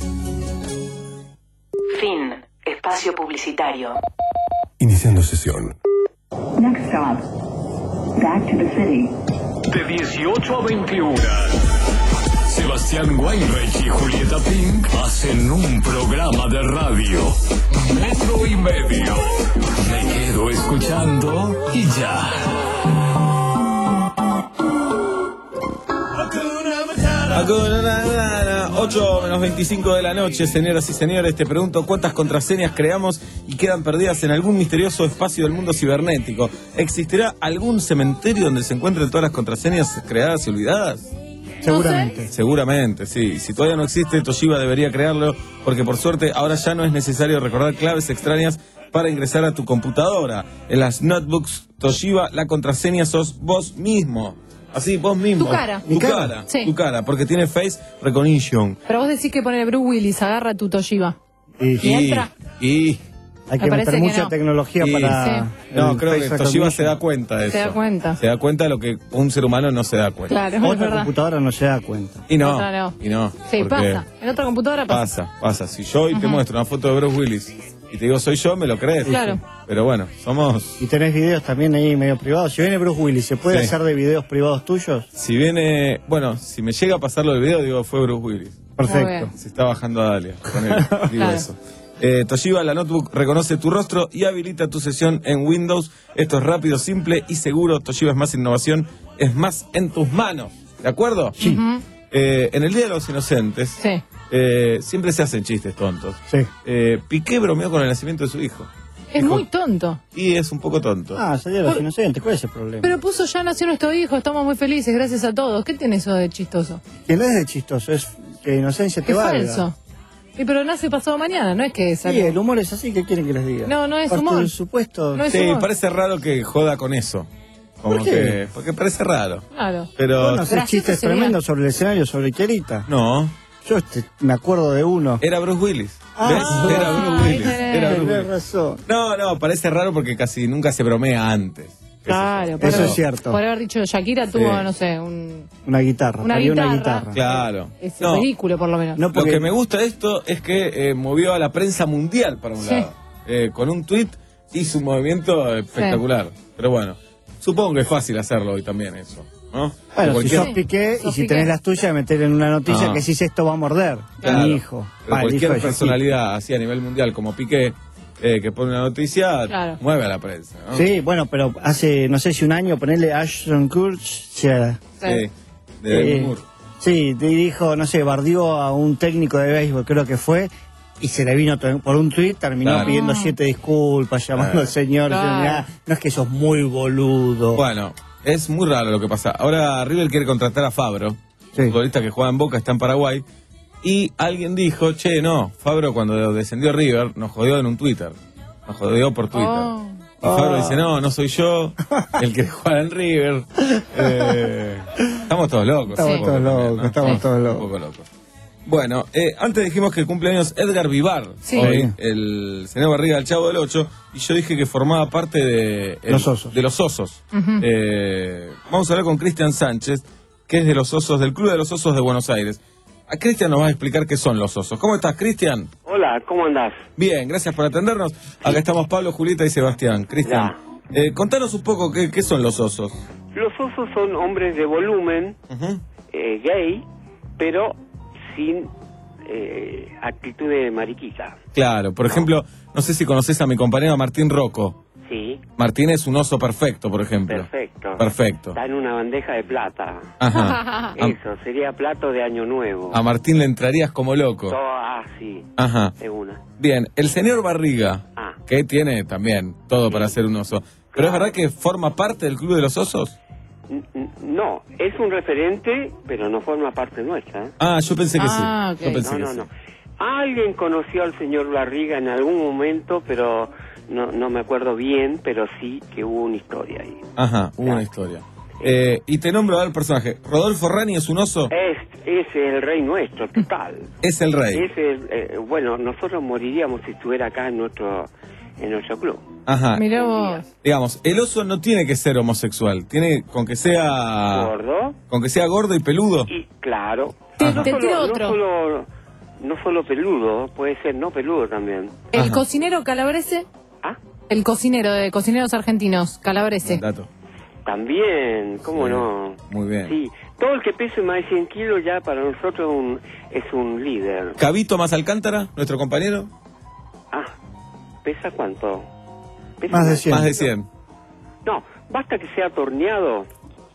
Fin. Espacio publicitario. Iniciando sesión. Next stop. Back to the city. De dieciocho a veintiuna. Sebastián Weinreich y Julieta Pink hacen un programa de radio. Metro y medio. Me quedo escuchando y ya. ocho menos veinticinco de la noche, señoras y señores. Te pregunto cuántas contraseñas creamos y quedan perdidas en algún misterioso espacio del mundo cibernético. ¿Existirá algún cementerio donde se encuentren todas las contraseñas creadas y olvidadas? Seguramente. Seguramente, sí. Si todavía no existe, Toshiba debería crearlo, porque por suerte ahora ya no es necesario recordar claves extrañas para ingresar a tu computadora. En las notebooks Toshiba, la contraseña sos vos mismo. Así, vos mismo. Tu cara. Tu cara. cara. Sí. Tu cara, porque tiene face recognition. Pero vos decís que poner Bruce Willis, agarra tu Toshiba. Y, ¿Y entra? Y... Hay que meter mucha no. tecnología y, para... Sí. No, creo que Toshiba se da cuenta de eso. Se da cuenta. Se da cuenta de lo que un ser humano no se da cuenta. Claro, es Otra verdad. computadora no se da cuenta. Y no, Otra no. y no. Sí, porque pasa. En otra computadora pasa. Pasa, pasa. Si yo hoy te Ujú. muestro una foto de Bruce Willis y te digo soy yo, me lo crees. Claro. Pero bueno, somos... Y tenés videos también ahí medio privados. Si viene Bruce Willis, ¿se puede Sí. hacer de videos privados tuyos? Si viene... Bueno, si me llega a pasarlo del video, digo, fue Bruce Willis. Perfecto. Se está bajando a Dalia. Con él, digo Claro. eso. Eh, Toshiba, la notebook, reconoce tu rostro y habilita tu sesión en Windows. Esto es rápido, simple y seguro. Toshiba es más innovación, es más en tus manos. ¿De acuerdo? Sí. Ujú. Eh, en el Día de los Inocentes, Sí. eh, siempre se hacen chistes tontos. Sí. Eh, Piqué bromeó con el nacimiento de su hijo. Es muy tonto. Y es un poco tonto. Ah, salió los Por- inocentes. ¿Cuál es el problema? Pero puso ya nació nuestro hijo, estamos muy felices, gracias a todos. ¿Qué tiene eso de chistoso? Que no es de chistoso, es que inocencia te Es valga. falso. Sí, pero nace pasado mañana, no es que Sí, el humor es así, ¿qué quieren que les diga? No, no es Por humor. tu supuesto. No es Sí, humor. parece raro que joda con eso. Como ¿Por qué? que. Porque parece raro. Claro. Pero. Vos no haces Gracioso chistes sería. tremendos sobre el escenario, sobre Kiarita. No. Yo este, me acuerdo de uno. Era Bruce Willis. Ah, ¿Ves? Era Bruce ahí Willis. tenés. Era Bruce Tenés Willis. razón. No, no, parece raro porque casi nunca se bromea antes. Claro, por Eso haber- es cierto. Por haber dicho Shakira tuvo, Sí. no sé, un, Una guitarra. Una había una guitarra. guitarra. Claro. es No, ridículo por lo menos. No, lo porque que me gusta de esto es que eh, movió a la prensa mundial para un Sí. lado. Eh, con un tuit hizo un movimiento espectacular. Pero bueno, supongo que es fácil hacerlo hoy también eso, ¿no? Bueno, De si cualquier- sos Piqué y Sos si Piqué. tenés las tuyas, meter en una noticia Ah. que decís esto va a morder. Claro. A mi hijo. Pero Ah, el hijo cualquier de Shakira. personalidad así a nivel mundial como Piqué, eh, que pone una noticia, Claro. mueve a la prensa, ¿no? Sí, bueno, pero hace, no sé si un año, ponerle Ashton Kutcher. Sí. Sí, de Eh, Moore. Sí, te dijo, no sé, bardió a un técnico de béisbol, creo que fue, y se le vino to- por un tuit, terminó Claro. pidiendo siete disculpas, llamando Claro. al señor. Claro. diciendo, "Ah, no es que sos muy boludo". Bueno, es muy raro lo que pasa. Ahora River quiere contratar a Fabro, Sí. futbolista que juega en Boca, está en Paraguay, y alguien dijo, che, no, Fabro cuando descendió River nos jodió en un Twitter, nos jodió por Twitter. Oh. Y Fabro Ah. dice, no, no soy yo, el que juega en River. Eh, estamos todos locos. Estamos un poco todos también, locos, ¿no? estamos todos Un locos. poco locos. Bueno, eh, antes dijimos que cumpleaños Edgar Vivar, Sí. hoy, el señor Barriga del Chavo del Ocho, y yo dije que formaba parte de, el- Los Osos. de los Osos. Ujú. Eh, vamos a hablar con Cristian Sánchez, que es de los Osos, del Club de los Osos de Buenos Aires. A Cristian nos va a explicar qué son los Osos. ¿Cómo estás, Cristian? Hola, ¿cómo andás? Bien, gracias por atendernos. Acá estamos Pablo, Julieta y Sebastián. Cristian, eh, contanos un poco qué, qué son los Osos. Los osos son hombres de volumen, Ujú. eh, gay, pero sin eh, actitud de mariquita. Claro, por ejemplo, no sé si conoces a mi compañero Martín Rocco. Sí. Martín es un oso perfecto, por ejemplo. Perfecto. Perfecto. Está en una bandeja de plata. Ajá. Eso, sería plato de año nuevo. A Martín le entrarías como loco. Todo, ah, sí. Ajá. De una. Bien, el señor Barriga, Ah. que tiene también todo para ser un oso. ¿Pero es verdad que forma parte del Club de los Osos? N- n- No, es un referente, pero no forma parte nuestra. ¿eh? Ah, yo pensé que Ah, sí. ok. Yo pensé No, que no, sí. no. Alguien conoció al señor Barriga en algún momento, pero no, no me acuerdo bien, pero sí que hubo una historia ahí. Ajá, hubo una historia. Eh, y te nombro al personaje. ¿Rodolfo Rani es un oso? Es, es el rey nuestro, total. Es el rey. Es el, eh, bueno, nosotros moriríamos si estuviera acá en nuestro en nuestro club. Ajá. Mirá vos. Digamos, el oso no tiene que ser homosexual. Tiene con que sea... ¿Gordo? Con que sea gordo y peludo. Y claro. Te- no, te solo, tiro no otro. solo no solo peludo, puede ser no peludo también. El cocinero calabrese. ¿Ah? El cocinero de cocineros argentinos, calabrese. Dato. También, ¿cómo Sí, no? Muy bien. Sí, todo el que pese más de cien kilos ya para nosotros un, es un líder. Cabito Más Alcántara, nuestro compañero. Ah, ¿pesa cuánto? ¿Pesa Más de cien. Más de cien. No, basta que sea torneado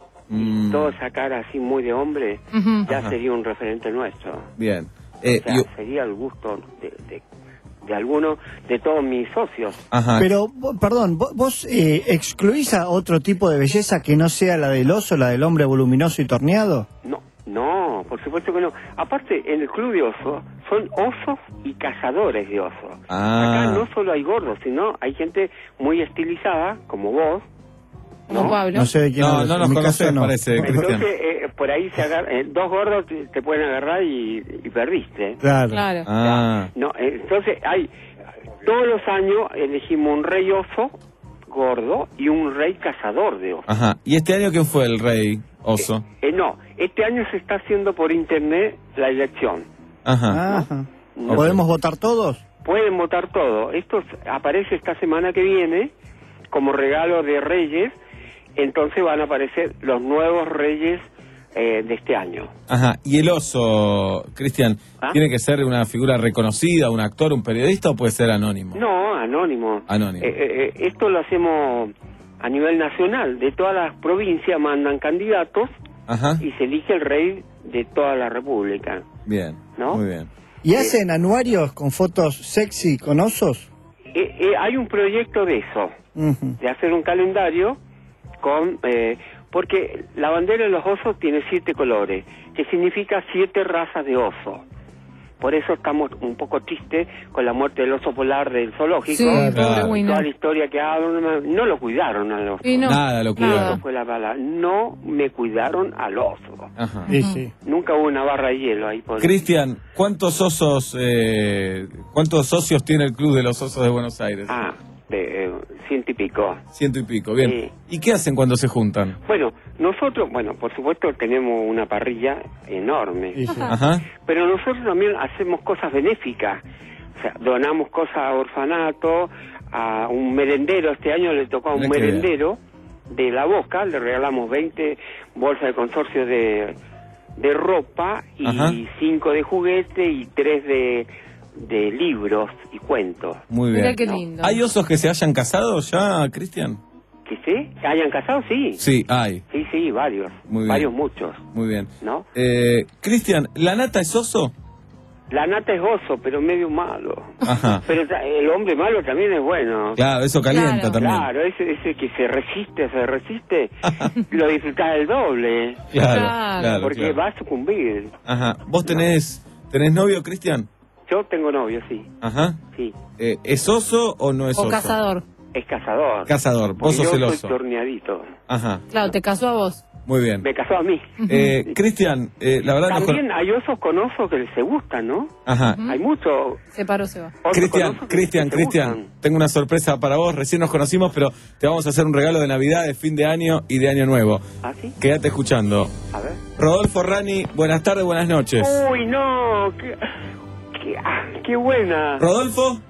Mm, y toda esa cara así muy de hombre, Ujú. ya Ajá. sería un referente nuestro. bien. Eh, O sea, y- sería el gusto de, de, de alguno de todos mis socios. Ajá. Pero, vo- perdón, vo- vos eh, excluís a otro tipo de belleza que no sea la del oso, la del hombre voluminoso y torneado. No, no, por supuesto que no. Aparte, en el club de osos son osos y cazadores de osos. Ah. Acá no solo hay gordos, sino hay gente muy estilizada, como vos. Como Pablo. No sé de quién No, hablas, no en nos mi caso conocés, no. parece, Cristian. Entonces, eh, por ahí se agarra, eh, dos gordos te, te pueden agarrar y, y perdiste. Claro. Claro. Ah, No, eh, entonces hay, todos los años elegimos un rey oso gordo y un rey cazador de osos. ajá. ¿Y este año quién fue el rey oso? Eh, no, este año se está haciendo por internet la elección. Ajá. Ajá. No. ¿Podemos votar todos? Pueden votar todo. Esto aparece esta semana que viene como regalo de Reyes. Entonces van a aparecer los nuevos Reyes eh, de este año. Ajá. ¿Y el oso, Cristian, ¿Ah? tiene que ser una figura reconocida, un actor, un periodista o puede ser anónimo? No, anónimo. Anónimo. Eh, eh, eh, esto lo hacemos a nivel nacional. De todas las provincias mandan candidatos Ajá. y se elige el rey de toda la república. Bien. ¿No? Muy bien. ¿Y hacen anuarios con fotos sexy con osos? Eh, eh, hay un proyecto de eso, Ujú. de hacer un calendario con... eh, porque la bandera de los osos tiene siete colores, que significa siete razas de oso. Por eso estamos un poco tristes con la muerte del oso polar del zoológico. Sí, Claro. pobre Y Winner. toda la historia que hablan, no lo cuidaron al oso. Y no. Nada lo cuidaron. Eso fue la palabra. No me cuidaron al oso. Ajá. Sí, sí. Nunca hubo una barra de hielo ahí. Por... Cristian, ¿cuántos osos, eh, cuántos socios tiene el Club de los Osos de Buenos Aires? Ah, de eh, ciento y pico. Ciento y pico, bien. Sí. ¿Y qué hacen cuando se juntan? Bueno, nosotros, bueno, por supuesto tenemos una parrilla enorme. Sí, sí. Ajá. Pero nosotros también hacemos cosas benéficas. O sea, donamos cosas a orfanato, a un merendero. Este año le tocó a un Mirá qué bien. merendero de La Boca. Le regalamos veinte bolsas de consorcio de, de ropa y Ajá. cinco de juguete y tres de, de libros y cuentos. Muy Mirá bien. qué lindo. ¿Hay osos que se hayan casado ya, Cristian? ¿Que sí? ¿Que hayan casado? Sí. Sí, hay. Sí, sí, varios. Muy bien. Varios, muchos. Muy bien. ¿No? Eh, Cristian, ¿la nata es oso? La nata es oso, pero medio malo. Ajá. Pero ta- el hombre malo también es bueno. Claro, eso calienta Claro. también. Claro, ese, ese que se resiste, se resiste, lo disfrutás el doble. Claro, Claro. claro, porque claro. va a sucumbir. Ajá. ¿Vos tenés, tenés novio, Cristian? Yo tengo novio, sí. Ajá. Sí. Eh, ¿Es oso o no es O oso? cazador. Es cazador. Cazador. Vos Porque sos yo el soy oso. torneadito. Ajá. Claro, te casó a vos. Muy bien. Me casó a mí. Eh, Cristian, eh, la verdad... nos con- También hay osos con osos que se gustan, ¿no? Ajá. Ujú. Hay muchos Se paró, se va. osos con Cristian, osos que Cristian, se Cristian, gustan. tengo una sorpresa para vos. Recién nos conocimos, pero te vamos a hacer un regalo de Navidad, de fin de año y de año nuevo. ¿Ah, sí? Quédate escuchando. A ver. Rodolfo Rani, buenas tardes, buenas noches. Uy, no. Qué, qué, ah, qué buena. Rodolfo,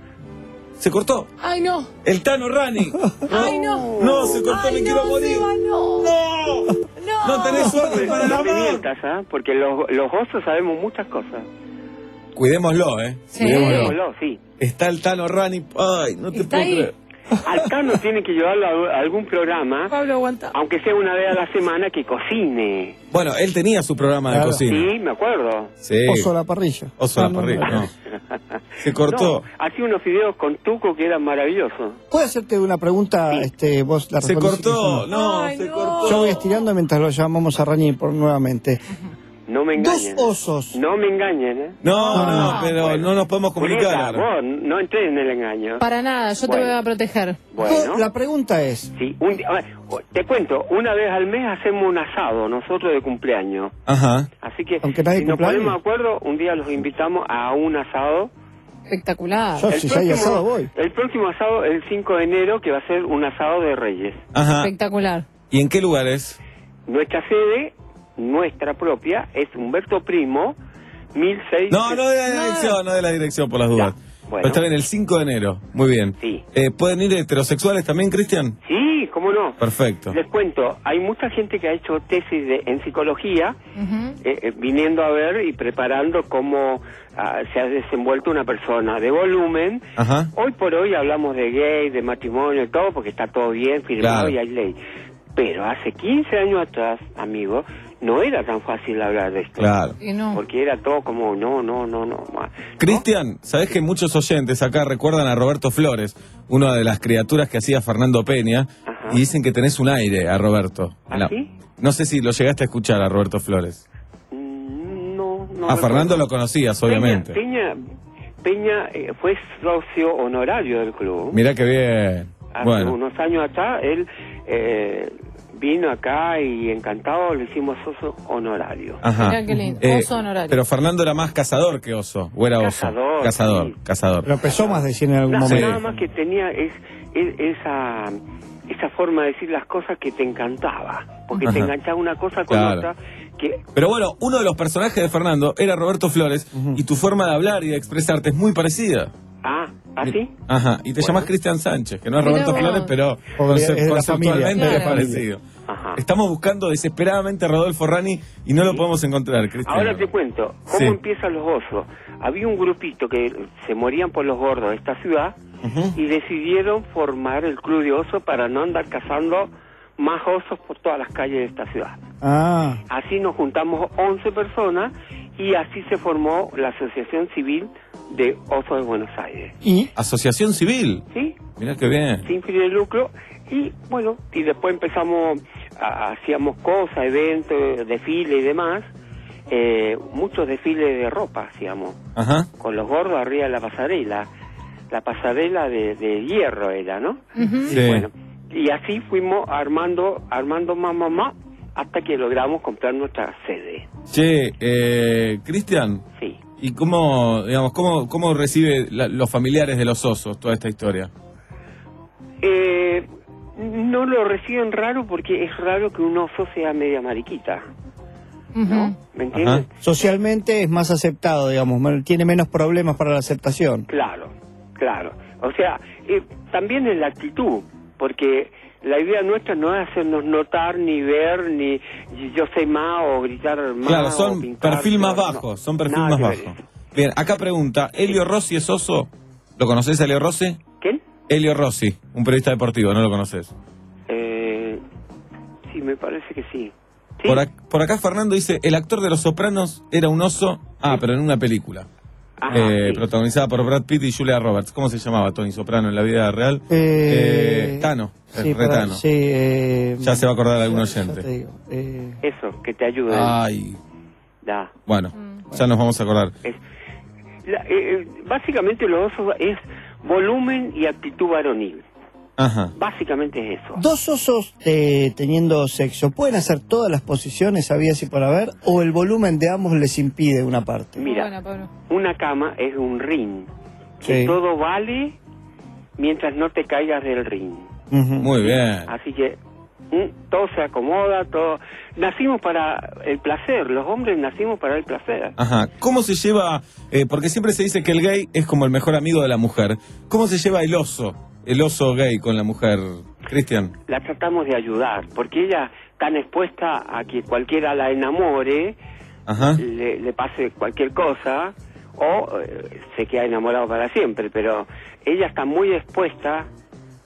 se cortó. Ay, no. El Tano Rani. Ay, no. No, se cortó, Ay, me no, quiero morir. Seba, no. No, No. no tenés suerte para No me nada. mientas, ¿ah? Porque los, los osos sabemos muchas cosas. Cuidémoslo, eh. Sí. Cuidémoslo. Cuidémoslo, sí. Está el Tano Rani. Ay, no te ¿Está puedo ahí? creer. Al Tano tiene que llevarlo a, a algún programa, Pablo, aguanta. aunque sea una vez a la semana, que cocine. Bueno, él tenía su programa Claro. de cocina. Sí, me acuerdo. Sí. Oso a la parrilla. Oso a la Ah, no, parrilla, no. no. Se cortó. No, hacía unos videos con Tuco que eran maravillosos. ¿Puedo hacerte una pregunta? Este, vos la Se respondés cortó, y- no, se cortó. Yo voy estirando mientras lo llamamos a Rañi por nuevamente. No me engañen. Dos osos. No me engañen, ¿eh? No, no, pero Bueno. no nos podemos Julieta, comunicar. vos no entrés en el engaño. Para nada, yo te Bueno. voy a proteger. Bueno. La pregunta es... Sí, un día- a ver, te cuento, una vez al mes hacemos un asado, nosotros de cumpleaños. Ajá. Así que, Aunque nadie si nos cumpleaños. ponemos de acuerdo, un día los invitamos a un asado. Espectacular. Yo, si hay asado, voy. El próximo asado, el cinco de enero, que va a ser un asado de Reyes. Ajá. Espectacular. ¿Y en qué lugares? Nuestra sede, nuestra propia, es Humberto Primo, mil seis. No, no de la dirección, no de la dirección por las dudas. bueno. Pero está bien, el cinco de enero. Muy bien. Sí. Eh, ¿Pueden ir heterosexuales también, Cristian? Sí, cómo no. Perfecto. Les cuento, hay mucha gente que ha hecho tesis de, en psicología, Ujú. eh, eh, viniendo a ver y preparando cómo ah, se ha desenvuelto una persona de volumen. Ajá. Hoy por hoy hablamos de gay, de matrimonio y todo, porque está todo bien firmado Claro. y hay ley. Pero hace quince años atrás, amigo, no era tan fácil hablar de esto. Claro. Y no. Porque era todo como, no, no, no, no. ma- Cristian, ¿sabés que muchos oyentes acá recuerdan a Roberto Flores, una de las criaturas que hacía Fernando Peña, y dicen que tenés un aire a Roberto? ¿Ah, La- sí? No sé si lo llegaste a escuchar a Roberto Flores. No, no. a recuerdo. Fernando lo conocías, obviamente. Peña, Peña, Peña, eh, fue socio honorario del club. Mirá que bien. Hace Bueno, unos años atrás, él eh, vino acá y encantado le hicimos socio honorario. ajá. Mirá qué lindo. Eh, Oso honorario. Pero Fernando era más cazador que oso, o era oso. Cazador, Cazador, sí. cazador. Pero empezó más de cien en algún Nada, momento. nada más que tenía es, es- esa esa forma de decir las cosas que te encantaba, porque te Ajá. enganchaba una cosa con Claro. otra que Pero bueno, uno de los personajes de Fernando era Roberto Flores, y tu forma de hablar y de expresarte es muy parecida. ah, así. Ajá, y te llamas Cristian Sánchez, que no es Mirá Roberto vos. Flores, pero Porque conce- es de la conceptualmente familia, es claro. parecido. Estamos buscando desesperadamente a Rodolfo Rani y no lo podemos encontrar, Cristian. Ahora te cuento cómo Sí. empiezan los osos. Había un grupito que se morían por los gordos de esta ciudad y decidieron formar el club de osos para no andar cazando más osos por todas las calles de esta ciudad. Ah, Así nos juntamos once personas y así se formó la Asociación Civil de Osos de Buenos Aires. ¿y? Asociación Civil. ¿Sí? Mirá qué bien. Sin fin de lucro. Y bueno, y después empezamos, a- hacíamos cosas, eventos, desfiles y demás. Eh, muchos desfiles de ropa hacíamos, Ajá. con los gordos arriba de la pasarela. La pasarela de, de hierro era, ¿no? Sí. Bueno, y así fuimos armando, armando más, más, más, hasta que logramos comprar nuestra sede. Che, eh, Cristian. Sí. ¿Y cómo, digamos, cómo, cómo recibe la- los familiares de los osos toda esta historia? Eh, no lo reciben raro porque es raro que un oso sea media mariquita. ¿No? ¿Me entiendes? Socialmente es más aceptado, digamos, men- tiene menos problemas para la aceptación. Claro, claro. O sea, eh, también es la actitud, porque la idea nuestra no es hacernos notar, ni ver, ni yo sé más o gritar más. Claro, o son pintar, perfil más no, bajo, no. son perfil Nada más que ver bajo. Bien, acá pregunta, ¿Elio Rossi es oso? ¿Lo conoces a Elio Rossi? ¿Quién? Elio Rossi, un periodista deportivo, ¿no lo conoces? Eh, sí, me parece que sí. Por, ac- por acá Fernando dice, el actor de Los Sopranos era un oso, ah, pero en una película. Ajá, Eh, sí. protagonizada por Brad Pitt y Julia Roberts. ¿Cómo se llamaba Tony Soprano en la vida real? Eh, Eh, Tano, sí, eh, para- Retano. sí, eh, Ya se va a acordar algún ya- ya oyente. te digo, eh, Eso, que te ayude. Ay, Da. bueno, ya nos vamos a acordar. La- eh, eh, básicamente los osos es volumen y actitud varonil. Ajá. Básicamente es eso. ¿Dos osos eh, teniendo sexo pueden hacer todas las posiciones habidas y por haber o el volumen de ambos les impide una parte? Mira, una cama es un ring. Que Sí. todo vale mientras no te caigas del ring. Muy bien. Así que mm, todo se acomoda, todo. Nacimos para el placer, los hombres nacimos para el placer. Ajá. ¿Cómo se lleva, eh, porque siempre se dice que el gay es como el mejor amigo de la mujer, ¿cómo se lleva el oso, el oso gay con la mujer, Cristian? La tratamos de ayudar, porque ella tan expuesta a que cualquiera la enamore, Ajá. le, le pase cualquier cosa, o eh, se queda enamorado para siempre, pero ella está muy expuesta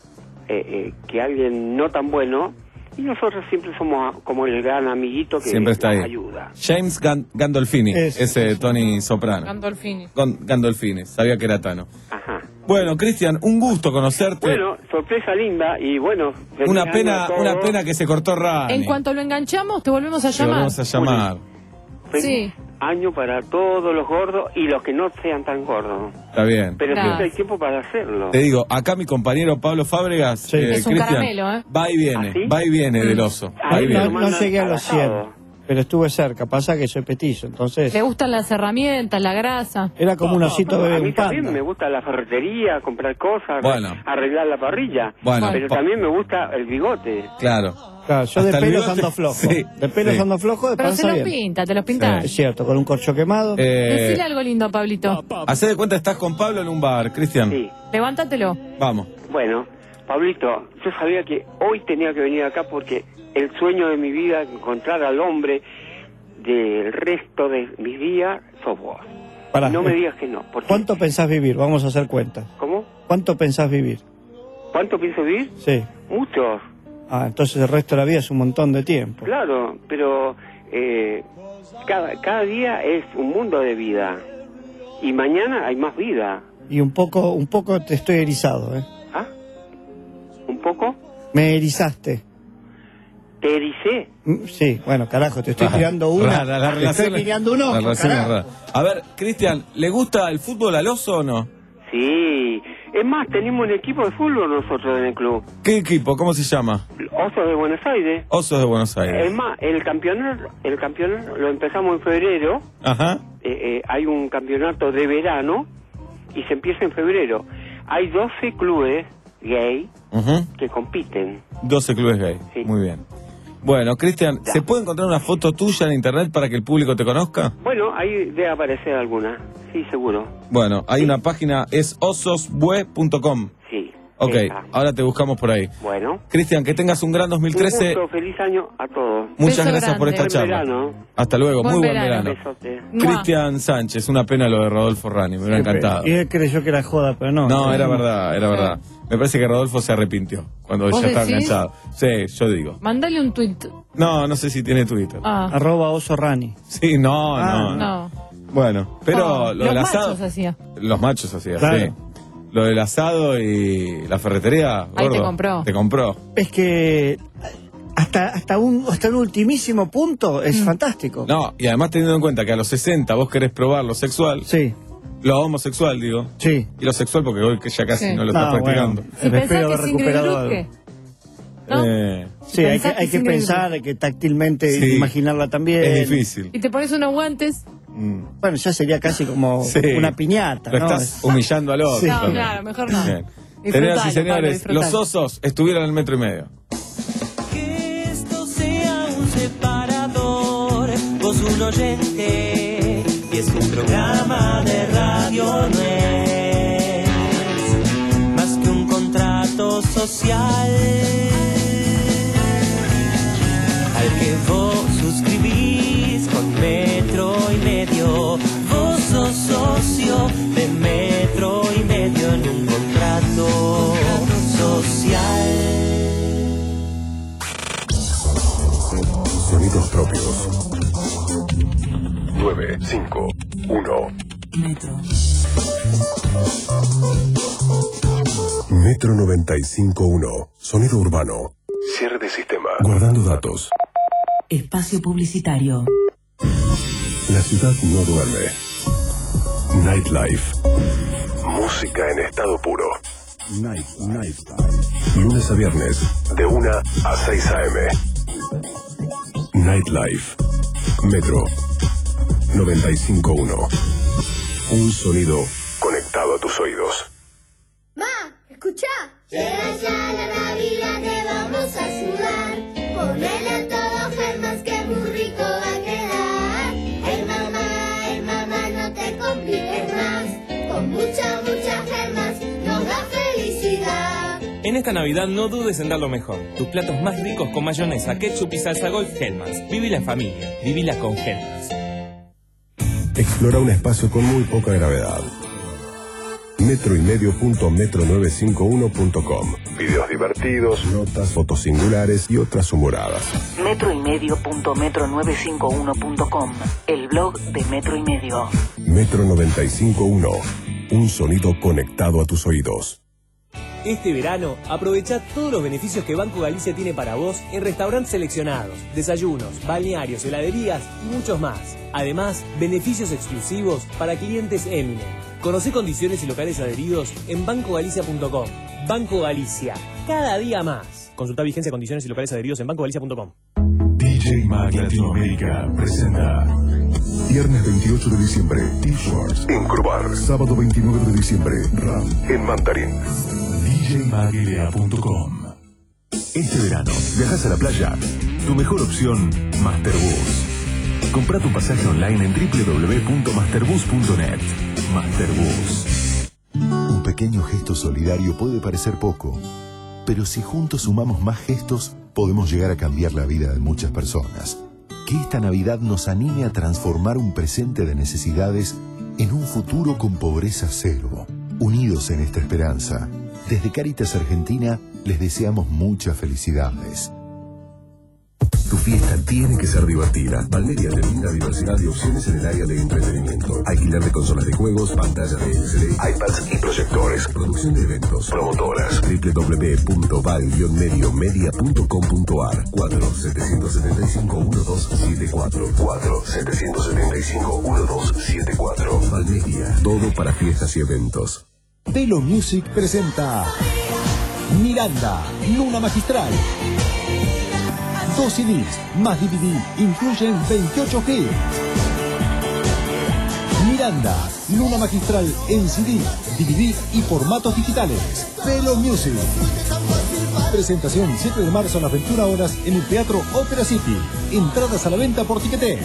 eh, eh, que alguien no tan bueno, y nosotros siempre somos como el gran amiguito que Siempre está nos ahí. ayuda. James Gan- Gandolfini, Es- ese Tony Soprano. Gandolfini. Con Gandolfini, sabía que era Tano. Ajá. Bueno, Cristian, un gusto conocerte. Bueno, sorpresa linda y bueno. feliz una año pena, a todos. una pena que se cortó Rani. En cuanto lo enganchamos, te volvemos a Te llamar. volvemos a llamar. Feliz Sí. año para todos los gordos y los que no sean tan gordos. Está bien. Pero Gracias. siempre hay tiempo para hacerlo. Te digo, acá mi compañero Pablo Fábregas, eh, Es un Cristian, caramelo, ¿eh? va y viene, ¿Ah, sí? va y viene Mm. del oso. Va y No, viene. no llegué a los al asado. cien, pero estuve cerca. Pasa que soy petizo, entonces Le gustan las herramientas, la grasa. era como un osito A bebé, mí un también panda. me gusta la ferretería, comprar cosas, Bueno. arreglar la parrilla. Bueno, pero pa- también me gusta el bigote. Claro. Claro, yo de Hasta el pelos bigote- ando flojo. Sí, de pelos sí. ando flojo, de Pero se panza los bien. pinta, te los pintas. Es cierto, con un corcho quemado. Eh, Decile algo lindo, Pablito. Hacé de cuenta estás con Pablo en un bar, Cristian. Sí. Levántatelo. Vamos. Bueno, Pablito, yo sabía que hoy tenía que venir acá porque el sueño de mi vida, encontrar al hombre del resto de mis días, sos vos. Pará, no me eh, digas que no. Porque, ¿Cuánto pensás vivir? Vamos a hacer cuentas. ¿Cómo? ¿Cuánto pensás vivir? ¿Cuánto pienso vivir? Sí. Muchos, Ah, entonces el resto de la vida es un montón de tiempo. claro, pero eh, cada, cada día es un mundo de vida. Y mañana hay más vida. Y un poco, un poco te estoy erizado, ¿eh? ¿Ah? ¿Un poco? Me erizaste. ¿Te ericé? Mm, Sí, bueno, carajo, te estoy Rara, tirando una. rara, la te relación estoy es- tirando un ojo, la relación es carajo. rara. A ver, Cristian, ¿le gusta el fútbol al oso o no? Sí. Es más, tenemos un equipo de fútbol nosotros en el club. ¿Qué equipo? ¿Cómo se llama? Osos de Buenos Aires. Osos de Buenos Aires. Es más, el campeonato, el campeonato lo empezamos en febrero. Ajá. Eh, eh, hay un campeonato de verano y se empieza en febrero. Hay doce clubes gay Ujú. que compiten. doce clubes gay. Sí. Muy bien. Bueno, Cristian, ¿se puede encontrar una foto tuya en internet para que el público te conozca? Bueno, ahí debe aparecer alguna. Sí, seguro. Bueno, hay una página, es ososbue punto com. Sí. Ok, esa. ahora te buscamos por ahí. Bueno. Cristian, que tengas un gran dos mil Un trece. gusto, feliz año a todos. Muchas Beso gracias por grande. esta Buen charla. verano. Hasta luego, Buen muy buen verano. verano. Besote. Mua. Cristian Sánchez, una pena lo de Rodolfo Rani, me hubiera encantado. Y él creyó que era joda, pero no. No, era verdad, era verdad. Me parece que Rodolfo se arrepintió cuando ¿Vos ya estaba decís? enganchado. Sí, yo digo. Mándale un tuit. No, no sé si tiene Twitter. Ah, Arroba oso rani. Sí, no, Ah, no. no. Bueno, pero Oh, lo los del machos asado. hacía. Los machos hacía, Claro. sí. Lo del asado y la ferretería. Ahí te gordo, compró. Te compró. Es que hasta, hasta, un, hasta un ultimísimo punto es Mm. fantástico. No, y además teniendo en cuenta que a los sesenta vos querés probar lo sexual. Sí, Lo homosexual, digo. sí. Y lo sexual porque hoy que ya casi Sí. no lo estás No, practicando. bueno, ¿Y me pensás espero que haber es Ingrid recuperado Luque? algo. ¿No? Eh, Sí, hay que, Pensás que hay que sin pensar, hay que táctilmente Sí. imaginarla también. es difícil. Y te pones unos guantes. Mm. Bueno, ya sería casi como Sí. una piñata, Lo ¿no? estás humillando al otro. Sí. No, claro, mejor no. Bien. Disfrutalo, Señoras y Pablo, señores, disfrutalo. los osos estuvieron en el metro y medio. Que esto sea un separador, vos un oyente, y es un programa de radio, no es más que un contrato social al que vos suscribís con metro y medio. Vos sos socio de metro y medio en un contrato social. Sonidos propios. nueve cinco uno. Metro. Metro noventa y cinco punto uno. Sonido urbano. Cierre de sistema. Guardando datos. Espacio publicitario. La ciudad no duerme. Nightlife. Música en estado puro. Night, Nightlife. Lunes a viernes, de una a seis a eme. Nightlife. Metro noventa y cinco punto uno. Un sonido conectado a tus oídos. Ma, escucha. Llega ya la Navidad, te vamos a ayudar. Ponele a todo germas que muy rico va a quedar. El mamá, el mamá, no te compliques más. Con muchas, muchas germas nos da felicidad. En esta Navidad no dudes en dar lo mejor. Tus platos más ricos con mayonesa, ketchup y salsa golf Hellmann's. Vivila en familia, vivila con Hellmann's. Explora un espacio con muy poca gravedad. metro y medio punto metro novecientos cincuenta y uno punto com. Videos divertidos, notas, fotos singulares y otras humoradas. metro y medio punto metro novecientos cincuenta y uno punto com, el blog de Metro y Medio. Metro noventa y cinco punto uno, un sonido conectado a tus oídos. Este verano, aprovecha todos los beneficios que Banco Galicia tiene para vos en restaurantes seleccionados, desayunos, balnearios, heladerías y muchos más. Además, beneficios exclusivos para clientes Eminem. Conocé condiciones y locales adheridos en banco galicia punto com. Banco Galicia, cada día más. Consulta vigencia, condiciones y locales adheridos en banco galicia punto com. D J Mag Latinoamérica presenta viernes veintiocho de diciembre, T-Shorts en Curvar. Sábado veintinueve de diciembre, Ram en Mandarín. D J mag L A punto com. Este verano, viajas a la playa. Tu mejor opción, Masterbus. Compra tu pasaje online en doble u doble u doble u punto masterbus punto net. Masterbus. Un pequeño gesto solidario puede parecer poco, pero si juntos sumamos más gestos, podemos llegar a cambiar la vida de muchas personas. Que esta Navidad nos anime a transformar un presente de necesidades en un futuro con pobreza cero. Unidos en esta esperanza, desde Cáritas Argentina les deseamos muchas felicidades. Tu fiesta tiene que ser divertida. Valmeria te brinda diversidad de opciones en el área de entretenimiento. Alquiler de consolas de juegos, pantallas de L C D, iPads y proyectores. Producción de eventos. Promotoras. doble u doble u doble u punto val guion medio media punto com punto ar. cuatro siete siete cinco uno dos siete cuatro. cuatro siete siete cinco uno dos siete cuatro. Valmeria. Todo para fiestas y eventos. Telo Music presenta Miranda, Luna Magistral. Dos C Ds más D V D incluyen veintiocho hits. Miranda, Luna Magistral en C D, D V D y formatos digitales. Telo Music. Presentación siete de marzo a las veintiuna horas en el Teatro Opera City. Entradas a la venta por Ticketek.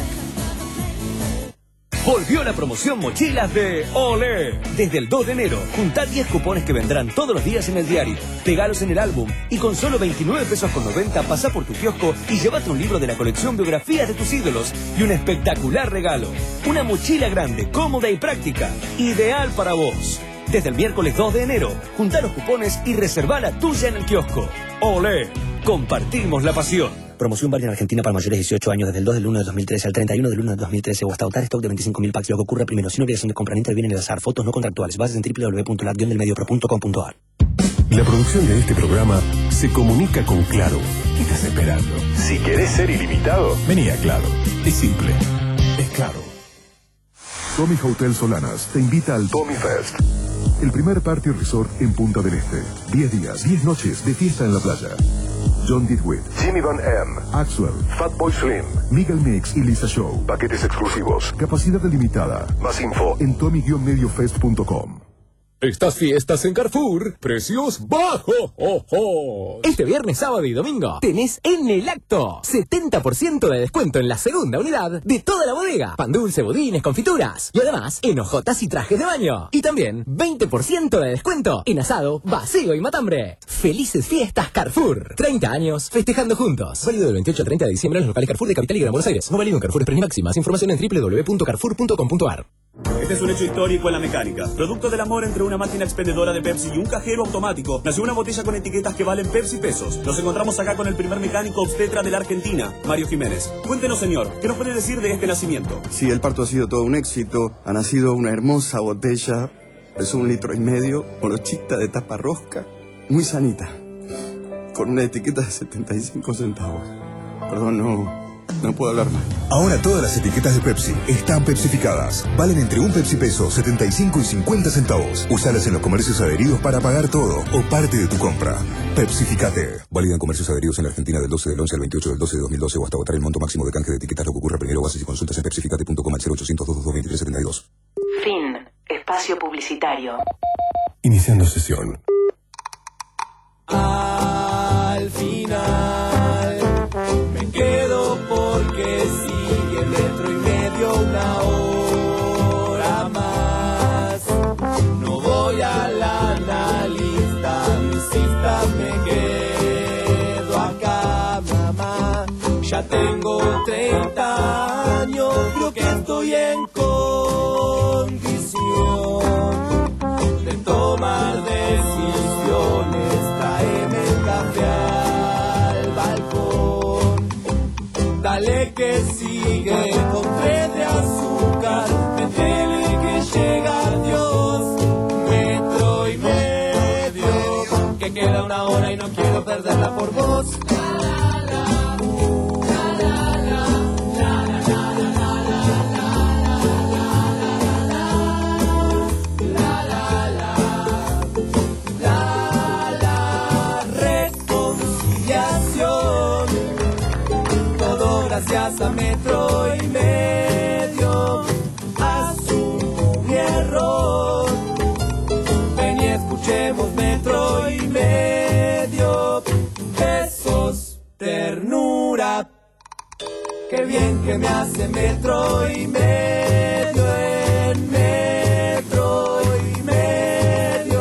Volvió la promoción mochilas de Olé. Desde el dos de enero, junta diez cupones que vendrán todos los días en el diario. Pegalos en el álbum y con solo veintinueve pesos con noventa pasá por tu kiosco y llévate un libro de la colección Biografías de tus ídolos y un espectacular regalo. Una mochila grande, cómoda y práctica. Ideal para vos. Desde el miércoles dos de enero, junta los cupones y reservá la tuya en el kiosco. Olé. Compartimos la pasión. Promoción válida en Argentina para mayores de dieciocho años desde el dos del uno de dos mil trece al treinta y uno del uno de dos mil trece o hasta agotar stock de veinticinco mil packs. Lo que ocurra primero, sin obligación de compra, ni interviene en el azar. Fotos no contractuales. Bases en doble u doble u doble u punto lat guion del medio pro punto com punto ar. La producción de este programa se comunica con Claro. ¿Qué estás esperando? Si querés ser ilimitado, vení a Claro. Es simple. Es Claro. Tommy Hotel Solanas te invita al Tommy Fest, el primer party resort en Punta del Este. diez días, diez noches de fiesta en la playa. John Didwitt, Jimmy Van M, Axwell, Fatboy Slim, Miguel Mix y Lisa Show. Paquetes exclusivos. Capacidad limitada. Más info en tommy guion medio fest punto com. Estas fiestas en Carrefour, precios bajos. Oh, oh. Este viernes, sábado y domingo tenés en el acto setenta por ciento de descuento en la segunda unidad de toda la bodega. Pan dulce, budines, confituras y además en hojotas y trajes de baño. Y también veinte por ciento de descuento en asado, vacío y matambre. Felices fiestas Carrefour. treinta años festejando juntos. Válido del veintiocho al treinta de diciembre en los locales Carrefour de Capital y Gran Buenos Aires. No válido en Carrefour Express ni Máximas. Información en doble u doble u doble u punto carrefour punto com punto ar. Este es un hecho histórico en la mecánica. Producto del amor entre una máquina expendedora de Pepsi y un cajero automático, nació una botella con etiquetas que valen Pepsi pesos. Nos encontramos acá con el primer mecánico obstetra de la Argentina, Mario Jiménez. Cuéntenos, señor, ¿qué nos puede decir de este nacimiento? Sí, el parto ha sido todo un éxito. Ha nacido una hermosa botella, pesó un litro y medio, morochita de tapa rosca, muy sanita, con una etiqueta de setenta y cinco centavos. Perdón, no... No puedo hablar más. Ahora todas las etiquetas de Pepsi están pepsificadas. Valen entre un Pepsi peso, setenta y cinco y cincuenta centavos. Usalas en los comercios adheridos para pagar todo o parte de tu compra. Pepsificate. Válida en comercios adheridos en la Argentina del doce del once al veintiocho del doce de dos mil doce o hasta agotar el monto máximo de canje de etiquetas. Lo que ocurra primero, bases y consultas en pepsificate punto com al cero ochocientos dos dos dos dos tres siete dos. Fin. Espacio publicitario. Iniciando sesión. Al final me quedo porque sigue metro y medio una hora más. No voy a la analista, insista, me quedo acá, mamá. Ya tengo treinta años, creo que estoy en condición de todo. que sigue con tres de azúcar. Metele que llega Dios, metro y medio, que queda una hora y no quiero perderla por vos. Gracias a metro y medio, asumo mi error. Ven y escuchemos metro y medio. Besos, ternura. Qué bien que me hace metro y medio en metro y medio.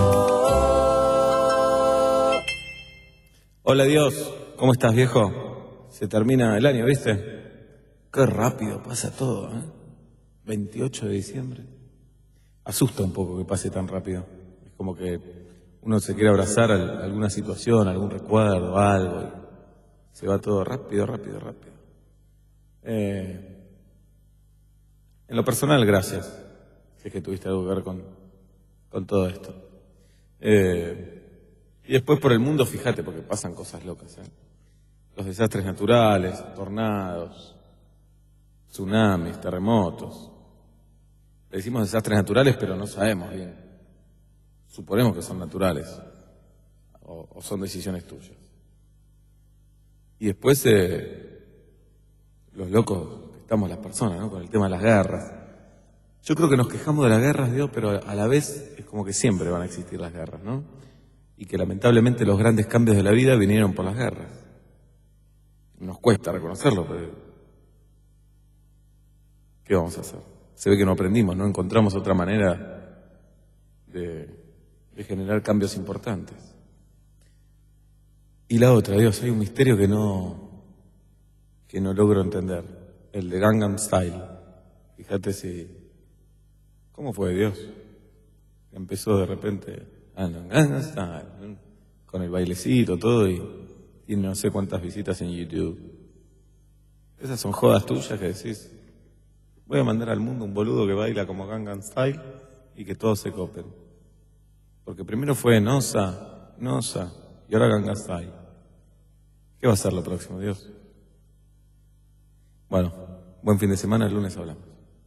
Hola Dios, ¿cómo estás, viejo? Se termina el año, ¿viste? Qué rápido pasa todo, ¿eh? veintiocho de diciembre. Asusta un poco que pase tan rápido. Es como que uno se quiere abrazar a alguna situación, algún recuerdo, algo, y se va todo rápido, rápido, rápido. Eh, en lo personal, gracias. Si es que tuviste algo que ver con, con todo esto. Eh, y después por el mundo, fíjate, porque pasan cosas locas, ¿eh? Los desastres naturales, tornados, tsunamis, terremotos. Le decimos desastres naturales, pero no sabemos bien. Suponemos que son naturales o, o son decisiones tuyas. Y después, eh, los locos que estamos las personas, ¿no? Con el tema de las guerras. Yo creo que nos quejamos de las guerras, Dios, pero a la vez es como que siempre van a existir las guerras, ¿no? Y que lamentablemente los grandes cambios de la vida vinieron por las guerras. Nos cuesta reconocerlo, pero ¿qué vamos a hacer? Se ve que no aprendimos, no encontramos otra manera de, de generar cambios importantes. Y la otra, Dios, hay un misterio que no que no logro entender, el de Gangnam Style. Fíjate si ¿cómo fue, Dios? Empezó de repente Gangnam Style, con el bailecito, todo, y tiene no sé cuántas visitas en YouTube. Esas son jodas tuyas que decís, voy a mandar al mundo un boludo que baila como Gangnam Style y que todos se copen. Porque primero fue Nosa, Nosa, y ahora Gangnam Style. ¿Qué va a ser lo próximo, Dios? Bueno, buen fin de semana, el lunes hablamos.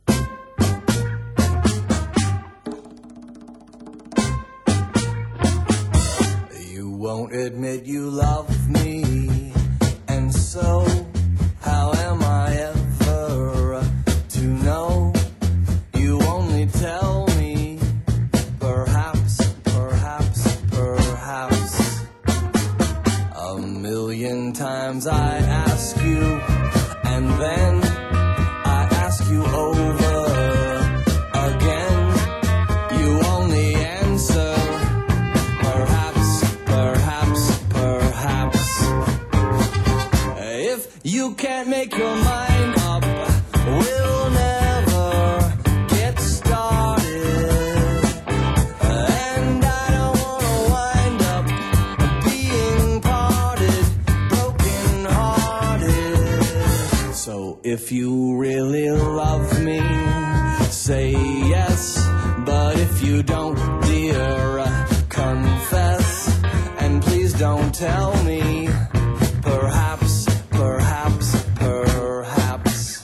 You won't admit you love me, and so how am I ever to know? You only tell me, perhaps, perhaps, perhaps. A million times I ask you, and then I ask you over again. You only answer, perhaps, perhaps, perhaps. If you can't make your mind up, we'll never get started. And I don't wanna wind up being parted, broken hearted. So if you really love me, say yes. But if you don't, dear, confess. And please don't tell me, perhaps, perhaps, perhaps.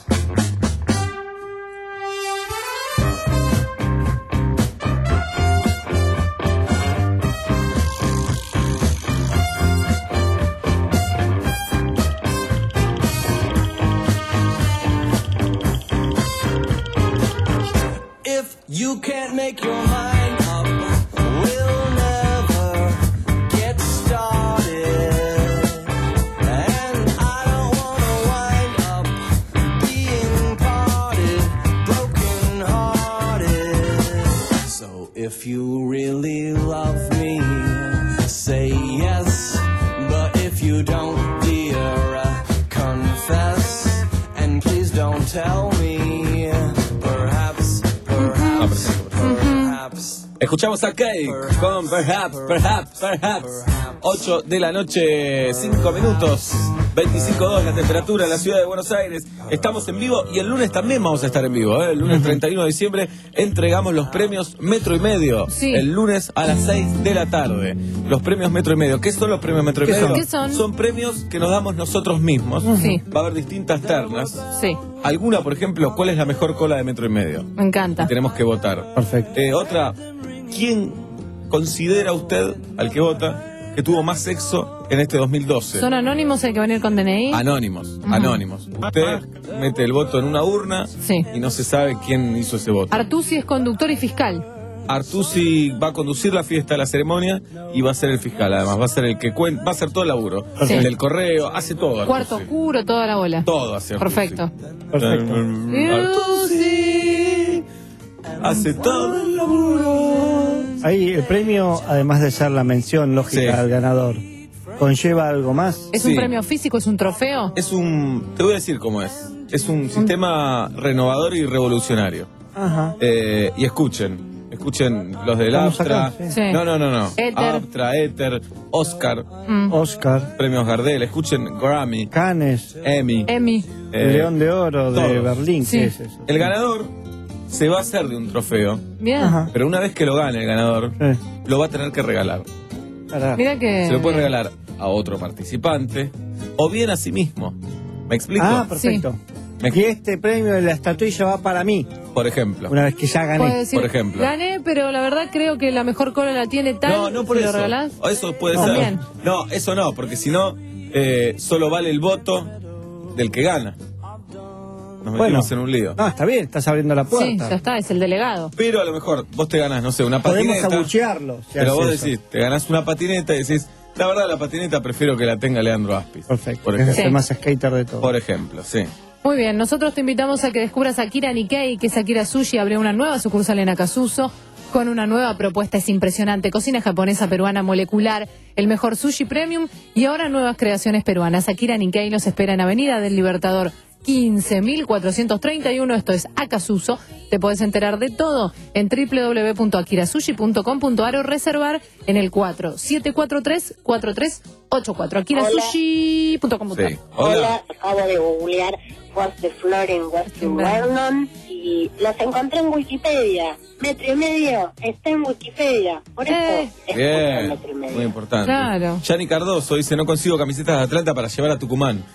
If you can't make your mind up, we'll never get started. And I don't wanna wind up being parted, broken hearted. So if you really love me, say yes. But if you don't, dear, confess. And please don't tell me, perhaps, perhaps, perhaps. Escuchamos a Cake con Perhaps, Perhaps, Perhaps. ocho de la noche, cinco minutos. veinticinco grados la temperatura en la ciudad de Buenos Aires. Estamos en vivo y el lunes también vamos a estar en vivo. ¿eh? El lunes treinta y uno de diciembre entregamos los premios Metro y Medio. Sí. El lunes a las seis de la tarde. Los premios Metro y Medio. ¿Qué son los premios Metro y ¿Qué Medio? son? ¿Qué son? Son premios que nos damos nosotros mismos. Sí. Va a haber distintas ternas. Sí. Alguna, por ejemplo, ¿cuál es la mejor cola de Metro y Medio? Me encanta. Y tenemos que votar. Perfecto. Eh, otra, ¿quién considera usted, al que vota, que tuvo más sexo en este dos mil doce? ¿Son anónimos, hay que venir con D N I? Anónimos, Ujú. anónimos. Usted mete el voto en una urna Sí. y no se sabe quién hizo ese voto. Artusi es conductor y fiscal. Artusi va a conducir la fiesta, la ceremonia, y va a ser el fiscal, además. Va a ser el que cuenta, va a hacer todo el laburo. Sí. El del correo, hace todo. Artusi. Cuarto oscuro, toda la bola. Todo hace Artusi. Perfecto. Perfecto. Artusi hace todo el laburo. Ahí el premio, además de ser la mención lógica Sí. al ganador, ¿conlleva algo más? ¿Es Sí. un premio físico? ¿Es un trofeo? Es un, te voy a decir cómo es. Es un sistema renovador y revolucionario. Ajá. Eh, y escuchen, escuchen los del Estamos Aptra. acá, sí. Sí. No, no, no, no. Éter. Aptra, Éter, Oscar, Mm. Oscar, premios Gardel, escuchen Grammy, Cannes, Emmy. Emi. eh, León de Oro de todos. Berlín. Sí. ¿Qué es eso? El ganador se va a hacer de un trofeo, Bien. Ajá. pero una vez que lo gane el ganador, Sí. lo va a tener que regalar. Pará. Mira que... Se lo puede regalar a otro participante o bien a sí mismo. ¿Me explico? Ah, perfecto. Me- Y este premio de la estatuilla va para mí, Por ejemplo. una vez que ya Puede gané. decir, por ejemplo. gané, pero la verdad creo que la mejor cola la tiene tal. No, no por ¿se eso. lo regalás? Eso puede No. ser. También. No, eso no, porque si no, eh, solo vale el voto del que gana. Nos Bueno. metimos en un lío. No, está bien, estás abriendo la Sí, puerta. ya está, es el delegado. Pero a lo mejor vos te ganás, no sé, una Podemos patineta. abuchearlo. si Pero hace vos eso. decís, te ganás una patineta y decís, la verdad la patineta prefiero que la tenga Leandro Aspis. Perfecto. Por Es ejemplo. el más skater de todo. Por ejemplo, sí. Muy bien, nosotros te invitamos a que descubras Akira Nikkei, que es Akira Sushi, abrió una nueva sucursal en Acasuso con una nueva propuesta. Es impresionante, cocina japonesa, peruana, molecular, el mejor sushi premium y ahora nuevas creaciones peruanas. Akira Nikkei los espera en Avenida del Libertador quince mil cuatrocientos treinta y uno, esto es Acasuso. Te puedes enterar de todo en doble u doble u doble u punto akira sushi punto com punto a r o reservar en el cuatro siete cuatro tres cuatro tres ocho cuatro, akira sushi punto com punto a r. Sí. Hola. Hola, acabo de googlear What's the Floor in Western Vernon y los encontré en Wikipedia. Metro y Medio está en Wikipedia. Por eso Eh. escucho Bien, Metro y Medio. muy importante. Claro. Yanni Cardoso dice, no consigo camisetas de Atlanta para llevar a Tucumán.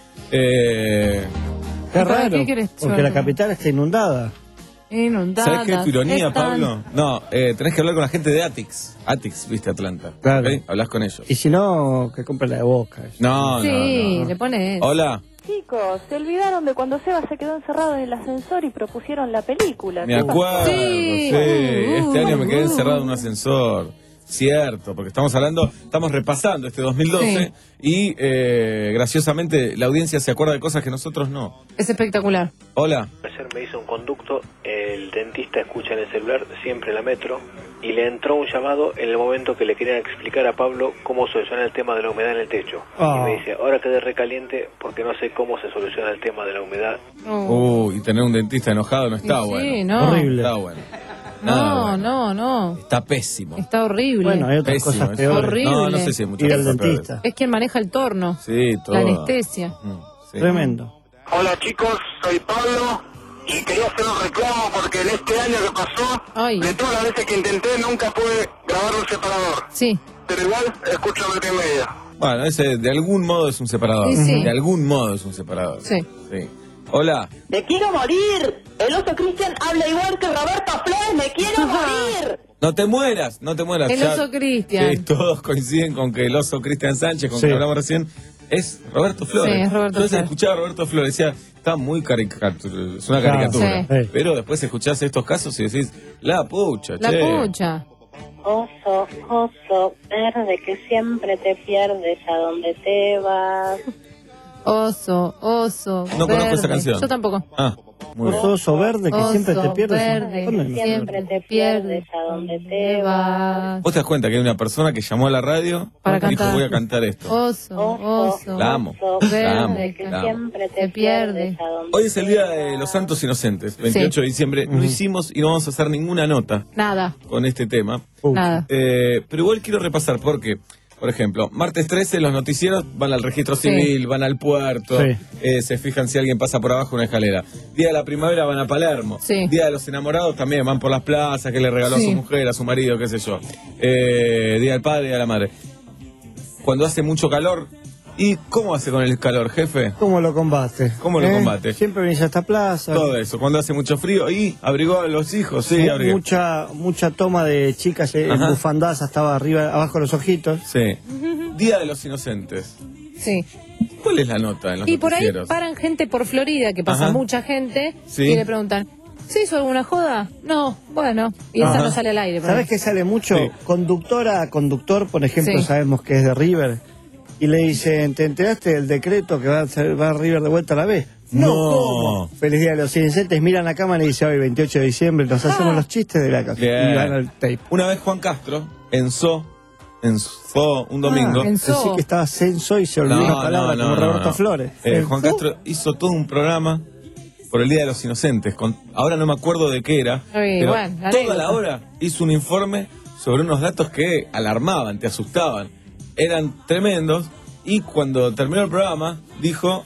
Eh, Qué ¿Para raro, qué querés porque llevar? la capital está inundada. Inundadas. ¿Sabes qué ironía, están- Pablo? No, eh, tenés que hablar con la gente de Atix. Atix, viste, Atlanta. Claro. ¿Ok? Hablás con ellos. Y si no, que compre la de Boca. No, Sí, no, no. le pone eso. Hola, Chicos, se olvidaron de cuando Seba se quedó encerrado en el ascensor y propusieron la película. me ¿Qué pasó? acuerdo. Sí, Sí. este año me quedé Uh. encerrado en un ascensor. Cierto, porque estamos hablando, estamos repasando este dos mil doce y eh, graciosamente la audiencia se acuerda de cosas que nosotros no. Es espectacular. Hola. Ayer me hizo un conducto, el dentista escucha en el celular siempre en la metro y le entró un llamado en el momento que le querían explicar a Pablo cómo solucionar el tema de la humedad en el techo. Ah. Y me dice, ahora quedé recaliente porque no sé cómo se soluciona el tema de la humedad. Uh, y tener un dentista enojado no está Y sí, bueno. no. Horrible. Está bueno. Nada No, bueno. no, no. Está pésimo. Está horrible. Bueno, hay otras Pésimo, cosas es peores. horrible. No, no sé si hay muchas Ir al cosas peores. dentista. Es quien maneja el torno. Sí, todo. La anestesia. Mm, sí. Tremendo. Hola chicos, soy Pablo y quería hacer un reclamo porque en este año que pasó, Ay. de todas las veces que intenté nunca pude grabar un separador. Sí. Pero igual escucho Metro y Medio. Bueno, ese de algún modo es un separador. Sí, sí. De algún modo es un separador. Sí. Sí. Hola. ¡Me quiero morir! El oso Cristian habla igual que Roberto Flores. ¡Me quiero morir! No te mueras, no te mueras. El Ya- oso Cristian. Sí, todos coinciden con que el oso Cristian Sánchez, con Sí. que hablamos recién, es Roberto Flores. Sí, es Roberto Entonces Flores. escuchaba a Roberto Flores, decía, está muy caricatura, es una Claro, caricatura. sí. Pero después escuchás estos casos y decís, la pucha, La che. pucha. Oso, oso verde que siempre te pierdes a donde te vas. Oso, oso. No conozco verde. esa canción. Yo tampoco. Ah, muy bien. Oso, oso verde que Oso siempre te pierdes. verde, ¿Dónde no? Siempre te pierdes a donde te vas. Vos te das cuenta que hay una persona que llamó a la radio Para y dijo, cantar. voy a cantar esto. Oso, oso. La amo, verde la amo, que la amo. Siempre te se pierde. pierdes a donde Hoy es el Día de los Santos Inocentes, veintiocho de diciembre. No hicimos y no vamos a hacer ninguna nota Nada, con este tema. nada. Eh, pero igual quiero repasar porque Por ejemplo, martes trece los noticieros van al registro civil, sí. van al puerto, sí. eh, se fijan si alguien pasa por abajo una escalera. Día de la primavera van a Palermo. Sí. Día de los enamorados también van por las plazas, que le regaló sí. a su mujer, a su marido, qué sé yo. Eh, día del padre y de la madre. Cuando hace mucho calor, ¿y cómo hace con el calor, jefe? ¿Cómo lo combate? ¿Cómo lo ¿Eh? combate? Siempre venís a esta plaza. Todo eso. Cuando hace mucho frío, y abrigó a los hijos, sí, sí abrigó. Mucha, mucha toma de chicas en bufandas, estaba arriba, abajo de los ojitos. Sí. Día de los Inocentes. Sí. ¿Cuál es la nota en los Y por ahí noticieros? paran gente por Florida, que pasa Ajá. mucha gente, Sí. y le preguntan, ¿se hizo alguna joda? No, bueno, y esa Ajá. no sale al aire. ¿Sabes qué sale mucho? Sí. Conductora a conductor, por ejemplo, Sí. sabemos que es de River, y le dicen, ¿te enteraste del decreto que va a, ser, va a River de vuelta a la vez? No, No. ¿cómo? Feliz día de los inocentes, miran la cámara y dicen, hoy veintiocho de diciembre, nos Ah. hacemos los chistes de la casa. Bien. Y van al tape. Una vez Juan Castro, en So, en So, un domingo. Ah, pensé que estaba censo y se olvidó No, una palabra no, como no, Roberto no. Flores. Eh, Juan Castro hizo todo un programa por el Día de los Inocentes. Con, ahora no me acuerdo de qué era, Sí, pero bueno, toda anécdota. la hora hizo un informe sobre unos datos que alarmaban, te asustaban. Eran tremendos. Y cuando terminó el programa, dijo,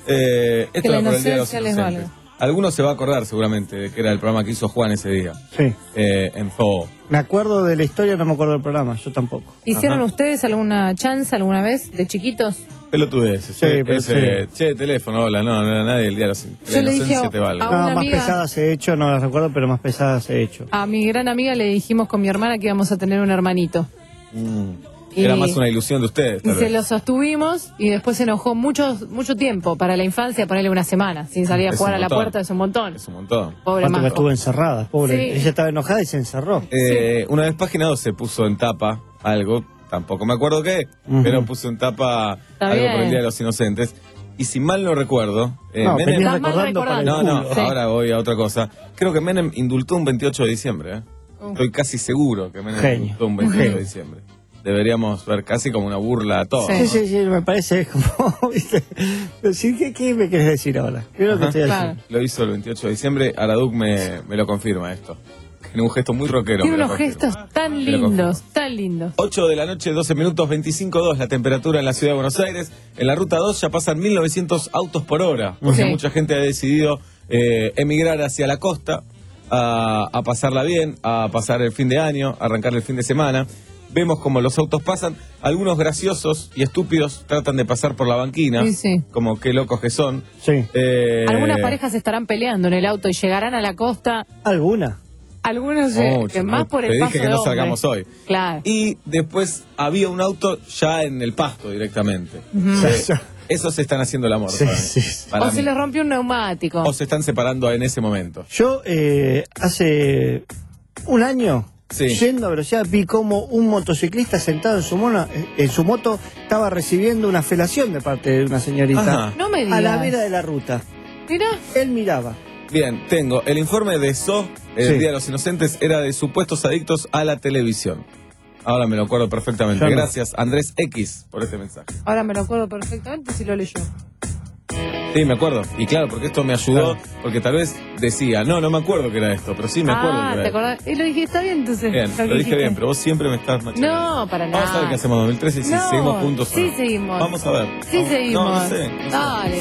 eh, esto Que la era por el Día de los inocencia les Inocentes. valga. Algunos se va a acordar seguramente de que era el programa que hizo Juan ese día. Sí. Eh, en Zoo. Me acuerdo de la historia, no me acuerdo del programa, yo tampoco. ¿Hicieron Ajá. ustedes alguna chance alguna vez de chiquitos? Pelotudeces. Sí, eh, pero ese, sí. Che, teléfono, hola, no, no era nadie el día de los, de Yo la le dije inocencia a- te valga. a No, una más amiga- pesadas he hecho, no las recuerdo, pero más pesadas he hecho. A mi gran amiga le dijimos con mi hermana que íbamos a tener un hermanito. Mm. Y- Era más una ilusión de ustedes, Y tal se vez. lo sostuvimos y después se enojó mucho, mucho tiempo. Para la infancia, ponerle una semana. Sin salir a Es jugar un a la montón. puerta es un montón. Es un montón. Pobre ¿Cuánto que Marco. estuvo encerrada? Pobre. Sí. Ella estaba enojada y se encerró. Eh, Una vez Página doce puso en tapa algo, tampoco me acuerdo qué, Ujú. pero puso en tapa Está algo bien. por el Día de los Inocentes. Y si mal no recuerdo, eh, No, Menem- venías Estás mal recordando para el No, no, culo. Sí. ahora voy a otra cosa. Creo que Menem indultó un veintiocho de diciembre. ¿eh? Uh. Estoy casi seguro que Menem Genio. indultó un veintiocho de Genio. diciembre. Deberíamos ver casi como una burla a todos. Sí, sí, sí, me parece como, ¿viste? Decir, ¿qué, ¿Qué me quieres decir ahora? ¿Qué es lo que Ajá. estoy Claro. haciendo? Lo hizo el veintiocho de diciembre, Araduc me, me lo confirma esto. En un gesto muy rockero. Tiene me lo unos confirma. gestos tan Me lo confirma. lindos, tan lindos. ocho de la noche, doce minutos, veinticinco grados la temperatura en la ciudad de Buenos Aires. En la ruta dos ya pasan mil novecientos autos por hora, porque Sí. mucha gente ha decidido eh, emigrar hacia la costa, a, a pasarla bien, a pasar el fin de año, a arrancar el fin de semana. Vemos como los autos pasan, algunos graciosos y estúpidos tratan de pasar por la banquina, Sí, sí. como qué locos que son. Sí. Eh, Algunas parejas estarán peleando en el auto y llegarán a la costa. ¿Alguna? Algunos eh, mucho, que más ¿no? por el Te paso dije que de no hombre. salgamos hoy. Claro. Y después había un auto ya en el pasto directamente. Ujú. Eh, esos se están haciendo el amor. Sí, para mí. sí. Para O se mí. les rompió un neumático. O se están separando en ese momento. Yo eh, hace un año, Sí. yendo a velocidad, vi como un motociclista sentado en su, mono, en su moto estaba recibiendo una felación de parte de una señorita. Ajá. No me A digas. la vera de la ruta. Mirá. Él miraba. Bien, tengo el informe de S O, el Sí. Día de los Inocentes, era de supuestos adictos a la televisión. Ahora me lo acuerdo perfectamente. Yo no. Gracias, Andrés X, por este mensaje. Ahora me lo acuerdo perfectamente si lo leyó. Sí, me acuerdo. Y claro, porque esto me ayudó, porque tal vez decía, no, no me acuerdo que era esto, pero sí me acuerdo Ah, que era ¿te esto. acordás? Y lo dije, está bien entonces. Bien, que lo dije dijiste. bien, pero vos siempre me estás machacando. No, para Vamos a ver nada. qué hacemos en dos mil trece y si No, seguimos juntos. o sí no. seguimos. Vamos a ver. Sí Vamos- seguimos. No, no sé. no sé. Dale.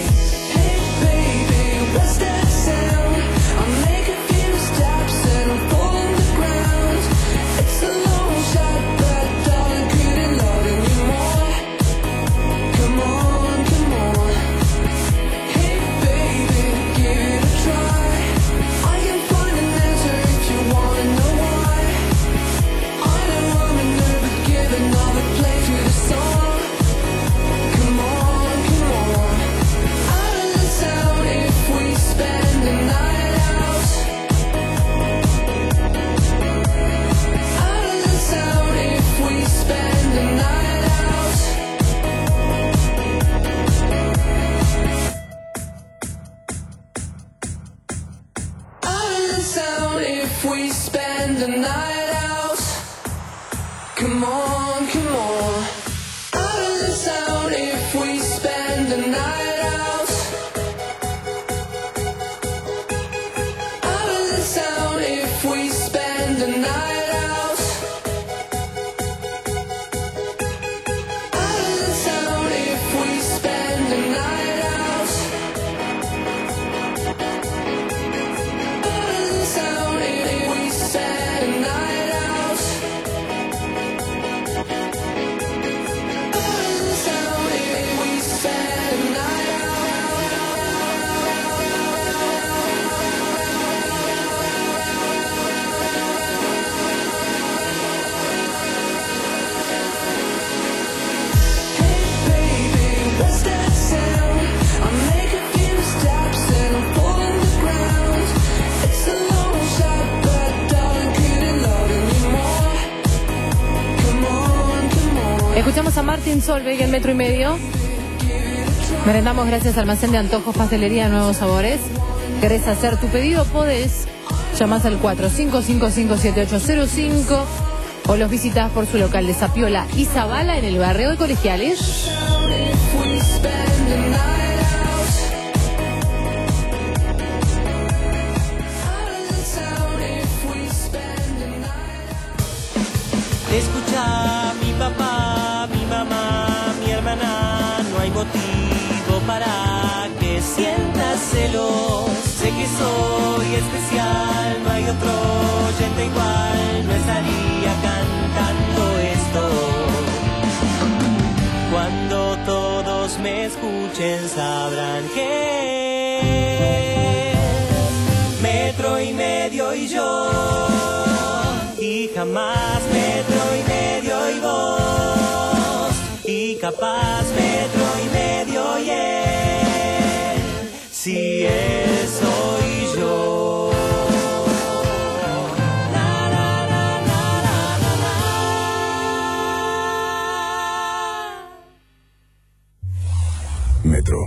Come on, come on. Out of the sound if we spend the night out. Out of the sound if we spend the night out. Jardín Solveig en metro y medio. Merendamos gracias a Almacén de Antojos, Pastelería Nuevos Sabores. ¿Querés hacer tu pedido? Podés. Llamás al cuatro cinco cinco cinco siete ocho cero cinco o los visitás por su local de Zapiola y Zabala en el barrio de Colegiales. Escucha, mi papá, mi mamá, mi hermana, no hay motivo para que sientas celos. Sé que soy especial, no hay otro oyente igual, no estaría cantando esto. Cuando todos me escuchen sabrán que metro y medio y yo, y jamás metro y medio y vos, y capaz metro y medio y él, si él soy yo. Na, na, na, na, na, na. Metro.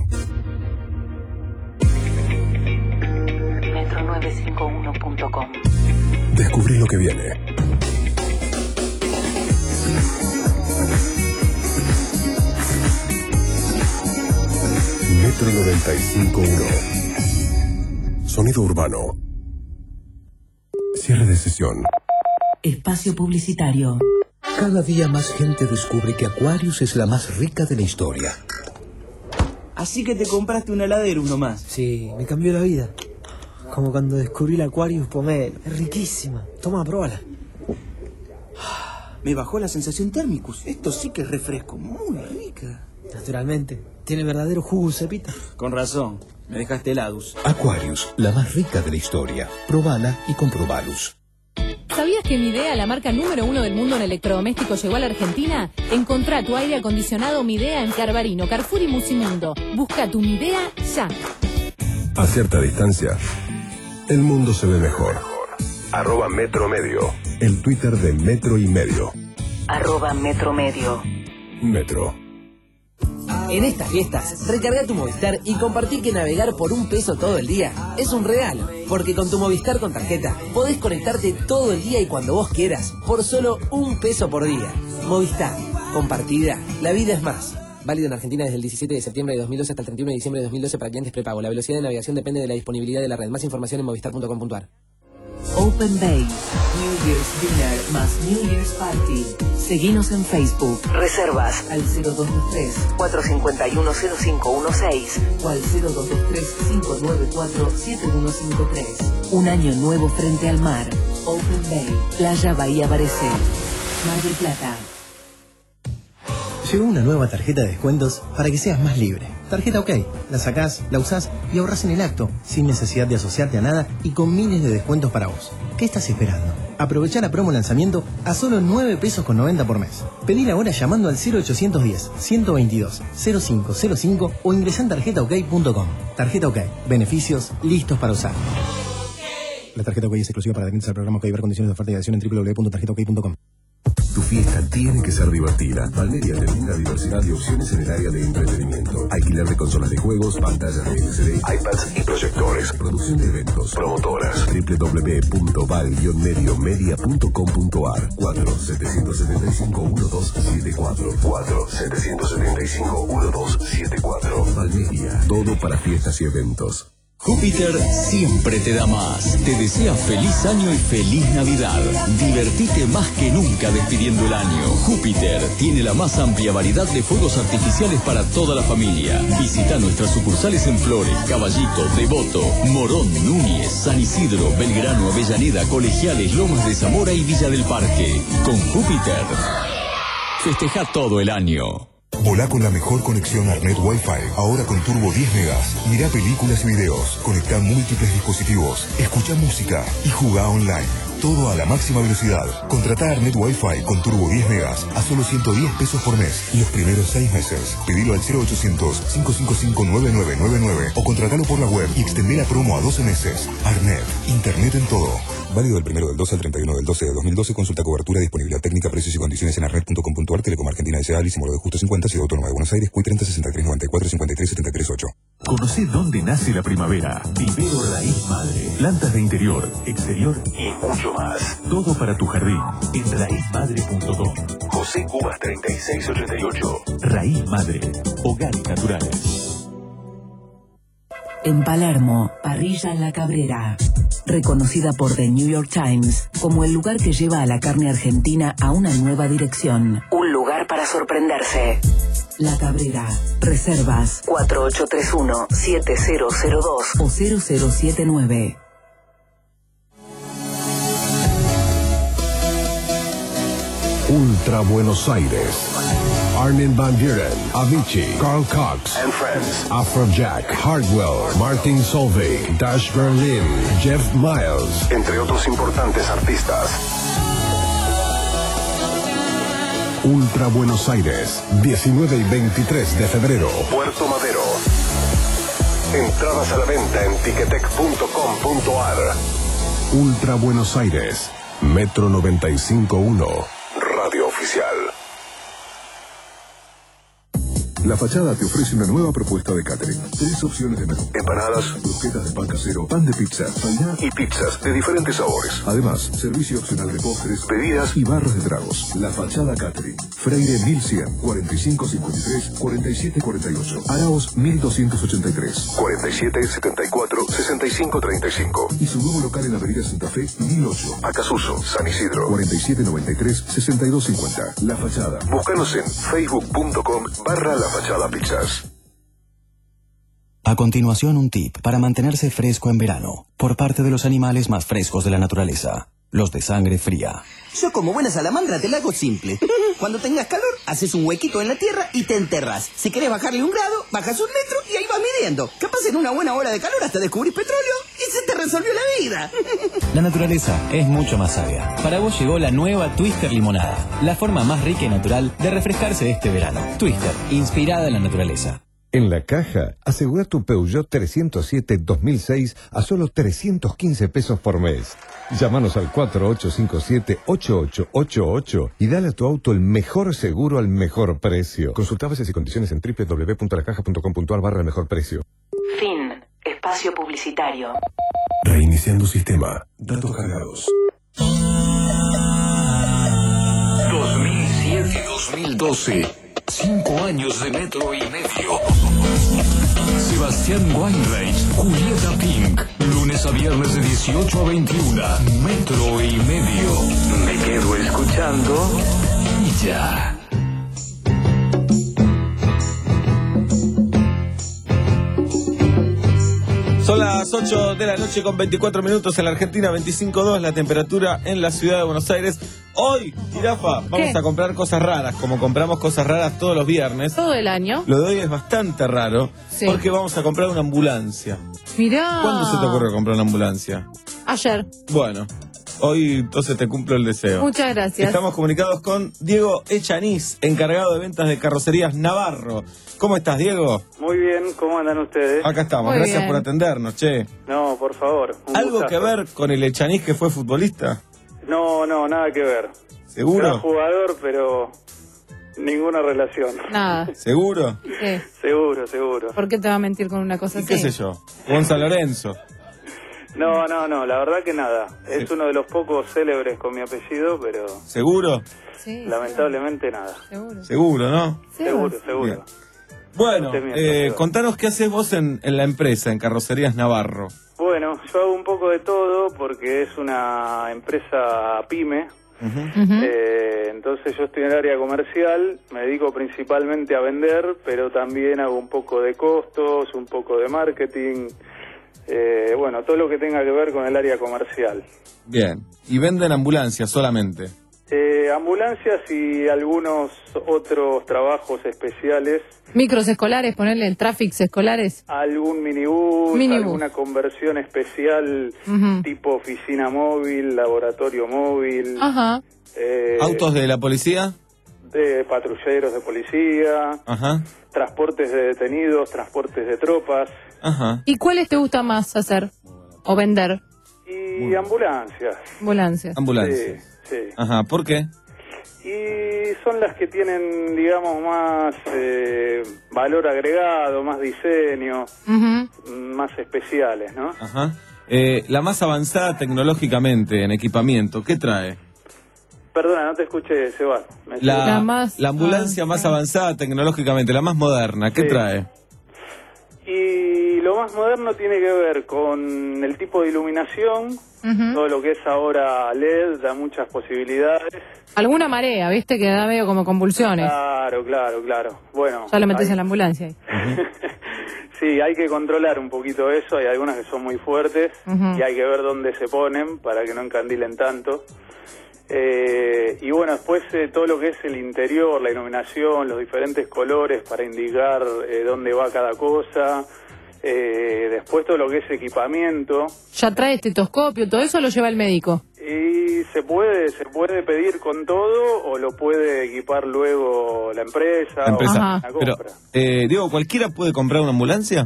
metro nueve cinco uno punto com. Descubrí lo que viene. Metro noventa y cinco punto uno. Sonido urbano. Cierre de sesión. Espacio publicitario. Cada día más gente descubre que Aquarius es la más rica de la historia. Así que te compraste un heladero, uno más. Sí, me cambió la vida. Como cuando descubrí la Aquarius Pomelo. Es riquísima. Toma, pruébala. Me bajó la sensación térmicus. Esto sí que es refresco. Muy rica. Naturalmente. Tiene verdadero jugo cepita. Con razón. Me dejaste helados. Aquarius, la más rica de la historia. Probala y comprobalus. ¿Sabías que Midea, la marca número uno del mundo en electrodomésticos, llegó a la Argentina? Encontrá tu aire acondicionado Midea en Carbarino, Carrefour y Musimundo. Busca tu Midea ya. A cierta distancia, el mundo se ve mejor. Arroba Metro Medio. El Twitter de Metro y Medio. Arroba Metro Medio. Metro. En estas fiestas, recarga tu Movistar y compartí que navegar por un peso todo el día es un regalo. Porque con tu Movistar con tarjeta podés conectarte todo el día y cuando vos quieras por solo un peso por día. Movistar. Compartida. La vida es más. Válido en Argentina desde el diecisiete de septiembre de dos mil doce hasta el treinta y uno de diciembre de dos mil doce para clientes prepago. La velocidad de navegación depende de la disponibilidad de la red. Más información en movistar punto com punto a r. Open Bay. New Year's Dinner más New Year's Party. Seguinos en Facebook. Reservas al cero dos dos tres, cuatro cinco uno, cero cinco uno seis o al cero dos dos tres, cinco nueve cuatro, siete uno cinco tres. Un año nuevo frente al mar. Open Bay. Playa Bahía Barecé. Mar del Plata. Llegó una nueva tarjeta de descuentos para que seas más libre. Tarjeta OK. La sacás, la usás y ahorrás en el acto, sin necesidad de asociarte a nada y con miles de descuentos para vos. ¿Qué estás esperando? Aprovechá la promo lanzamiento a solo nueve pesos con noventa por mes. Pedila ahora llamando al cero ochocientos diez, ciento veintidós, cero cinco cero cinco o ingresá en tarjeta ok punto com. Tarjeta OK. Beneficios listos para usar. La tarjeta OK es exclusiva para adherirse al programa OK. Ver condiciones de oferta y adhesión en doble u doble u doble u punto tarjeta ok punto com. Tu fiesta tiene que ser divertida. Valmeria te brinda diversidad de opciones en el área de entretenimiento. Alquiler de consolas de juegos, pantallas de L C D, iPads y proyectores. Producción de eventos. Promotoras. doble u doble u doble u punto val guion medio media punto com punto a r. cuatro siete siete cinco uno dos siete cuatro. cuatro siete siete cinco uno dos siete cuatro. Valmeria. Todo para fiestas y eventos. Júpiter siempre te da más. Te desea feliz año y feliz Navidad. Divertite más que nunca despidiendo el año. Júpiter tiene la más amplia variedad de fuegos artificiales para toda la familia. Visita nuestras sucursales en Flores, Caballito, Devoto, Morón, Núñez, San Isidro, Belgrano, Avellaneda, Colegiales, Lomas de Zamora y Villa del Parque. Con Júpiter, festeja todo el año. Volá con la mejor conexión Arnet Wi-Fi, ahora con turbo diez megas. Mirá películas y videos, conectá múltiples dispositivos, escuchá música y jugá online. Todo a la máxima velocidad. Contratá Arnet Wi-Fi con turbo diez megas a solo ciento diez pesos por mes y los primeros seis meses. Pedilo al cero ochocientos, cinco cinco cinco, nueve nueve nueve nueve o contratalo por la web y extendé la promo a doce meses. Arnet, internet en todo. Válido del primero del doce al treinta y uno del doce de dos mil doce. Consulta cobertura, disponibilidad técnica, precios y condiciones en arnet punto com punto ar. Telecom Argentina S A, Lísimolo de Justo cincuenta, Ciudad Autónoma de Buenos Aires, C U I treinta sesenta y tres noventa y cuatro cincuenta y tres setenta y tres ocho. Conocí dónde nace la primavera. Vivero Raíz Madre. Plantas de interior, exterior y mucho más. Todo para tu jardín en raíz madre punto com. José Cubas treinta y seis ochenta y ocho. Raíz Madre. Hogares naturales. En Palermo, Parrilla La Cabrera. Reconocida por The New York Times como el lugar que lleva a la carne argentina a una nueva dirección. Un lugar para sorprenderse. La Cabrera. Reservas cuatro ocho tres uno, siete cero cero dos o cero cero siete nueve. Ultra Buenos Aires. Armin van Buren, Avicii, Carl Cox and Friends, Afrojack, Hardwell, Martin Solveig, Dash Berlin, Jeff Miles, entre otros importantes artistas. Ultra Buenos Aires, diecinueve y veintitrés de febrero, Puerto Madero. Entradas a la venta en ticketek punto com punto ar. Ultra Buenos Aires, Metro noventa y cinco punto uno, Radio Oficial. La Fachada te ofrece una nueva propuesta de catering. Tres opciones de menú: empanadas, brusquetas de pan casero, pan de pizza, painá y pizzas de diferentes sabores. Además, servicio opcional de postres, bebidas y barras de tragos. La Fachada Catering. Freire mil cien, cuarenta y cinco cincuenta y tres, cuarenta y siete cuarenta y ocho. Araos mil doscientos ochenta y tres, cuarenta y siete setenta y cuatro, sesenta y cinco treinta y cinco. Y su nuevo local en Avenida Santa Fe, mil ocho. Acasuso, San Isidro, cuarenta y siete noventa y tres, sesenta y dos cincuenta. La Fachada. Búscanos en facebook punto com barra La Fachada Pizzas. A continuación, un tip para mantenerse fresco en verano, por parte de los animales más frescos de la naturaleza, los de sangre fría. Yo como buena salamandra te la hago simple. Cuando tengas calor, haces un huequito en la tierra y te enterras. Si querés bajarle un grado, bajas un metro y ahí vas midiendo. Capaz en una buena hora de calor hasta descubrís petróleo y se te resolvió la vida. La naturaleza es mucho más sabia. Para vos llegó la nueva Twister Limonada, la forma más rica y natural de refrescarse este verano. Twister, inspirada en la naturaleza. En La Caja, asegura tu Peugeot trescientos siete dos mil seis a solo trescientos quince pesos por mes. Llámanos al cuatro ocho cinco siete, ocho ocho ocho ocho y dale a tu auto el mejor seguro al mejor precio. Consulta bases y condiciones en doble u doble u doble u punto la caja punto com punto ar barra el mejor precio. Fin. Espacio publicitario. Reiniciando sistema. Datos cargados. dos mil siete a dos mil doce. Cinco años de metro y medio. Sebastián Weinreich, Julieta Pink. Lunes a viernes de dieciocho a veintiuna. Metro y medio. Me quedo escuchando y ya. Son las ocho de la noche con veinticuatro minutos en la Argentina, veinticinco grados la temperatura en la ciudad de Buenos Aires. Hoy, Jirafa, vamos ¿Qué? a comprar cosas raras, como compramos cosas raras todos los viernes. Todo el año. Lo de hoy es bastante raro, Sí. porque vamos a comprar una ambulancia. Mirá. ¿Cuándo se te ocurre comprar una ambulancia? Ayer. Bueno, hoy entonces te cumplo el deseo. Muchas gracias. Estamos comunicados con Diego Echaniz, encargado de ventas de carrocerías Navarro. ¿Cómo estás, Diego? Muy bien, ¿cómo andan ustedes? Acá estamos, Muy gracias bien. por atendernos, che. No, por favor. un ¿Algo gustazo. que ver con el Echaniz que fue futbolista? No, no, nada que ver. ¿Seguro? Era jugador, pero ninguna relación. Nada. ¿Seguro? Sí. Seguro, seguro. ¿Por qué te va a mentir con una cosa ¿Y así? qué sé yo? Gonzalo Lorenzo. No, no, no, la verdad que nada. Es uno de los pocos célebres con mi apellido, pero ¿Seguro? Sí. lamentablemente nada. Seguro. Seguro, ¿no? Seguro, seguro. Bien. Bueno, Usted mismo, eh, Diego. contanos qué haces vos en, en la empresa, en Carrocerías Navarro. Bueno, yo hago un poco de todo porque es una empresa pyme. Eh, entonces yo estoy en el área comercial, me dedico principalmente a vender, pero también hago un poco de costos, un poco de marketing, eh, bueno, todo lo que tenga que ver con el área comercial. Bien. Y venden ambulancias solamente. Eh, ambulancias y algunos otros trabajos especiales, Micros escolares, ponerle en tráficos escolares. algún minibús, Minibús. alguna conversión especial Ujú. tipo oficina móvil, laboratorio móvil, Ajá. eh, ¿Autos de la policía? de patrulleros de policía, Ajá. transportes de detenidos, transportes de tropas. Ajá. ¿Y cuáles te gusta más hacer o vender? Y Y ambulancias. Ambulancias. Ambulancias. Sí, sí. Ajá, ¿por qué? Y son las que tienen, digamos, más eh, valor agregado, más diseño, Uh-huh. más especiales, ¿no? Ajá. Eh, la más avanzada tecnológicamente en equipamiento, ¿qué trae? Perdona, no te escuché, Sebas. Me- La, La más la ambulancia más avanzada tecnológicamente, la más moderna, ¿qué Sí. trae? Y lo más moderno tiene que ver con el tipo de iluminación, Ujú. todo lo que es ahora L E D da muchas posibilidades. Alguna marea, ¿viste? Que da medio como convulsiones. Claro, claro, claro. Bueno, Ya lo metes ahí- en la ambulancia ahí. sí, hay que controlar un poquito eso. Hay algunas que son muy fuertes Ujú. y hay que ver dónde se ponen para que no encandilen tanto. Eh, y bueno, después eh, todo lo que es el interior, la iluminación, los diferentes colores para indicar eh, dónde va cada cosa. Eh, después todo lo que es equipamiento. Ya trae estetoscopio, todo eso lo lleva el médico. Y se puede se puede pedir con todo o lo puede equipar luego la empresa. La empresa. O la Pero, compra. eh, digo, ¿cualquiera puede comprar una ambulancia?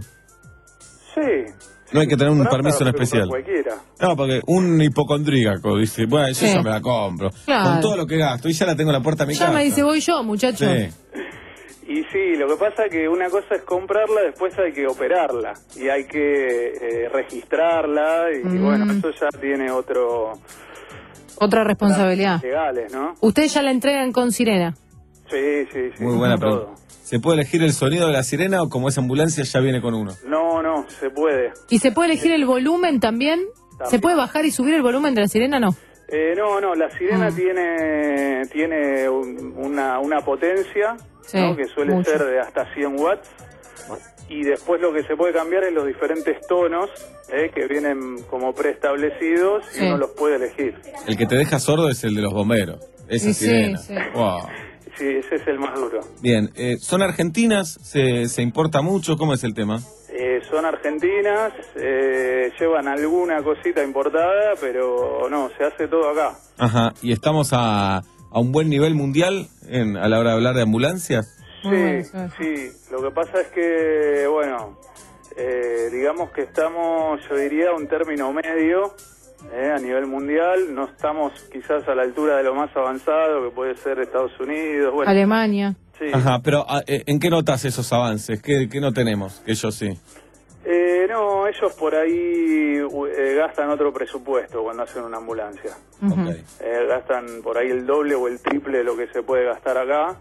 Sí. No hay que tener un Para- permiso en para comprar especial. Cualquiera. No, porque un hipocondríaco dice, bueno, yo Sí. ya me la compro. Claro. Con todo lo que gasto, y ya la tengo en la puerta de mi Ya casa. me dice, voy yo, muchacho. Sí. Y sí, lo que pasa es que una cosa es comprarla, después hay que operarla y hay que eh, registrarla y Mm. bueno, eso ya tiene otro Otra responsabilidad. legales, ¿no? Ustedes ya la entregan con sirena. Sí, sí, sí. Muy buena todo. pregunta. ¿Se puede elegir el sonido de la sirena o como es ambulancia ya viene con uno? No, no, se puede. ¿Y se puede elegir el volumen también? ¿Se puede bajar y subir el volumen de la sirena? No. Eh, no, no, la sirena Ah. tiene tiene un- una, una potencia, Sí, ¿no? Que suele mucho. ser de hasta cien watts. Y después lo que se puede cambiar es los diferentes tonos eh, que vienen como preestablecidos y Sí. uno los puede elegir. El que te deja sordo es el de los bomberos. Esa Y sí, sirena. sí. Wow. Sí, ese es el más duro. Bien, eh, ¿son argentinas? ¿Se, ¿Se importa mucho? ¿Cómo es el tema? Eh, son argentinas, eh, llevan alguna cosita importada, pero no, se hace todo acá. Ajá, ¿y estamos a, a un buen nivel mundial en, a la hora de hablar de ambulancias? Sí, sí, lo que pasa es que, bueno, eh, digamos que estamos, yo diría, un término medio eh, a nivel mundial. No estamos quizás a la altura de lo más avanzado, que puede ser Estados Unidos. Bueno, Alemania. sí. Ajá, pero ah, eh, ¿en qué notas esos avances? ¿Qué, qué no tenemos? Que yo sí. Eh, no, ellos por ahí eh, gastan otro presupuesto cuando hacen una ambulancia. Ok. Eh, gastan por ahí el doble o el triple de lo que se puede gastar acá.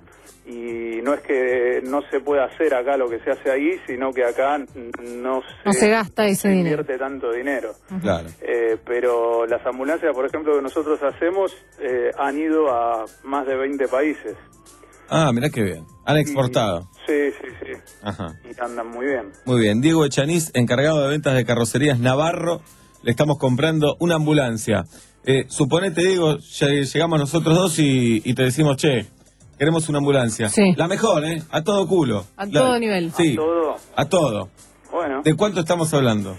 Y no es que no se pueda hacer acá lo que se hace ahí, sino que acá n- no se, No se gasta ese se dinero. invierte tanto dinero. Claro. Eh, pero las ambulancias, por ejemplo, que nosotros hacemos, eh, han ido a más de veinte países. Ah, mirá qué bien. Han exportado. Sí, sí, sí. Ajá. Y andan muy bien. Muy bien. Diego Echaniz, encargado de ventas de carrocerías Navarro, le estamos comprando una ambulancia. Eh, suponete, Diego, lle- llegamos nosotros dos y, y te decimos, che, queremos una ambulancia. Sí. La mejor, ¿eh? A todo culo. A La- todo nivel. Sí. ¿A todo? A todo. Bueno. ¿De cuánto estamos hablando?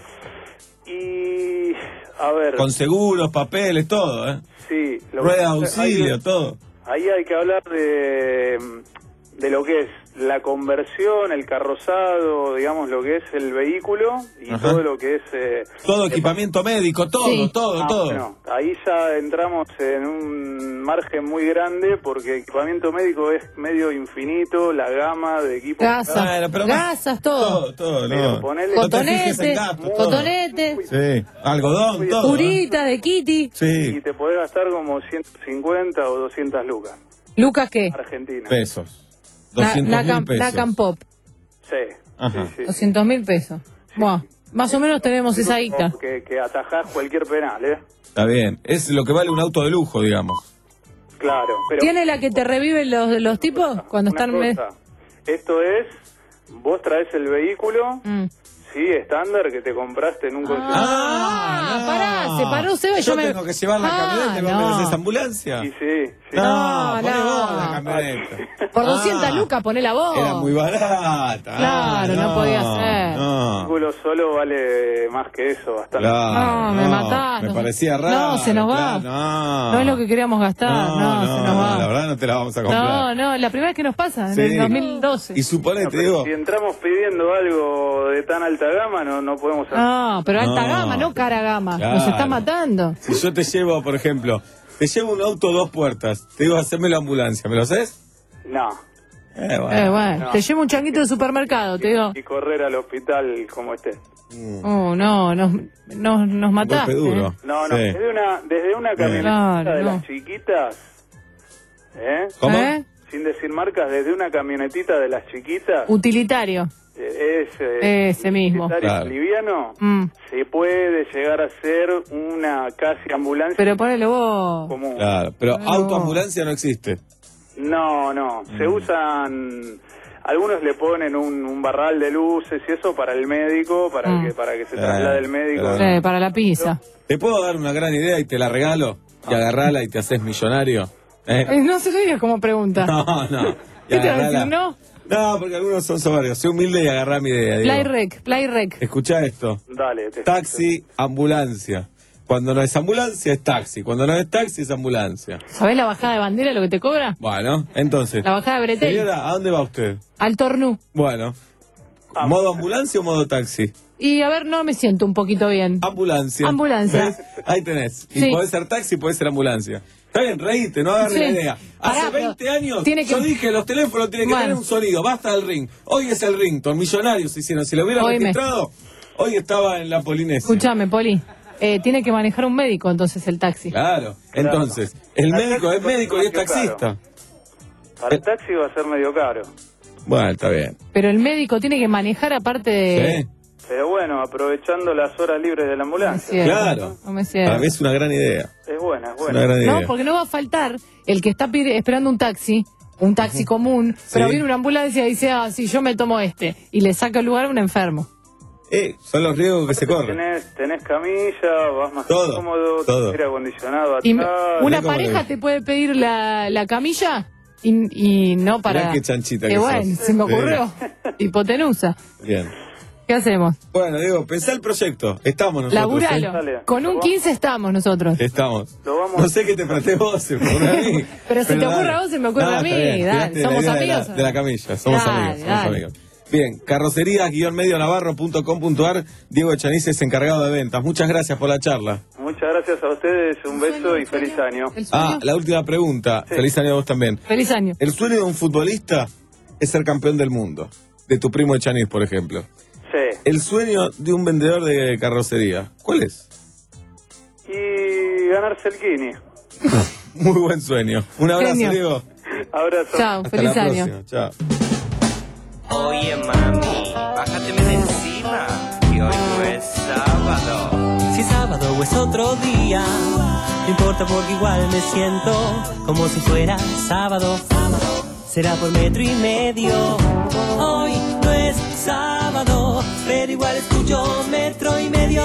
Y, a ver, Con seguros, papeles, todo, ¿eh? sí. lo Rueda de que- auxilio, ahí- todo. Ahí hay que hablar de, de lo que es la conversión, el carrozado, digamos, lo que es el vehículo y Ajá. todo lo que es... eh, Todo equipamiento médico, todo, Sí. todo, ah, todo. bueno, ahí ya entramos en un margen muy grande porque equipamiento médico es medio infinito, la gama de equipos... Gasas, Bueno, pero más- gasas, todo. Todo, todo, Pero no. ponele- No te fijes en Cotonete, gastos, todo. cotonete, Sí, algodón, todo. ¿eh? purita de Kitty. Sí, Y te podés gastar como ciento cincuenta o doscientas lucas. ¿Lucas qué? Argentina. pesos. Na- doscientos Nacan- mil pesos. Nacan Pop. Sí. Ajá. sí, sí. doscientos mil pesos. Buah, más o menos tenemos esa guita. Que, que atajás cualquier penal, ¿eh? Está bien. Es lo que vale un auto de lujo, digamos. Claro. Pero ¿Tiene la que te reviven los, los tipos cuando una están... me- cosa, esto es, vos traes el vehículo, Mm. sí, estándar, que te compraste en un concesionario. Ah, pará, se paró Seba y yo, Yo me... tengo que llevar la Ah, camioneta y vos me no. haces ambulancia. Y sí, sí. No, No, poné no. vos la camioneta. Por doscientas Ah, lucas, poné la voz. Era muy barata. Claro, Ah, no podía ser. El No, vehículo solo vale más que eso, bastante. claro, No, me no, mataron. Me parecía raro. No, se nos va. claro, no. No es lo que queríamos gastar, no, No, se nos va. la verdad no te la vamos a comprar. No, no, la primera vez que nos pasa, en Sí. el dos mil doce. Y suponete, Pero digo, si entramos pidiendo algo de tan alta gama, no, no podemos hacer. No, pero alta No. gama, no cara gama. Claro. Nos estamos matando. Si yo te llevo, por ejemplo, te llevo un auto dos puertas, te digo, haceme la ambulancia, ¿me lo haces? No. Eh, bueno. Eh, bueno. No. Te llevo un changuito de supermercado, te digo. Y correr al hospital como esté. Oh, no, nos, nos, nos mataste. Golpe duro. ¿eh? No, no, Sí. desde una, desde una camioneta Claro, de no. las chiquitas, ¿eh? ¿Cómo? ¿Eh? Sin decir marcas, desde una camionetita de las chiquitas, Utilitario. eh, es, eh, Ese mismo. utilitario Claro. liviano, Mm. se puede llegar a ser una casi ambulancia Pero ponele vos. común. Claro, pero No. autoambulancia no existe. No, no, se Mm. usan, algunos le ponen un, un barral de luces y eso para el médico, para Mm. que para que se Claro, traslade el médico. claro. Sí, para la pizza. ¿Te puedo dar una gran idea y te la regalo? Y agarrala y te haces millonario. ¿Eh? Eh, no se lo digas como pregunta. No, no. Y ¿Qué te va a agarrala. decir, no? No, porque algunos son soberbios. Sé humilde y agarrá mi idea. Diego. Play rec, play rec. Escuchá esto. Dale, te Taxi, ambulancia. Cuando no es ambulancia, es taxi. Cuando no es taxi, es ambulancia. ¿Sabés la bajada de bandera lo que te cobra? Bueno, entonces. La bajada de Bretel. Señora, ¿a dónde va usted? Al Tornú. Bueno. ¿Modo ambulancia o modo taxi? Y a ver, no me siento un poquito bien. Ambulancia. Ambulancia. ¿Ves? Ahí tenés. Y Sí. podés ser taxi, podés ser ambulancia. Está bien, reíte, no agarres Sí. la idea. Hace Pará, pero veinte años, tiene que- yo dije, los teléfonos tienen que Bueno. tener un sonido. Basta del ring. Hoy es el rington. Millonarios se hicieron. Si lo hubieran Oíme. registrado, hoy estaba en la Polinesia. Escúchame, Poli. Eh, tiene que manejar un médico entonces el taxi. Claro. Entonces, el médico es médico y es taxista. Para el taxi va a ser medio caro. Bueno, está bien. Pero el médico tiene que manejar aparte de... ¿Sí? Pero bueno, aprovechando las horas libres de la ambulancia. Cierto. Claro. No me cierro. Para mí es una gran idea. Es buena, es Es buena. una gran idea. No, porque no va a faltar el que está pide- esperando un taxi, un taxi común, pero viene una ambulancia y dice, ah, sí, yo me tomo este. Y le saca el lugar a un enfermo. Eh, son los riesgos que se corren. Tenés, tenés camilla, vas más Todo, cómodo, todo. aire acondicionado Y atrás. una cómo pareja le- te puede pedir la, la camilla y, y no para... Mirá qué chanchita Qué que bueno, sos. se me Sí. ocurrió. Hipotenusa. Bien. ¿Qué hacemos? Bueno, Diego, pensá el proyecto. Estamos nosotros. Laburalo. ¿eh? Dale. Con un quince estamos nosotros. Estamos. Lo vamos- No sé qué te presté vos, se me ocurre a mí. Pero si te ocurre dale. a vos, se me ocurre No, a mí. está bien, Dale, tiraste la somos idea de la- amigos. De la, camilla, somos Dale, amigos, somos dale. amigos. Bien, carrocerías guión medio navarro punto com punto ar, Diego Echaniz es encargado de ventas. Muchas gracias por la charla. Muchas gracias a ustedes, un beso y feliz año. El Ah, sueño. la última pregunta. Feliz año a vos también. Feliz año. El sueño de un futbolista es ser campeón del mundo. De tu primo Echaniz, por ejemplo. Sí. El sueño de un vendedor de carrocería, ¿cuál es? Y ganarse el Kini. Muy buen sueño. Un abrazo, Genio. Diego. Abrazo. Chao, Hasta feliz la año. próxima. Chao. Oye mami, bájateme de encima, que hoy no es sábado. Si sábado o es otro día, no importa porque igual me siento como si fuera sábado. Será por metro y medio. Hoy no es sábado, pero igual escucho metro y medio.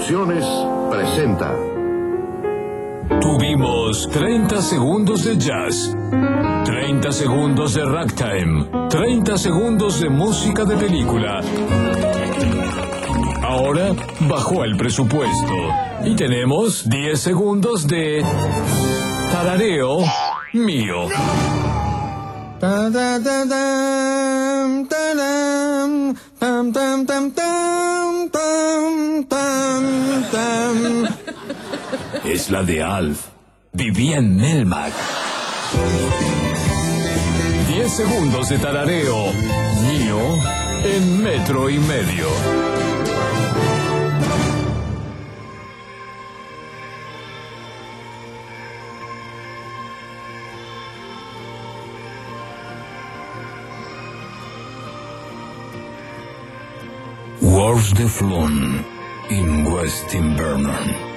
Producciones presenta. Tuvimos treinta segundos de jazz, treinta segundos de ragtime, treinta segundos de música de película. Ahora bajó el presupuesto y tenemos diez segundos de tarareo mío. Ta, ta, ta, tam, taram, tam, tam, tam, tam, tam, tam, tam. Es la de Alf. Vivía en Melmac. diez segundos de tarareo mío en metro y medio. Wars de Flon in West Invernon.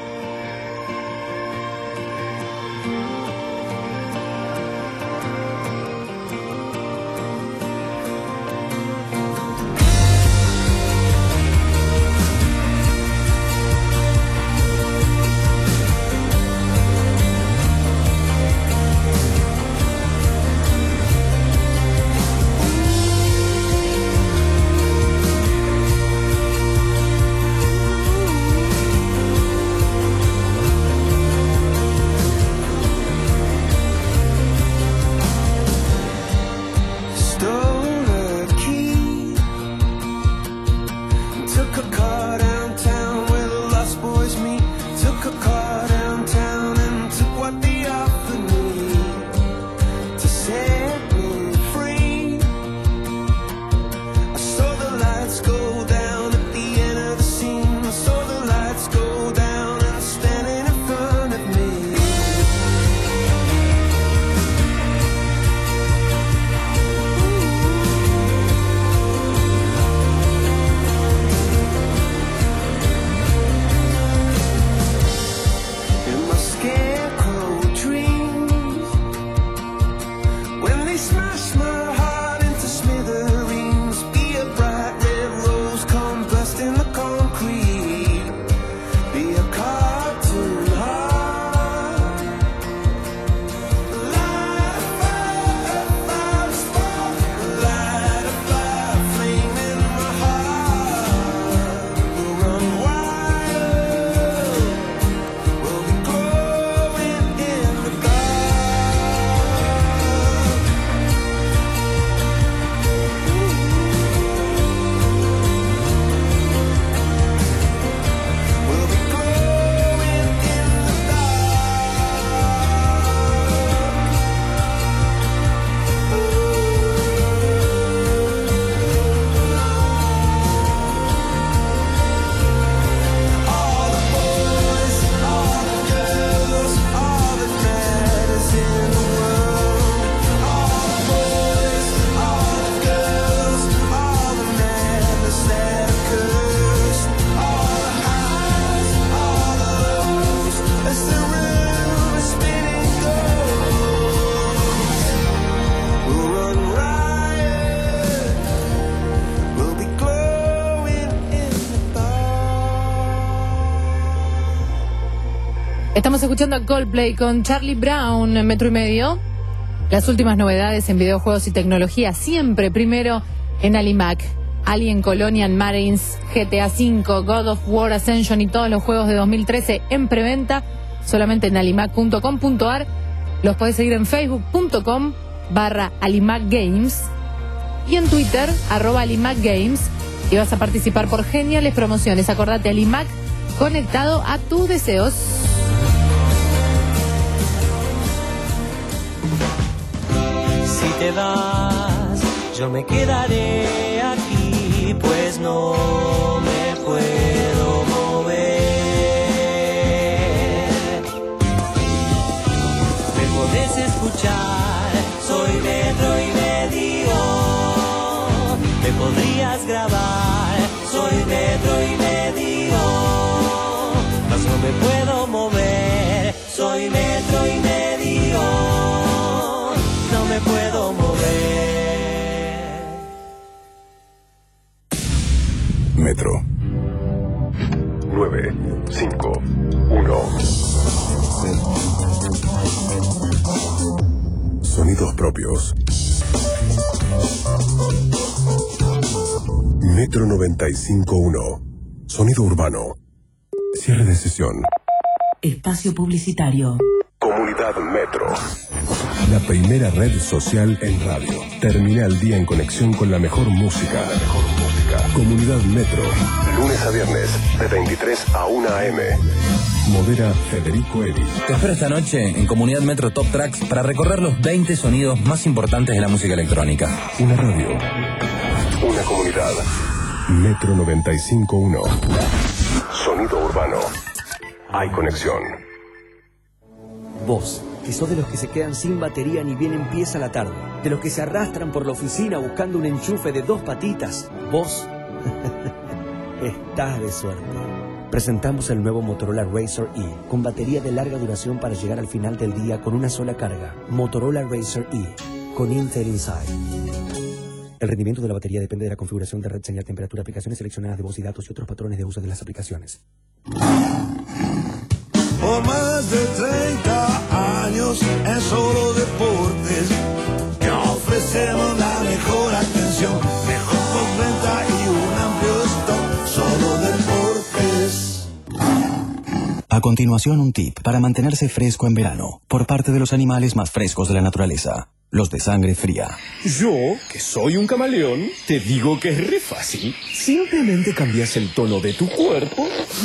Estamos escuchando a Coldplay con Charlie Brown en metro y medio. Las últimas novedades en videojuegos y tecnología, siempre primero en Alimac. Alien Colonial Marines, G T A cinco, God of War Ascension y todos los juegos de dos mil trece en preventa, solamente en alimac punto com punto ar. Los podés seguir en facebook punto com barra Alimac Games y en Twitter, arroba Alimac Games, y vas a participar por geniales promociones. Acordate, Alimac, conectado a tus deseos. Si te vas, yo me quedaré aquí, pues no me puedo mover. Me podés escuchar, soy metro y medio. Me podrías grabar, soy metro y medio. Mas no me puedo mover, soy metro y medio. No me puedo mover. Metro. nueve, cinco, uno. Sonidos propios. Metro noventa y cinco punto uno. Sonido urbano. Cierre de sesión. Espacio publicitario. Comunidad Metro. La primera red social en radio. Termina el día en conexión con la mejor música. La mejor música. Comunidad Metro. Lunes a viernes, de veintitrés a una a eme. Modera Federico Edi. Te espero esta noche en Comunidad Metro Top Tracks para recorrer los veinte sonidos más importantes de la música electrónica. Una radio. Una comunidad. Metro noventa y cinco punto uno. Sonido urbano. Hay conexión. Vos, que sos de los que se quedan sin batería ni bien empieza la tarde, de los que se arrastran por la oficina buscando un enchufe de dos patitas, vos estás de suerte. Presentamos el nuevo Motorola Razr E, con batería de larga duración para llegar al final del día con una sola carga. Motorola Razr E, con Intel Inside. El rendimiento de la batería depende de la configuración de red, señal, temperatura, aplicaciones seleccionadas de voz y datos y otros patrones de uso de las aplicaciones. Por más de treinta años en Solo Deportes, te ofrecemos la mejor atención, mejor postventa y un amplio stock. Solo Deportes. A continuación, un tip para mantenerse fresco en verano, por parte de los animales más frescos de la naturaleza. Los de sangre fría. Yo, que soy un camaleón, te digo que es re fácil. Simplemente cambias el tono de tu cuerpo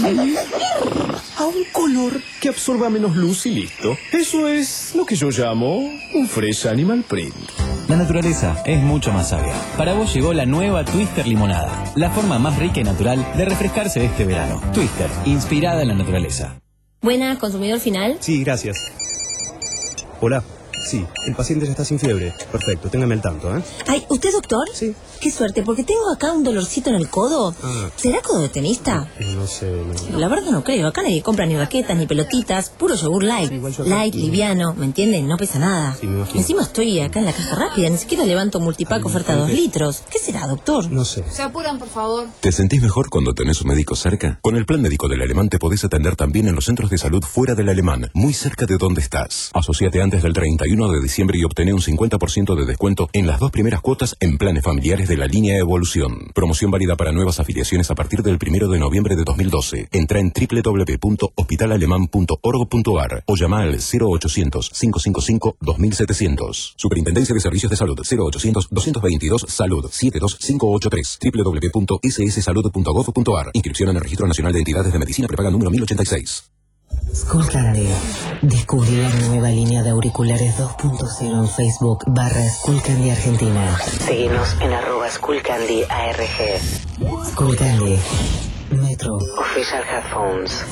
a un color que absorba menos luz y listo. Eso es lo que yo llamo un Fresh Animal Print. La naturaleza es mucho más sabia. Para vos llegó la nueva Twister Limonada, la forma más rica y natural de refrescarse este verano. Twister, inspirada en la naturaleza. Buenas, consumidor final. Sí, gracias. Hola. Sí, el paciente ya está sin fiebre. Perfecto, téngame al tanto, ¿eh? Ay, ¿usted es doctor? Sí. Qué suerte, porque tengo acá un dolorcito en el codo. Ah. ¿Será codo de tenista? No sé. No. La verdad no creo. Acá nadie compra ni baquetas, ni pelotitas. Puro yogur light. Sí, light, liviano, ¿me entienden? No pesa nada. Sí, me imagino. Encima estoy acá en la caja rápida. Ni siquiera levanto multipack Ay, oferta dos litros. ¿Qué será, doctor? No sé. Se apuran, por favor. ¿Te sentís mejor cuando tenés un médico cerca? Con el plan médico del Alemán te podés atender también en los centros de salud fuera del Alemán, muy cerca de donde estás. Asociate antes del treinta y uno de diciembre y obtené un cincuenta por ciento de descuento en las dos primeras cuotas en planes familiares de la línea Evolución. Promoción válida para nuevas afiliaciones a partir del primero de noviembre de dos mil doce. Entra en doble u doble u doble u punto hospital alemán punto org punto a r o llama al cero ochocientos, cinco cinco cinco, dos mil setecientos. Superintendencia de Servicios de Salud cero ochocientos, doscientos veintidós, Salud siete dos cinco ocho tres. doble u doble u doble u punto s s salud punto gov punto a r. Inscripción en el Registro Nacional de Entidades de Medicina prepaga número mil ochenta y seis. Skullcandy. Descubrí la nueva línea de auriculares dos punto cero en Facebook barra Skullcandy Argentina. Síguenos en arroba Skullcandy A R G. Skullcandy. Metro. Official Headphones.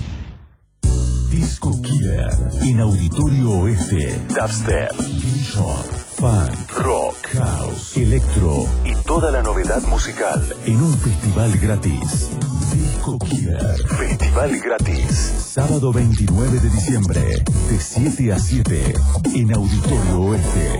Disco Killer en Auditorio Oeste. Dubstep, short, funk, rock, house, electro y toda la novedad musical en un festival gratis. Disco Killer, festival gratis. Sábado veintinueve de diciembre, de siete a siete, en Auditorio Oeste.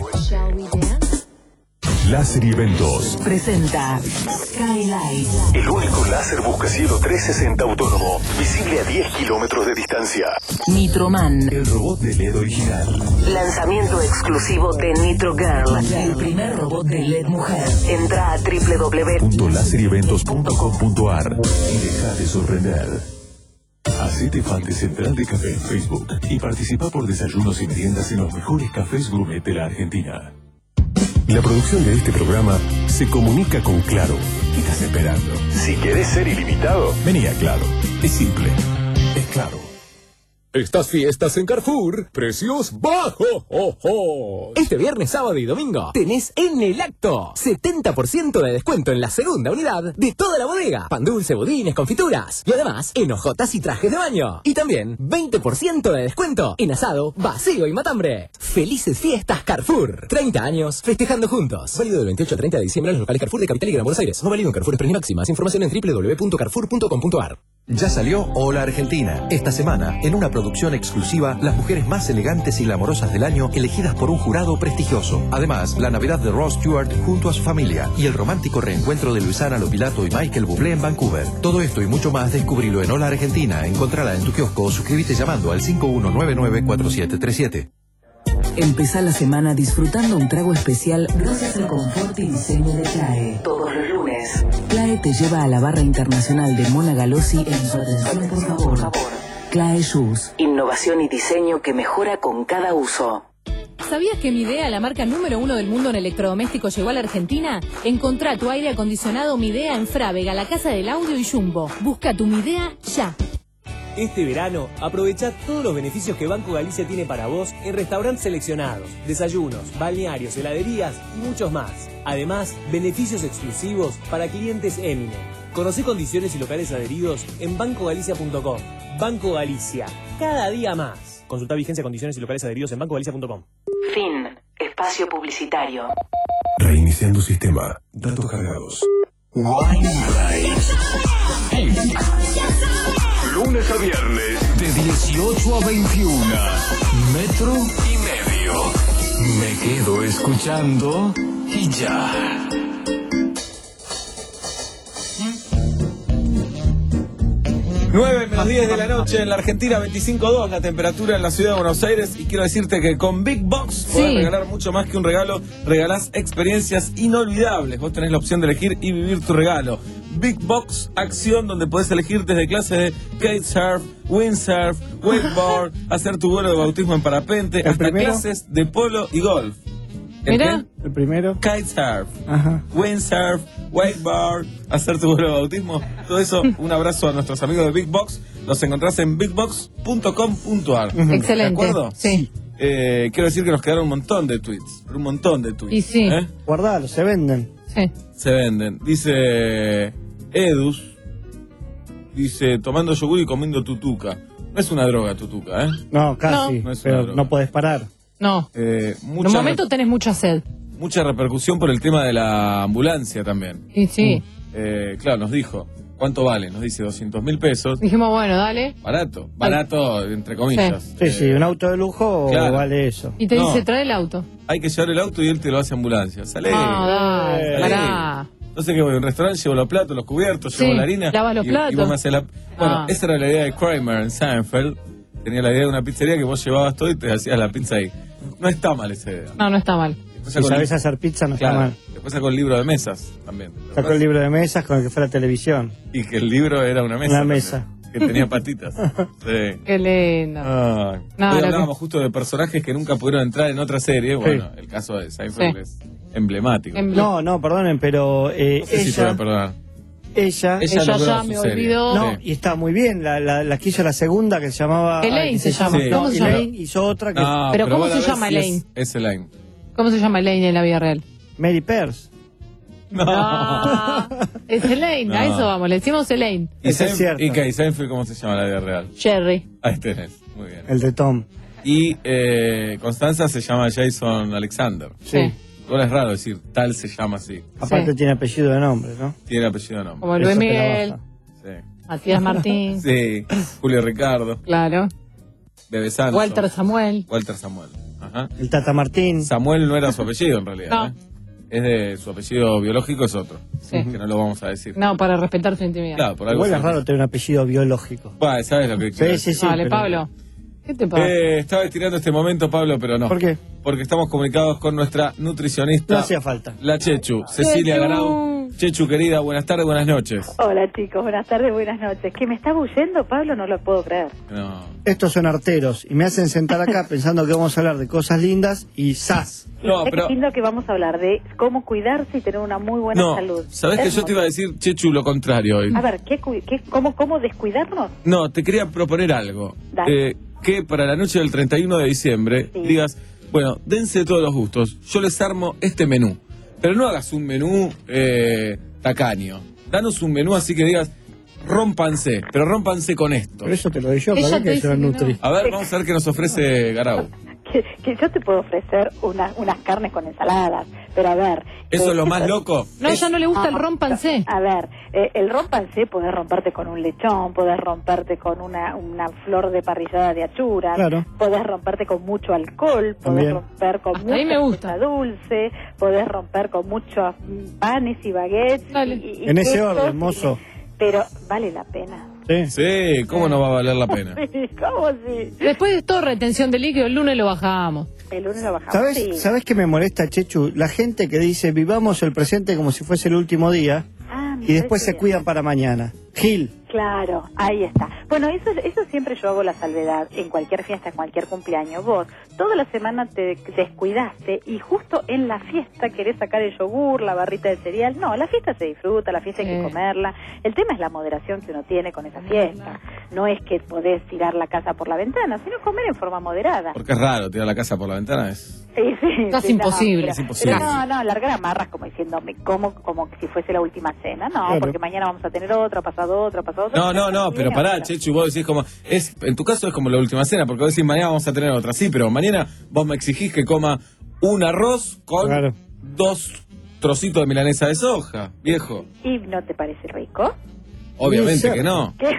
Láser y Eventos presenta Skylight. El único láser buscacielo trescientos sesenta autónomo, visible a diez kilómetros de distancia. Nitroman. El robot de L E D original. Lanzamiento exclusivo de Nitro Girl. El primer robot de L E D mujer. Entra a doble u doble u doble u punto láser y eventos punto com punto a r y deja de sorprender. Hacete fan de Central de Café en Facebook y participa por desayunos y meriendas en los mejores cafés gourmet de la Argentina. La producción de este programa se comunica con Claro. ¿Qué estás esperando? Si querés ser ilimitado, vení a Claro. Es simple. Es Claro. Estas fiestas en Carrefour, precios bajos. Oh, oh. Este viernes, sábado y domingo tenés en el acto setenta por ciento de descuento en la segunda unidad de toda la bodega. Pan dulce, budines, confituras y además en hojotas y trajes de baño. Y también veinte por ciento de descuento en asado, vacío y matambre. Felices fiestas Carrefour. treinta años festejando juntos. Válido del veintiocho al treinta de diciembre en los locales Carrefour de Capital y Gran Buenos Aires. No válido en Carrefour Express ni Máxima. Más información en doble u doble u doble u punto carrefour punto com punto a r. Ya salió Hola Argentina. Esta semana, en una producción exclusiva, las mujeres más elegantes y glamorosas del año, elegidas por un jurado prestigioso. Además, la Navidad de Ross Stewart junto a su familia y el romántico reencuentro de Luisana Lopilato y Michael Bublé en Vancouver. Todo esto y mucho más descubrilo en Hola Argentina. Encontrala en tu kiosco o suscríbete llamando al cinco uno nueve nueve cuatro siete tres siete. Empezá la semana disfrutando un trago especial gracias al confort y diseño de Clae. Todos los lunes. Clae te lleva a la barra internacional de Mona Galossi en su atención, por favor. Clae Shoes. Innovación y diseño que mejora con cada uso. ¿Sabías que Midea, la marca número uno del mundo en electrodomésticos, llegó a la Argentina? Encontrá tu aire acondicionado Midea en Frávega, la Casa del Audio y Jumbo. Busca tu Midea ya. Este verano, aprovecha todos los beneficios que Banco Galicia tiene para vos en restaurantes seleccionados, desayunos, balnearios, heladerías y muchos más. Además, beneficios exclusivos para clientes Eminem. Conocé condiciones y locales adheridos en banco galicia punto com. Banco Galicia, cada día más. Consulta vigencia, condiciones y locales adheridos en banco galicia punto com. Fin. Espacio publicitario. Reiniciando sistema. Datos cargados. Lunes a viernes de dieciocho a veintiuno. Metro y medio. Me quedo escuchando y ya. nueve menos diez de la noche en la Argentina, veinticinco dos la temperatura en la ciudad de Buenos Aires. Y quiero decirte que con Big Box podés Sí. regalar mucho más que un regalo. Regalás experiencias inolvidables. Vos tenés la opción de elegir y vivir tu regalo. Big Box, acción donde podés elegir desde clases de kitesurf, windsurf, wakeboard, hacer tu vuelo de bautismo en parapente, hasta primero? clases de polo y golf. ¿El Mirá. qué? El primero. Kitesurf, Ajá. windsurf, wakeboard, hacer tu vuelo de bautismo, todo eso. Un abrazo a nuestros amigos de Big Box. Los encontrás en big box punto com punto a r. Excelente. ¿De acuerdo? Sí. Eh, quiero decir que nos quedaron un montón de tweets. Un montón de tweets. Y sí. ¿eh? Guardalos, se venden. Sí. Se venden. Dice Edus. Dice, tomando yogur y comiendo tutuca. No es una droga tutuca, ¿eh? No, casi. No es una pero droga. no podés parar. No. Eh, En mucha, un momento tenés mucha sed. mucha repercusión por el tema de la ambulancia también. Y sí. Eh, claro, nos dijo, ¿cuánto vale? Nos dice doscientos mil pesos. Dijimos, bueno, dale. Barato, barato, entre comillas. Sí, sí, un auto de lujo claro. vale eso. Y te No. dice, trae el auto. Hay que llevar el auto y él te lo hace ambulancia. Sale. No, dale, Sale. pará. Entonces que voy a un restaurante, llevo los platos, los cubiertos, Sí, llevo la harina. lavas los y, platos. y vos me haces la... Bueno, Ah. esa era la idea de Kramer en Seinfeld. Tenía la idea de una pizzería que vos llevabas todo y te hacías la pizza ahí. No está mal esa idea. No, no está mal. Después Si sacó sabés el- hacer pizza, no claro, está mal. Después sacó el libro de mesas también. Sacó el libro de mesas con el que fue la televisión. Y que el libro era una mesa. Una también, mesa. Que tenía patitas. Sí. Qué lindo. Ay. No, Hoy lo hablábamos justo de personajes que nunca pudieron entrar en otra serie. Bueno, el caso de Seinfeld Sí. es emblemático. Emble- No, no, perdonen, pero eh, No sé si te voy a ella, perdonar. ella, Ella Ella logró ya su me serie. olvidó. no, Sí. y está muy bien. La, la, la que hizo la segunda que se llamaba. Elaine ay, se llama. Sí. No, ¿Cómo se llama? Elaine hizo otra que No, Pero ¿cómo vos la se llama ves y Elaine? Es, es Elaine. ¿Cómo se llama Elaine en la vida real? Mary Pearce. No. Ah, es Elaine, a No. eso vamos, le decimos Elaine. ¿Y, Eso es Seinfeld- cierto. ¿Y qué? ¿Y Seinfeld cómo se llama en la vida real? Jerry. Ahí tenés. Muy bien. El de Tom. Y eh, Constanza se llama Jason Alexander. Sí. Ahora es raro decir tal se llama así. Aparte Sí. tiene apellido de nombre, ¿no? Tiene apellido de nombre. Como Luis Eso te la Miguel, baja. Sí. Matías Martín, Sí. Julio Ricardo. claro. Bebe Sanso. Walter Samuel. Walter Samuel. Ajá. El Tata Martín. Samuel no era su apellido en realidad. No. ¿eh? Es de su apellido biológico, es otro. Sí. Que no lo vamos a decir. No, para respetar su intimidad. Claro, por algo. Igual es sí. raro tener un apellido biológico. Bah, ¿sabes lo que quiero Sí, sí, decir? sí. Vale, pero- Pablo. ¿Qué te pasa? Eh, estaba estirando este momento, Pablo, pero no. ¿Por qué? Porque estamos comunicados con nuestra nutricionista. No hacía falta. La Chechu, Cecilia Chechu. Garau. Chechu, querida, buenas tardes, buenas noches. Hola chicos, buenas tardes, buenas noches. ¿Que me está bullendo, Pablo? No lo puedo creer. No. Estos son arteros y me hacen sentar acá pensando que vamos a hablar de cosas lindas y ¡zas! No, es pero. lindo que vamos a hablar de cómo cuidarse y tener una muy buena No, salud. ¿sabés que yo Hermoso. te iba a decir, Chechu, lo contrario hoy? A ver, ¿qué, cui- qué, cómo, ¿cómo descuidarnos? No, te quería proponer algo. Dale. Eh, que para la noche del treinta y uno de diciembre Sí. digas, bueno, dense todos los gustos, yo les armo este menú. Pero no hagas un menú eh, tacaño. Danos un menú así que digas, rómpanse, pero rómpanse con esto. Por eso te lo doy yo, Ella para te que dice yo que nutri. A ver, vamos a ver qué nos ofrece Garau. que, que yo te puedo ofrecer una, unas carnes con ensaladas, pero a ver... ¿Eso eh, es lo más esto- loco? No, Es- ya no le gusta el No, rompanse. A ver, eh, el rompanse podés romperte con un lechón, podés romperte con una, una flor de parrillada de achuras, Claro. podés romperte con mucho alcohol, podés También. romper con Hasta ahí mucha me gusta. fruta dulce, podés romper con muchos mm, panes y baguettes. Dale. y- y En ese quesos, orden, y- mozo. Pero vale la pena. Sí. Sí, ¿cómo no va a valer la pena? Sí, ¿cómo sí? Después de todo retención de líquido, el lunes lo bajamos. El lunes lo bajamos. ¿Sabes, sí. ¿Sabes qué me molesta, Chechu? La gente que dice vivamos el presente como si fuese el último día Ah, me y después parece se bien. cuidan para mañana. Gil. Claro, ahí está. Bueno, eso eso siempre yo hago la salvedad. En cualquier fiesta, en cualquier cumpleaños, vos toda la semana te descuidaste y justo en la fiesta querés sacar el yogur, la barrita de cereal. No, la fiesta se disfruta, la fiesta hay que Sí. comerla. El tema es la moderación que uno tiene con esa fiesta. No es que podés tirar la casa por la ventana, sino comer en forma moderada. Porque es raro tirar la casa por la ventana. Es... Sí, sí, Casi sí, no, imposible. pero- Es imposible. Pero no, no, largar amarras como diciendo, me como como si fuese la última cena. No, Claro. porque mañana vamos a tener otra, pasado otra, pasado otra. No, no, no, pero Viene pará, otra. Chechu, vos decís como, es, en tu caso es como la última cena, porque vos decís mañana vamos a tener otra, sí, pero mañana vos me exigís que coma un arroz con Claro. dos trocitos de milanesa de soja, viejo. ¿Y no te parece rico? Obviamente Sí, que no. ¿Qué?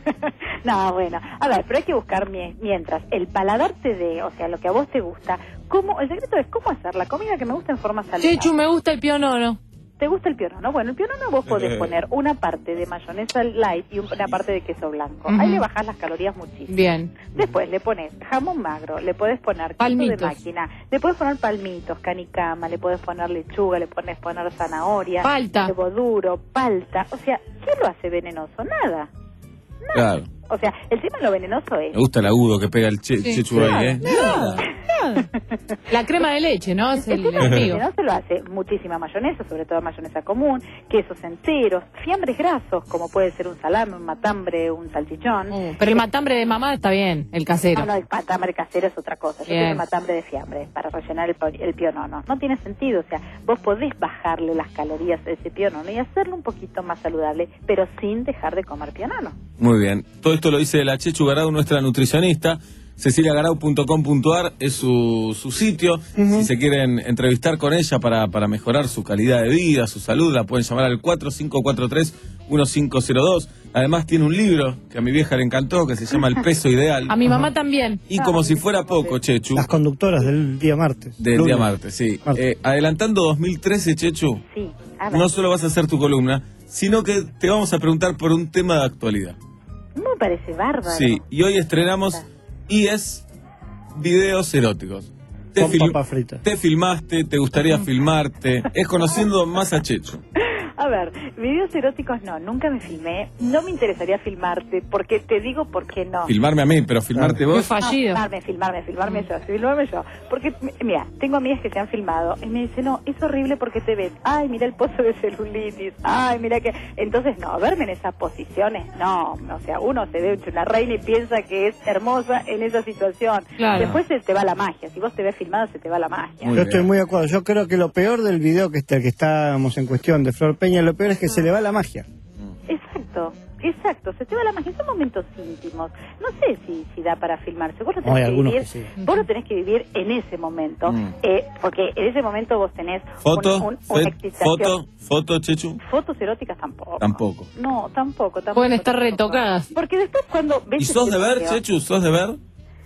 No, bueno, a ver, pero hay que buscar mie- mientras el paladar te dé, o sea, lo que a vos te gusta, cómo, el secreto es cómo hacer la comida que me gusta en forma saludable. Chechu, me gusta el pionono. ¿Te gusta el pionono? Bueno, el pionono vos podés poner una parte de mayonesa light y una parte de queso blanco. Ujú. Ahí le bajás las calorías muchísimo. Bien. Después le pones jamón magro, le podés poner queso Palmitos. de máquina, le podés poner palmitos, canicama, le podés poner lechuga, le podés poner zanahoria, Palta. huevo duro, palta. O sea, ¿qué lo hace venenoso? Nada. Claro. O sea, el tema de lo venenoso es... Me gusta el agudo que pega el che- Sí, Chechu ahí, ¿eh? Nada, nada. La crema de leche, ¿no? Es el El tema del enemigo. venenoso lo hace muchísima mayonesa, sobre todo mayonesa común, quesos enteros, fiambres grasos, como puede ser un salame, un matambre, un salchichón. Uh, pero el matambre de mamá está bien, el casero. No, no, el matambre casero es otra cosa. Yo Bien. quiero el matambre de fiambre para rellenar el, pi- el pionono. No tiene sentido, o sea, vos podés bajarle las calorías a ese pionono y hacerlo un poquito más saludable, pero sin dejar de comer pionono. Muy bien. Todo esto lo dice la Chechu Garau, nuestra nutricionista. cecilia garau punto com punto ar es su, su sitio. Si se quieren entrevistar con ella para, para mejorar su calidad de vida, su salud, la pueden llamar al cuatro cinco cuatro tres uno cinco cero dos. Además tiene un libro que a mi vieja le encantó, que se llama El peso ideal. A mi mamá también. Y como si fuera poco, Chechu, Las conductoras del día martes. del Lunes. día martes, sí. Martes. Eh, adelantando dos mil trece, Chechu, Sí, a ver, no solo vas a hacer tu columna, sino que te vamos a preguntar por un tema de actualidad. me parece bárbaro. Sí, y hoy estrenamos y es videos eróticos. Te, Con fil- papa frita. te filmaste, te gustaría filmarte, es conociendo más a Chechu. A ver, videos eróticos no, nunca me filmé, no me interesaría filmarte, porque te digo por qué no. Filmarme a mí, pero filmarte Qué vos. fallido. No, filmarme, filmarme, filmarme yo, filmarme yo. Porque, m- mira, tengo amigas que se han filmado y me dicen, no, es horrible porque te ves, ay, mira el pozo de celulitis, ay, mira que... Entonces, no, verme en esas posiciones, no. O sea, uno se ve hecho una reina y piensa que es hermosa en esa situación. Claro. Después se te va la magia, si vos te ves filmado se te va la magia. Muy Yo estoy bien. muy de acuerdo. Yo creo que lo peor del video que, está, que estábamos en cuestión de Flor Peña, lo peor es que se le va la magia. Exacto, exacto, se te va la magia, son momentos íntimos. No sé si, si da para filmarse, vos lo No, hay tenés que algunos vivir, que sí. vos lo tenés que vivir en ese momento, Mm. eh, porque en ese momento vos tenés Foto, un- un- fe- una excitación. foto, foto, Chechu. Fotos eróticas tampoco. Tampoco. No, tampoco, tampoco. Pueden estar tampoco. retocadas. Porque después cuando ves ¿Y sos ese de ver, video- Chechu? ¿Sos de ver?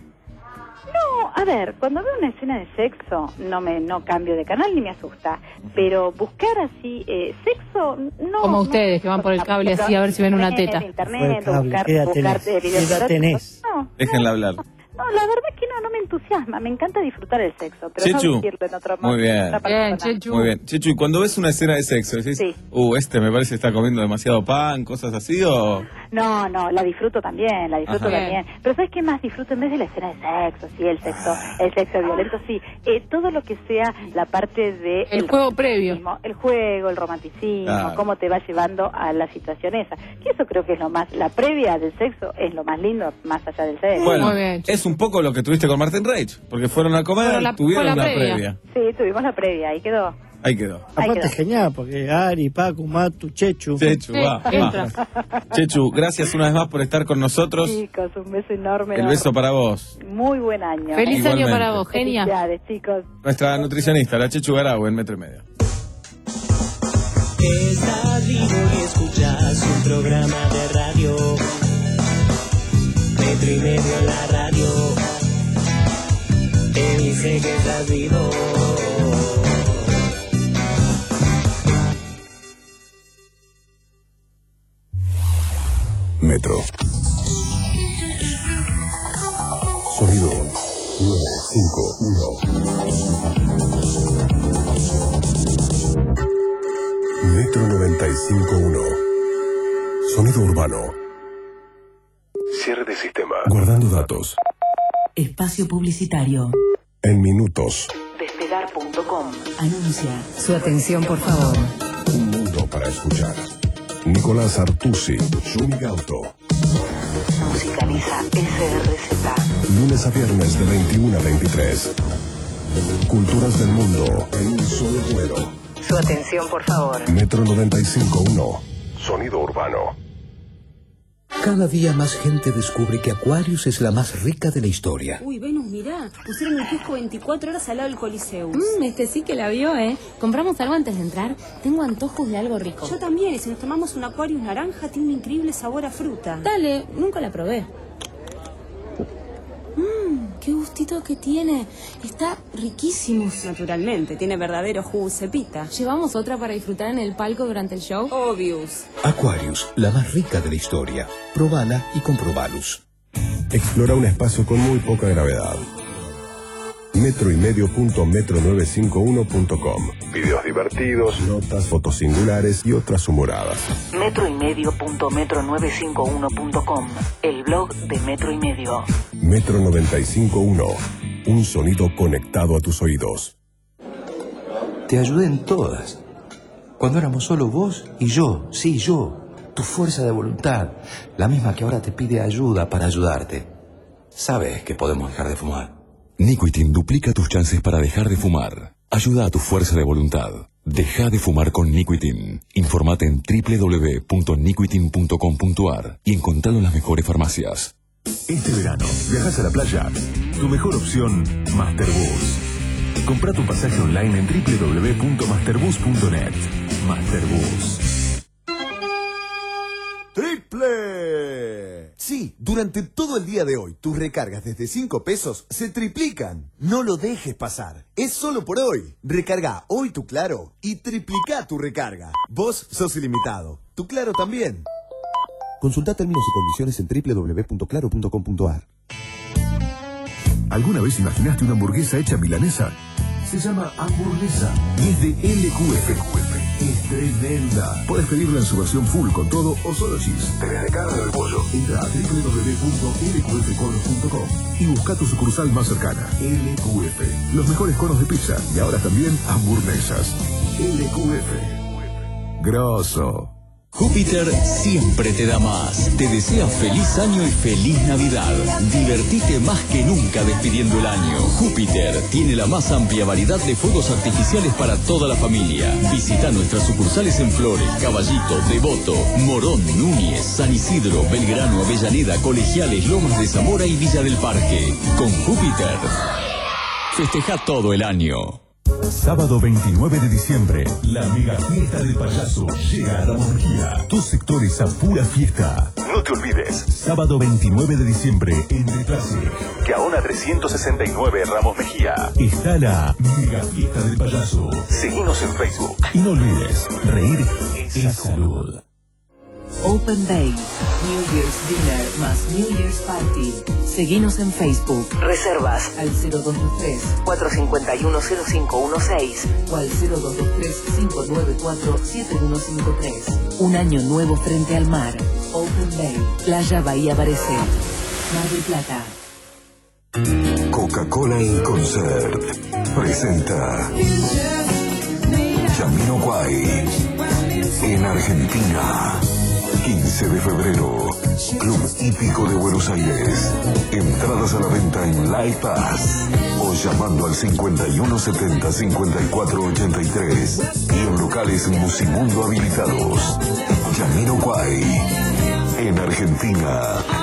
No, a ver, cuando veo una escena de sexo no me no cambio de canal ni me asusta, pero buscar así eh, sexo no. Como no- ustedes, que van por el cable así a ver si ven una internet, teta. internet, Por el cable, buscar, ¿qué edad buscar tenés? eh, videos ¿Qué edad eróticos. tenés? No, Déjenla hablar. no, la verdad que no, no me entusiasma, me encanta disfrutar el sexo, pero Chechu, no vivirlo en otro muy bien. en otra Bien, persona. Chechu. Muy bien. Chechu, y cuando ves una escena de sexo, decís, Sí. uh, este me parece que está comiendo demasiado pan, cosas así, o... No, no, la disfruto también, la disfruto Ajá. también. Pero ¿sabes qué más disfruto en vez de la escena de sexo? Sí, el sexo, el sexo violento, sí. Eh, todo lo que sea la parte de... El juego previo. romanticismo, El juego, el romanticismo, Claro. cómo te va llevando a la situación esa. Que eso creo que es lo más... La previa del sexo es lo más lindo, más allá del sexo. Bueno, Muy bien. es un poco lo que tuviste con Martin Reich, porque fueron a comer, Fueron la- tuvieron fue la una previa. previa. Sí, tuvimos la previa, ahí quedó. Ahí quedó. Aparte quedó. es genial, porque Ari, Paco, Matu, Chechu. Chechu, va, va. Chechu, gracias una vez más por estar con nosotros. Chicos, un beso enorme. El beso para vos. Muy buen año. Feliz Igualmente. año para vos, genia. Felicidades, chicos. Nuestra nutricionista, la Chechu Garau, en Metro y Medio. Estás vivo y escuchas un programa de radio. Metro y Medio en la radio. Te dice que estás vivo. Metro. Sonido nueve cinco uno. Metro noventa y cinco punto uno. Sonido urbano. Cierre de sistema. Guardando datos. Espacio publicitario. En minutos. Despegar punto com. Anuncia. Su atención, por favor. Un mundo para escuchar. Nicolás Artusi, Yumi Gauto. Musicaliza S R Z. Lunes a viernes de veintiuno a veintitrés. Culturas del mundo en un solo vuelo. Su atención, por favor. Metro noventa y cinco punto uno. Sonido urbano. Cada día más gente descubre que Aquarius es la más rica de la historia. Uy, Venus, mirá. Pusieron el kiosco veinticuatro horas al lado del Coliseum. Mmm, este sí que la vio, ¿eh? ¿Compramos algo antes de entrar? Tengo antojos de algo rico. Yo también, y si nos tomamos un Aquarius naranja, tiene un increíble sabor a fruta. Dale, nunca la probé. Mmm, qué gustito que tiene. Está riquísimo. Naturalmente, tiene verdadero jugo cepita. ¿Llevamos otra para disfrutar en el palco durante el show? Obvious. Aquarius, la más rica de la historia. Probala y comprobalus. Explora un espacio con muy poca gravedad. Metro y medio punto metro novecientos cincuenta y uno punto com. Videos divertidos, notas, fotos singulares y otras humoradas. Metro y medio punto metro novecientos cincuenta y uno punto com. El blog de Metro y Medio. Metro noventa y cinco punto uno. Un sonido conectado a tus oídos. Te ayudé en todas. Cuando éramos solo vos y yo, sí, yo. Tu fuerza de voluntad, la misma que ahora te pide ayuda para ayudarte. Sabes que podemos dejar de fumar. Nicotin duplica tus chances para dejar de fumar. Ayuda a tu fuerza de voluntad. Deja de fumar con Nicotin. Informate en doble u doble u doble u punto nicotin punto com punto a r y encontralo en las mejores farmacias. Este verano, ¿viajas a la playa? Tu mejor opción, Masterbus. Compra tu pasaje online en doble u doble u doble u punto masterbus punto net. Masterbus. ¡Triple! Sí, durante todo el día de hoy, tus recargas desde cinco pesos se triplican. No lo dejes pasar. Es solo por hoy. Recarga hoy tu Claro y triplica tu recarga. Vos sos ilimitado. Tu Claro también. Consulta términos y condiciones en doble u doble u doble u punto claro punto com punto a r. ¿Alguna vez imaginaste una hamburguesa hecha milanesa? Se llama hamburguesa y es de L Q F. Es tremenda. Puedes pedirla en su versión full con todo o solo cheese. Tenés de carne o de pollo. Entra a doble u doble u doble u punto l q f conos punto com y busca tu sucursal más cercana. L Q F. Los mejores conos de pizza y ahora también hamburguesas. L Q F. Grosso. Júpiter siempre te da más. Te desea feliz año y feliz Navidad. Divertite más que nunca despidiendo el año. Júpiter tiene la más amplia variedad de fuegos artificiales para toda la familia. Visita nuestras sucursales en Flores, Caballito, Devoto, Morón, Núñez, San Isidro, Belgrano, Avellaneda, Colegiales, Lomas de Zamora y Villa del Parque. Con Júpiter, festeja todo el año. Sábado veintinueve de diciembre, la mega fiesta del payaso llega a Ramos Mejía. Dos sectores a pura fiesta. No te olvides, sábado veintinueve de diciembre en Retrase, Gaona trescientos sesenta y nueve Ramos Mejía. Está la mega fiesta del payaso. Seguinos en Facebook. Y no olvides, reír es salud. Open Day, New Year's Dinner más New Year's Party. Seguinos en Facebook. Reservas al cero dos dos tres, cuatro cinco uno, cero cinco uno seis o al cero dos dos tres, cinco nueve cuatro, siete uno cinco tres. Un año nuevo frente al mar. Open Day, Playa Bahía Barecé, Mar del Plata. Coca-Cola en Concert presenta Jamiroquai en Argentina. quince de febrero, Club Hípico de Buenos Aires. Entradas a la venta en Live Pass o llamando al cincuenta y uno setenta, cincuenta y cuatro ochenta y tres y en locales Musimundo habilitados. Jamiroquai, en Argentina.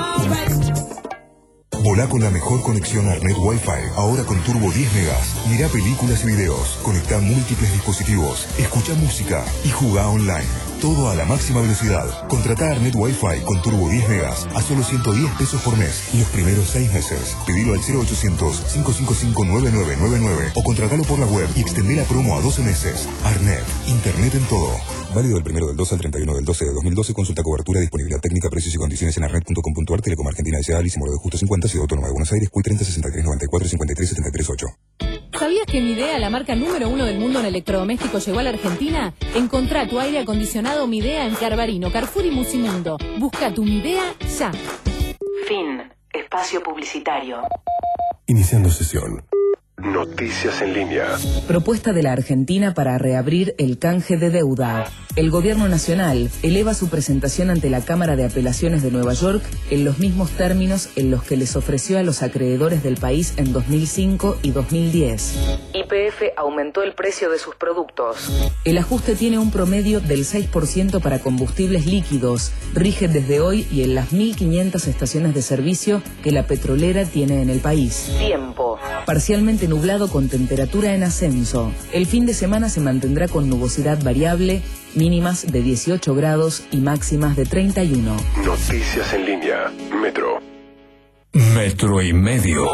Volá con la mejor conexión Arnet Wi-Fi, ahora con turbo diez megas. Mirá películas y videos, conectá múltiples dispositivos, escucha música y jugá online. Todo a la máxima velocidad. Contratá Arnet Wi-Fi con turbo diez megas a solo ciento diez pesos por mes. Los primeros seis meses. Pedilo al cero ochocientos, cinco cinco cinco, nueve nueve nueve nueve o contratalo por la web y extendé la promo a doce meses. Arnet, internet en todo. Válido del primero del doce al treinta y uno del doce de dos mil doce. Consulta cobertura, disponibilidad técnica, precios y condiciones en arnet punto com punto ar. Telecom Argentina S A, Alice Moro de Justo cincuenta, Ciudad Autónoma de Buenos Aires, Q treinta sesenta y tres noventa y cuatro cincuenta y tres setenta y tres ocho. ¿Sabías que Midea, la marca número uno del mundo en electrodomésticos, llegó a la Argentina? Encontrá tu aire acondicionado Midea en Carbarino, Carrefour y Musimundo. Busca tu Midea ya. Fin. Espacio publicitario. Iniciando sesión. Noticias en línea. Propuesta de la Argentina para reabrir el canje de deuda. El gobierno nacional eleva su presentación ante la Cámara de Apelaciones de Nueva York en los mismos términos en los que les ofreció a los acreedores del país en dos mil cinco y dos mil diez. Y P F aumentó el precio de sus productos. El ajuste tiene un promedio del seis por ciento para combustibles líquidos. Rige desde hoy y en las mil quinientas estaciones de servicio que la petrolera tiene en el país. Tiempo. Parcialmente nublado con temperatura en ascenso. El fin de semana se mantendrá con nubosidad variable, mínimas de dieciocho grados y máximas de treinta y uno. Noticias en línea. Metro. Metro y medio.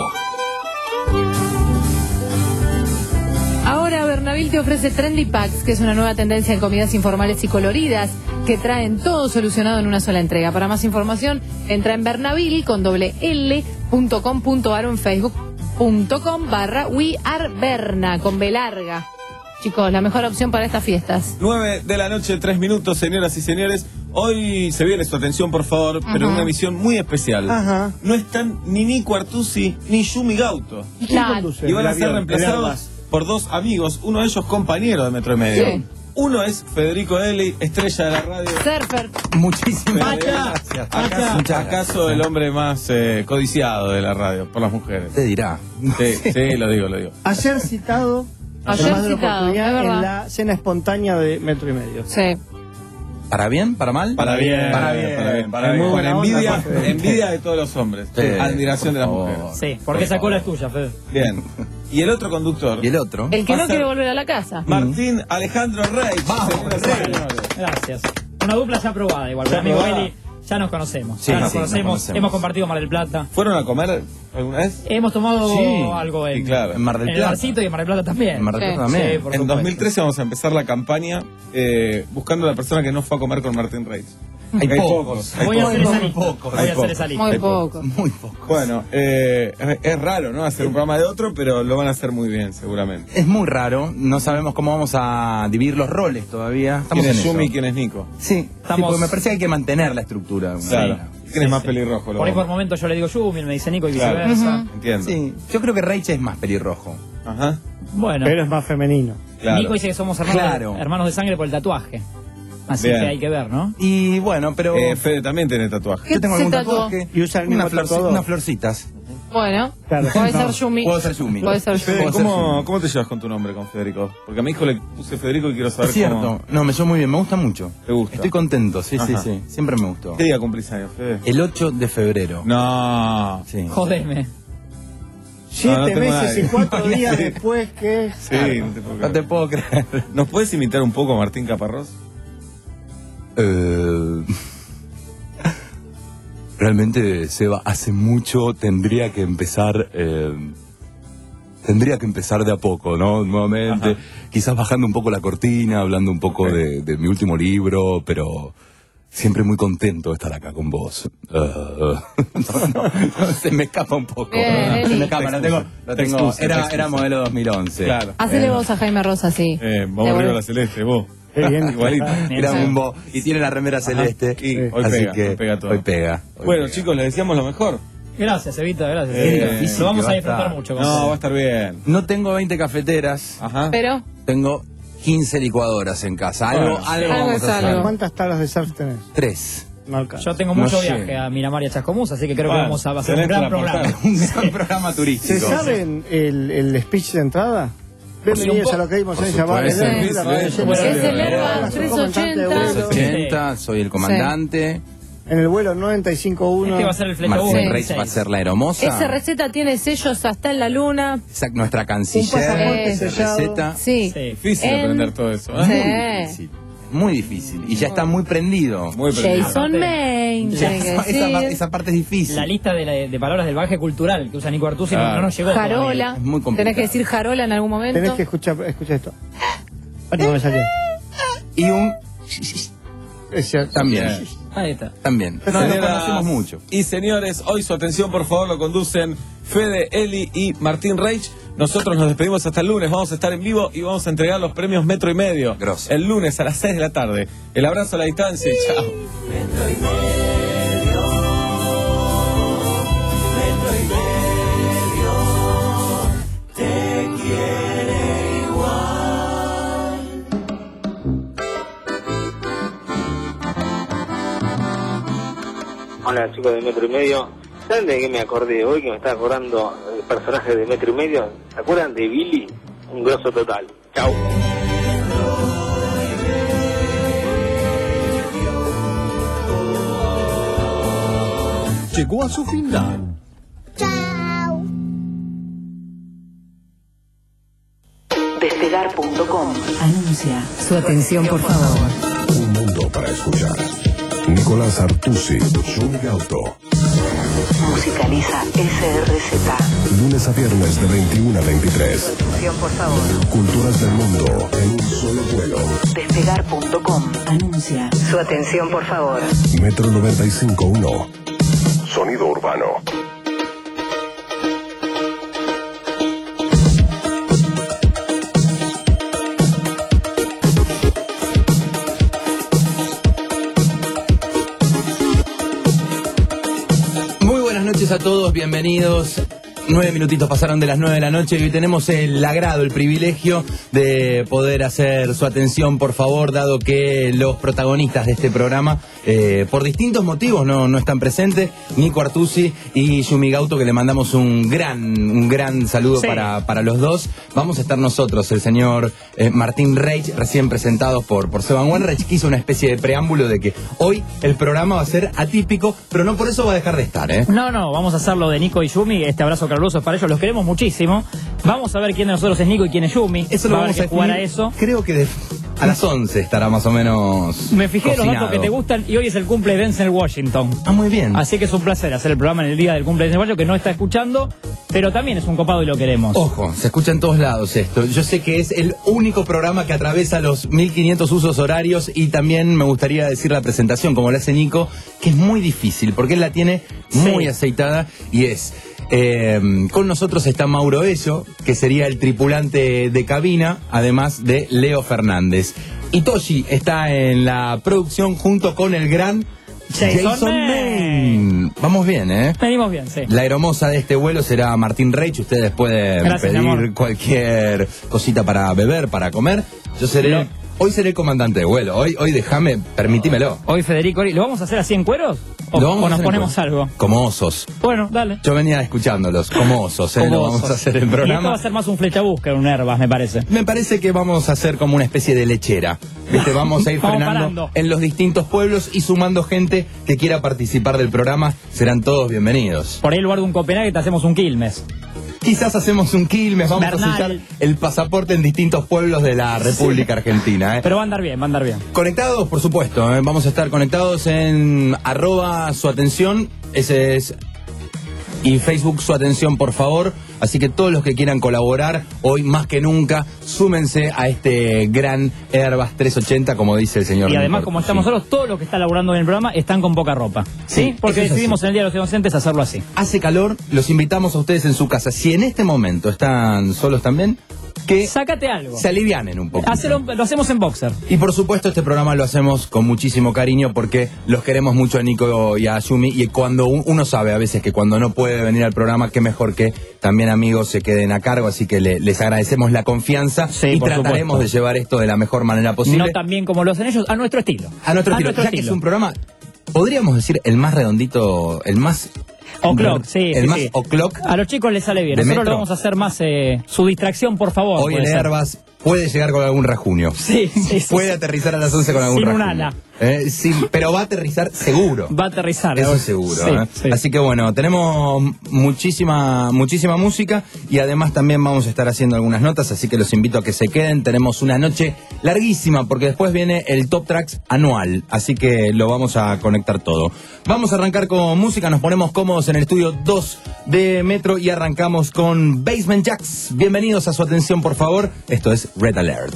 Ahora Bernaville te ofrece Trendy Packs, que es una nueva tendencia en comidas informales y coloridas que traen todo solucionado en una sola entrega. Para más información, entra en bernaville con doble L punto com punto ar o en Facebook punto com barra We Are Berna con B larga. Chicos, la mejor opción para estas fiestas. nueve de la noche, tres minutos, señoras y señores. Hoy se viene su atención, por favor, Ajá. pero en una misión muy especial. Ajá. No están ni Nico Artusi ni Yumi Gauto. ¿Y quién conduce Y van el a ser avión, el reemplazados Airbus? por dos amigos, uno de ellos compañero de Metro y Medio. Sí. Uno es Federico Eli, estrella de la radio. Surfer. Muchísimas gracias. ¿Acaso, acaso el hombre más eh, codiciado de la radio por las mujeres? Te dirá. Sí, sí, lo digo, lo digo. Ayer citado, Ayer además de la citado, oportunidad, es verdad. en la cena espontánea de Metro y Medio. Sí. ¿Para bien? ¿Para mal? Para bien, Para bien. para bien, para Es bien. muy Con buena onda, envidia, Fede. envidia de todos los hombres. Sí, Admiración de las por favor. mujeres. Sí, porque esa cola es tuya, Fede. Bien. Y el otro conductor. ¿Y el otro? El que Va no a ser quiere volver a la casa. Martín Alejandro Rey. Vamos, señoras y Rey. señores. Gracias. Una dupla ya probada igual. Ya Mi amigo probada. Eli, ya nos conocemos. Sí, ya nos sí, nos conocemos. conocemos. Hemos compartido Mar del Plata. ¿Fueron a comer alguna vez? Hemos tomado Sí. algo en, Sí, claro. En Mar del en el Plata. barcito y en Mar del Plata también. En Mar del Sí. Plata también. Sí, por En supuesto. dos mil trece vamos a empezar la campaña eh, buscando a la persona que no fue a comer con Martín Reis. Hay pocos. hay Voy a pocos. hacer esa Muy lista. pocos. Voy Hay a hacer pocos. esa lista. Muy Hay poco. Muy pocos. Bueno, eh, es, es raro, ¿no? Hacer un programa de otro, pero lo van a hacer muy bien, seguramente. Es muy raro. No sabemos cómo vamos a dividir los roles todavía. Estamos ¿Quién en es Yumi y eso. quién es Nico? Sí, Estamos- sí, porque me parece que hay que mantener la estructura. Claro. Sí. ¿Quién es Sí, más sí. pelirrojo? Lo Por ahí por vamos. momento yo le digo Yumi, él me dice Nico y Claro. viceversa. Entiendo. Sí, yo creo que Reiche es más pelirrojo. Ajá. Bueno, Pero es más femenino. Claro. Nico dice que somos hermanos, Claro. de, hermanos de sangre por el tatuaje. Así Bien. que hay que ver, ¿no? Y bueno, pero Eh, Fede también tiene tatuaje. yo tengo se algún tatuó? tatuaje. Y usa el mismo Una florci- tatuador. unas florcitas. Bueno, Claro. puede No, ser Yumi. Puedo ser Yumi. Puede ser Fede, Yumi. Puedo ser ¿cómo, Yumi. ¿cómo te llevas con tu nombre, con Federico? Porque a mi hijo le puse Federico y quiero saber Es cierto. cómo... No, me llevo muy bien. Me gusta mucho. ¿Te gusta? Estoy contento. Sí, sí, Ajá. sí. Siempre me gustó. ¿Qué día cumplís años, Fede? El ocho de febrero. No. Sí. Jodeme. Siete no tengo meses nadie. y cuatro No, días sí. después que... Sí, no te puedo No creer. te puedo creer. ¿Nos puedes imitar un poco a Martín Caparrós? Eh, Realmente, Seba, hace mucho tendría que empezar. eh, tendría que empezar de a poco, ¿no? Nuevamente. Ajá. Quizás bajando un poco la cortina, hablando un poco Ok. de, de mi último libro, pero. Siempre muy contento de estar acá con vos. Eh, no, no, no, se me escapa un poco. Bien, se Eli. me escapa, lo tengo. Lo Te tengo excusa, era, te excusa. era modelo dos mil once. Claro. Hacele Eh, voz a Jaime Rosa, sí. Eh, vamos Devuelve. arriba a la celeste, vos. Qué bien. Igualito. Era un bo. Y tiene la remera celeste. Y hoy así pega, que hoy pega todo. Hoy pega. Hoy Bueno, pega. chicos, les decíamos lo mejor. Gracias, Evita, gracias. Eh, Evita. difícil Lo vamos que va a a disfrutar estar. mucho. con No, ustedes. va a estar bien. No tengo veinte cafeteras. Ajá. Pero, Tengo quince licuadoras en casa. Algo, Bueno, algo algo vamos es a hacer. algo. ¿Cuántas tablas de surf tenés? Tres. No alcanza. Yo tengo mucho No sé. viaje a Miramar y a Chascomús, así que creo Bueno, que vamos a hacer un tenés gran que aportar. programa. Un gran programa turístico. ¿Se saben el, el speech de entrada? Bienvenidos a lo que vimos en Chaval. supuesto. Es el Airbus trescientos ochenta. ochenta, soy el comandante. En el vuelo noventa y cinco uno. Este va a ser el flecha Martín uno. Reich va a ser la aeromoza. Esa receta tiene sellos hasta en la luna. Exacto, nuestra Un canciller. pasaporte esa sellado. receta. Sí. Difícil En- aprender todo eso. Sí. ¿eh? Difícil. Muy difícil. Y ya está muy prendido. Muy prendido. Jason Maine, Ya, tiene que esa, esa par- decir. esa parte es difícil. La lista de, la- de palabras del bagaje cultural que usa Nico Artusi no- Claro. no nos llegó. todavía. Jarola. Es muy complicado. Tenés que decir jarola en algún momento. Tenés que escuchar, escucha esto. No me salió. Y un Es cierto. también. Ahí está. También. No, no Señoras conocemos mucho. Y señores, hoy su atención, por favor, lo conducen Fede, Eli y Martín Reich. Nosotros nos despedimos hasta el lunes, vamos a estar en vivo y vamos a entregar los premios Metro y Medio. Grosso. El lunes a las seis de la tarde. El abrazo a la distancia y chao. Hola chicos de Metro y Medio, ¿saben de qué me acordé hoy? Que me estaba acordando el personaje de Metro y Medio. ¿Se acuerdan de Billy? Un grosso total. Chau. Llegó a su final. Despegar punto com anuncia. Su atención, por favor. Un mundo para escuchar. Nicolás Artusi, Juni Gauto. Musicaliza S R Z. Lunes a viernes de veintiuno a veintitrés. Atención, por favor. Culturas del mundo en un solo vuelo. Despegar punto com anuncia. Su atención, por favor. Metro noventa y cinco punto uno. Sonido urbano. Muy buenas noches a todos, bienvenidos. Nueve minutitos pasaron de las nueve de la noche y hoy tenemos el agrado, el privilegio de poder hacer su atención, por favor, dado que los protagonistas de este programa, eh, por distintos motivos, no, no están presentes. Nico Artusi y Yumi Gauto, que le mandamos un gran, un gran saludo Sí. para, para los dos. Vamos a estar nosotros, el señor eh, Martín Reich, recién presentados por, por Seban Wenreich, que hizo una especie de preámbulo de que hoy el programa va a ser atípico, pero no por eso va a dejar de estar, ¿eh? No, no, vamos a hacerlo de Nico y Yumi. Este abrazo caluroso es para ellos, los queremos muchísimo. Vamos a ver quién de nosotros es Nico y quién es Yumi. Eso lo Va a haber vamos a que jugar a definir, eso. Creo que de- a las once estará más o menos. Me fijé en los cocinado. datos que te gustan y hoy es el cumple de Denzel Washington. Ah, muy bien. Así que es un placer hacer el programa en el día del cumple de Denzel Washington, que no está escuchando, pero también es un copado y lo queremos. Ojo, se escucha en todos lados esto. Yo sé que es el único programa que atraviesa los mil quinientos usos horarios y también me gustaría decir la presentación, como la hace Nico, que es muy difícil porque él la tiene muy Sí. aceitada y es... eh, con nosotros está Mauro Ello, que sería el tripulante de cabina, además de Leo Fernández. Y Toshi está en la producción junto con el gran Jason Maine. Vamos bien, ¿eh? Venimos bien, sí. La aeromoza de este vuelo será Martín Reich. Ustedes pueden Gracias, mi pedir amor. cualquier cosita para beber, para comer. Yo seré... Lo- Hoy seré el comandante de vuelo. Hoy, hoy déjame, permitímelo. Hoy Federico, ¿lo vamos a hacer así en cueros? ¿O, Lo vamos o a nos hacer ponemos en cuero. algo? Como osos. Bueno, dale. Yo venía escuchándolos, como osos, ¿eh? Como Lo vamos osos. a hacer el Y esto va programa. a ser más un flecha que un Herbas, me parece. Me parece que vamos a hacer como una especie de lechera. ¿Viste? Vamos a ir Vamos frenando parando. en los distintos pueblos y sumando gente que quiera participar del programa. Serán todos bienvenidos. Por ahí en lugar de un Copenhague te hacemos un Quilmes. Quizás hacemos un Quilmes, vamos Bernal. a sellar el pasaporte en distintos pueblos de la República Argentina. ¿eh? Pero va a andar bien, va a andar bien. Conectados, por supuesto, ¿eh? Vamos a estar conectados en arroba su atención, ese es, y Facebook su atención, por favor. Así que todos los que quieran colaborar, hoy más que nunca, súmense a este gran Airbus trescientos ochenta, como dice el señor. Y además, Nico. como estamos nosotros, todos los que están laburando en el programa están con poca ropa. ¿Sí? Sí, Porque eso es decidimos así. en el Día de los Inocentes hacerlo así. Hace calor, los invitamos a ustedes en su casa. Si en este momento están solos también, que Sácate algo. se alivianen un poco. Hacelo- lo hacemos en boxer. Y por supuesto este programa lo hacemos con muchísimo cariño porque los queremos mucho a Nico y a Yumi, y cuando un- uno sabe a veces que cuando no puede venir al programa, qué mejor que también amigos se queden a cargo, así que le- les agradecemos la confianza Sí, y por trataremos supuesto. de llevar esto de la mejor manera posible. No tan bien como lo hacen ellos, a nuestro estilo. a nuestro estilo, ya que estilo. es un programa podríamos decir el más redondito, el más... O'Clock, sí, el sí, más sí. O'Clock. A los chicos les sale bien. ¿De Nosotros Metro? lo vamos a hacer más eh, su distracción, por favor. Hoy en puede ser. Herbas puede llegar con algún rajunio. Sí, sí, sí. Puede aterrizar a las once con algún Sin un rajunio. ala. Eh, sí, pero va a aterrizar seguro. Va a aterrizar. Eso ¿no? es seguro. Sí, ¿eh? sí. Así que bueno, tenemos muchísima, muchísima música y además también vamos a estar haciendo algunas notas, así que los invito a que se queden. Tenemos una noche larguísima porque después viene el Top Tracks anual, así que lo vamos a conectar todo. Vamos a arrancar con música, nos ponemos cómodos en el estudio dos de Metro y arrancamos con Basement Jaxx. Bienvenidos a su atención, por favor. Esto es Red Alert.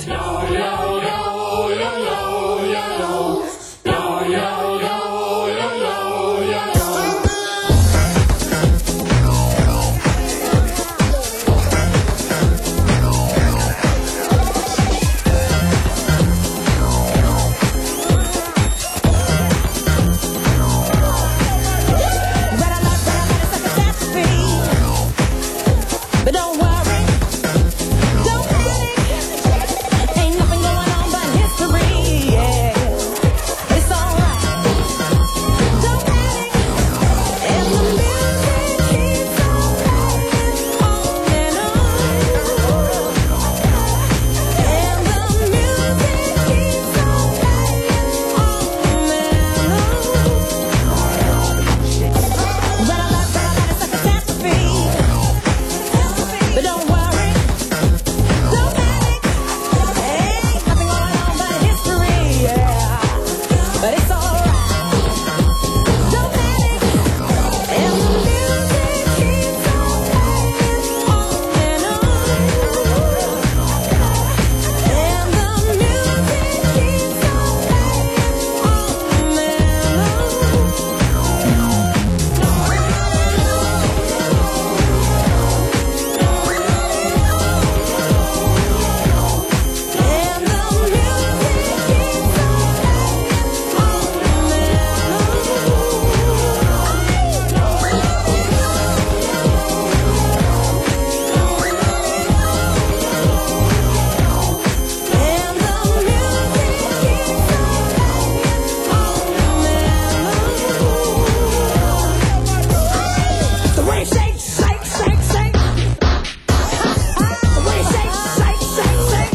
But don't worry, don't panic. Ain't nothing going on but history, yeah. It's alright. Don't panic. And the music keeps on playing on and on. And the music keeps on playing on and on. But I like, but I like it's a catastrophe. But don't worry, don't panic. Ain't nothing going on but history, yeah. But it's alright. Don't panic. And the music keeps on playing on and on. And the music keeps on playing on and on. The way it shakes, shake, shake, shake. The way it shakes, shake, shake, shake.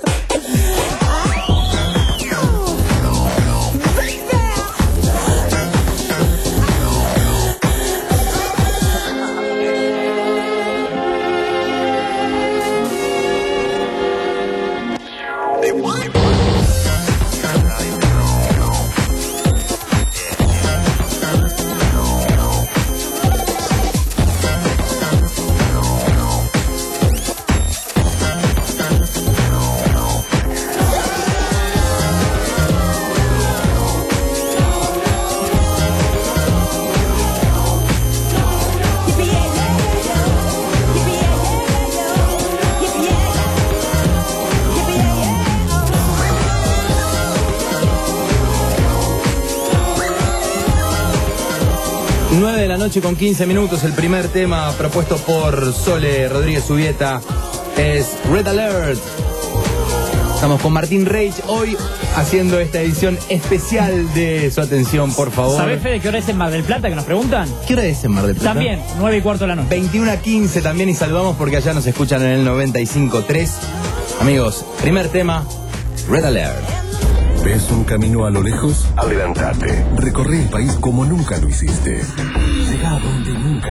nueve de la noche con quince minutos, el primer tema propuesto por Sole Rodríguez Ubieta es Red Alert. Estamos con Martín Reich hoy haciendo esta edición especial de su atención, por favor. ¿Sabés, Fede, qué hora es en Mar del Plata, que nos preguntan? ¿Qué hora es en Mar del Plata? También, nueve y cuarto de la noche. veintiuno a quince también, y saludamos porque allá nos escuchan en el noventa y cinco punto tres. Amigos, primer tema, Red Alert. ¿Ves un camino a lo lejos? Adelantate. Recorre el país como nunca lo hiciste. Llega a donde nunca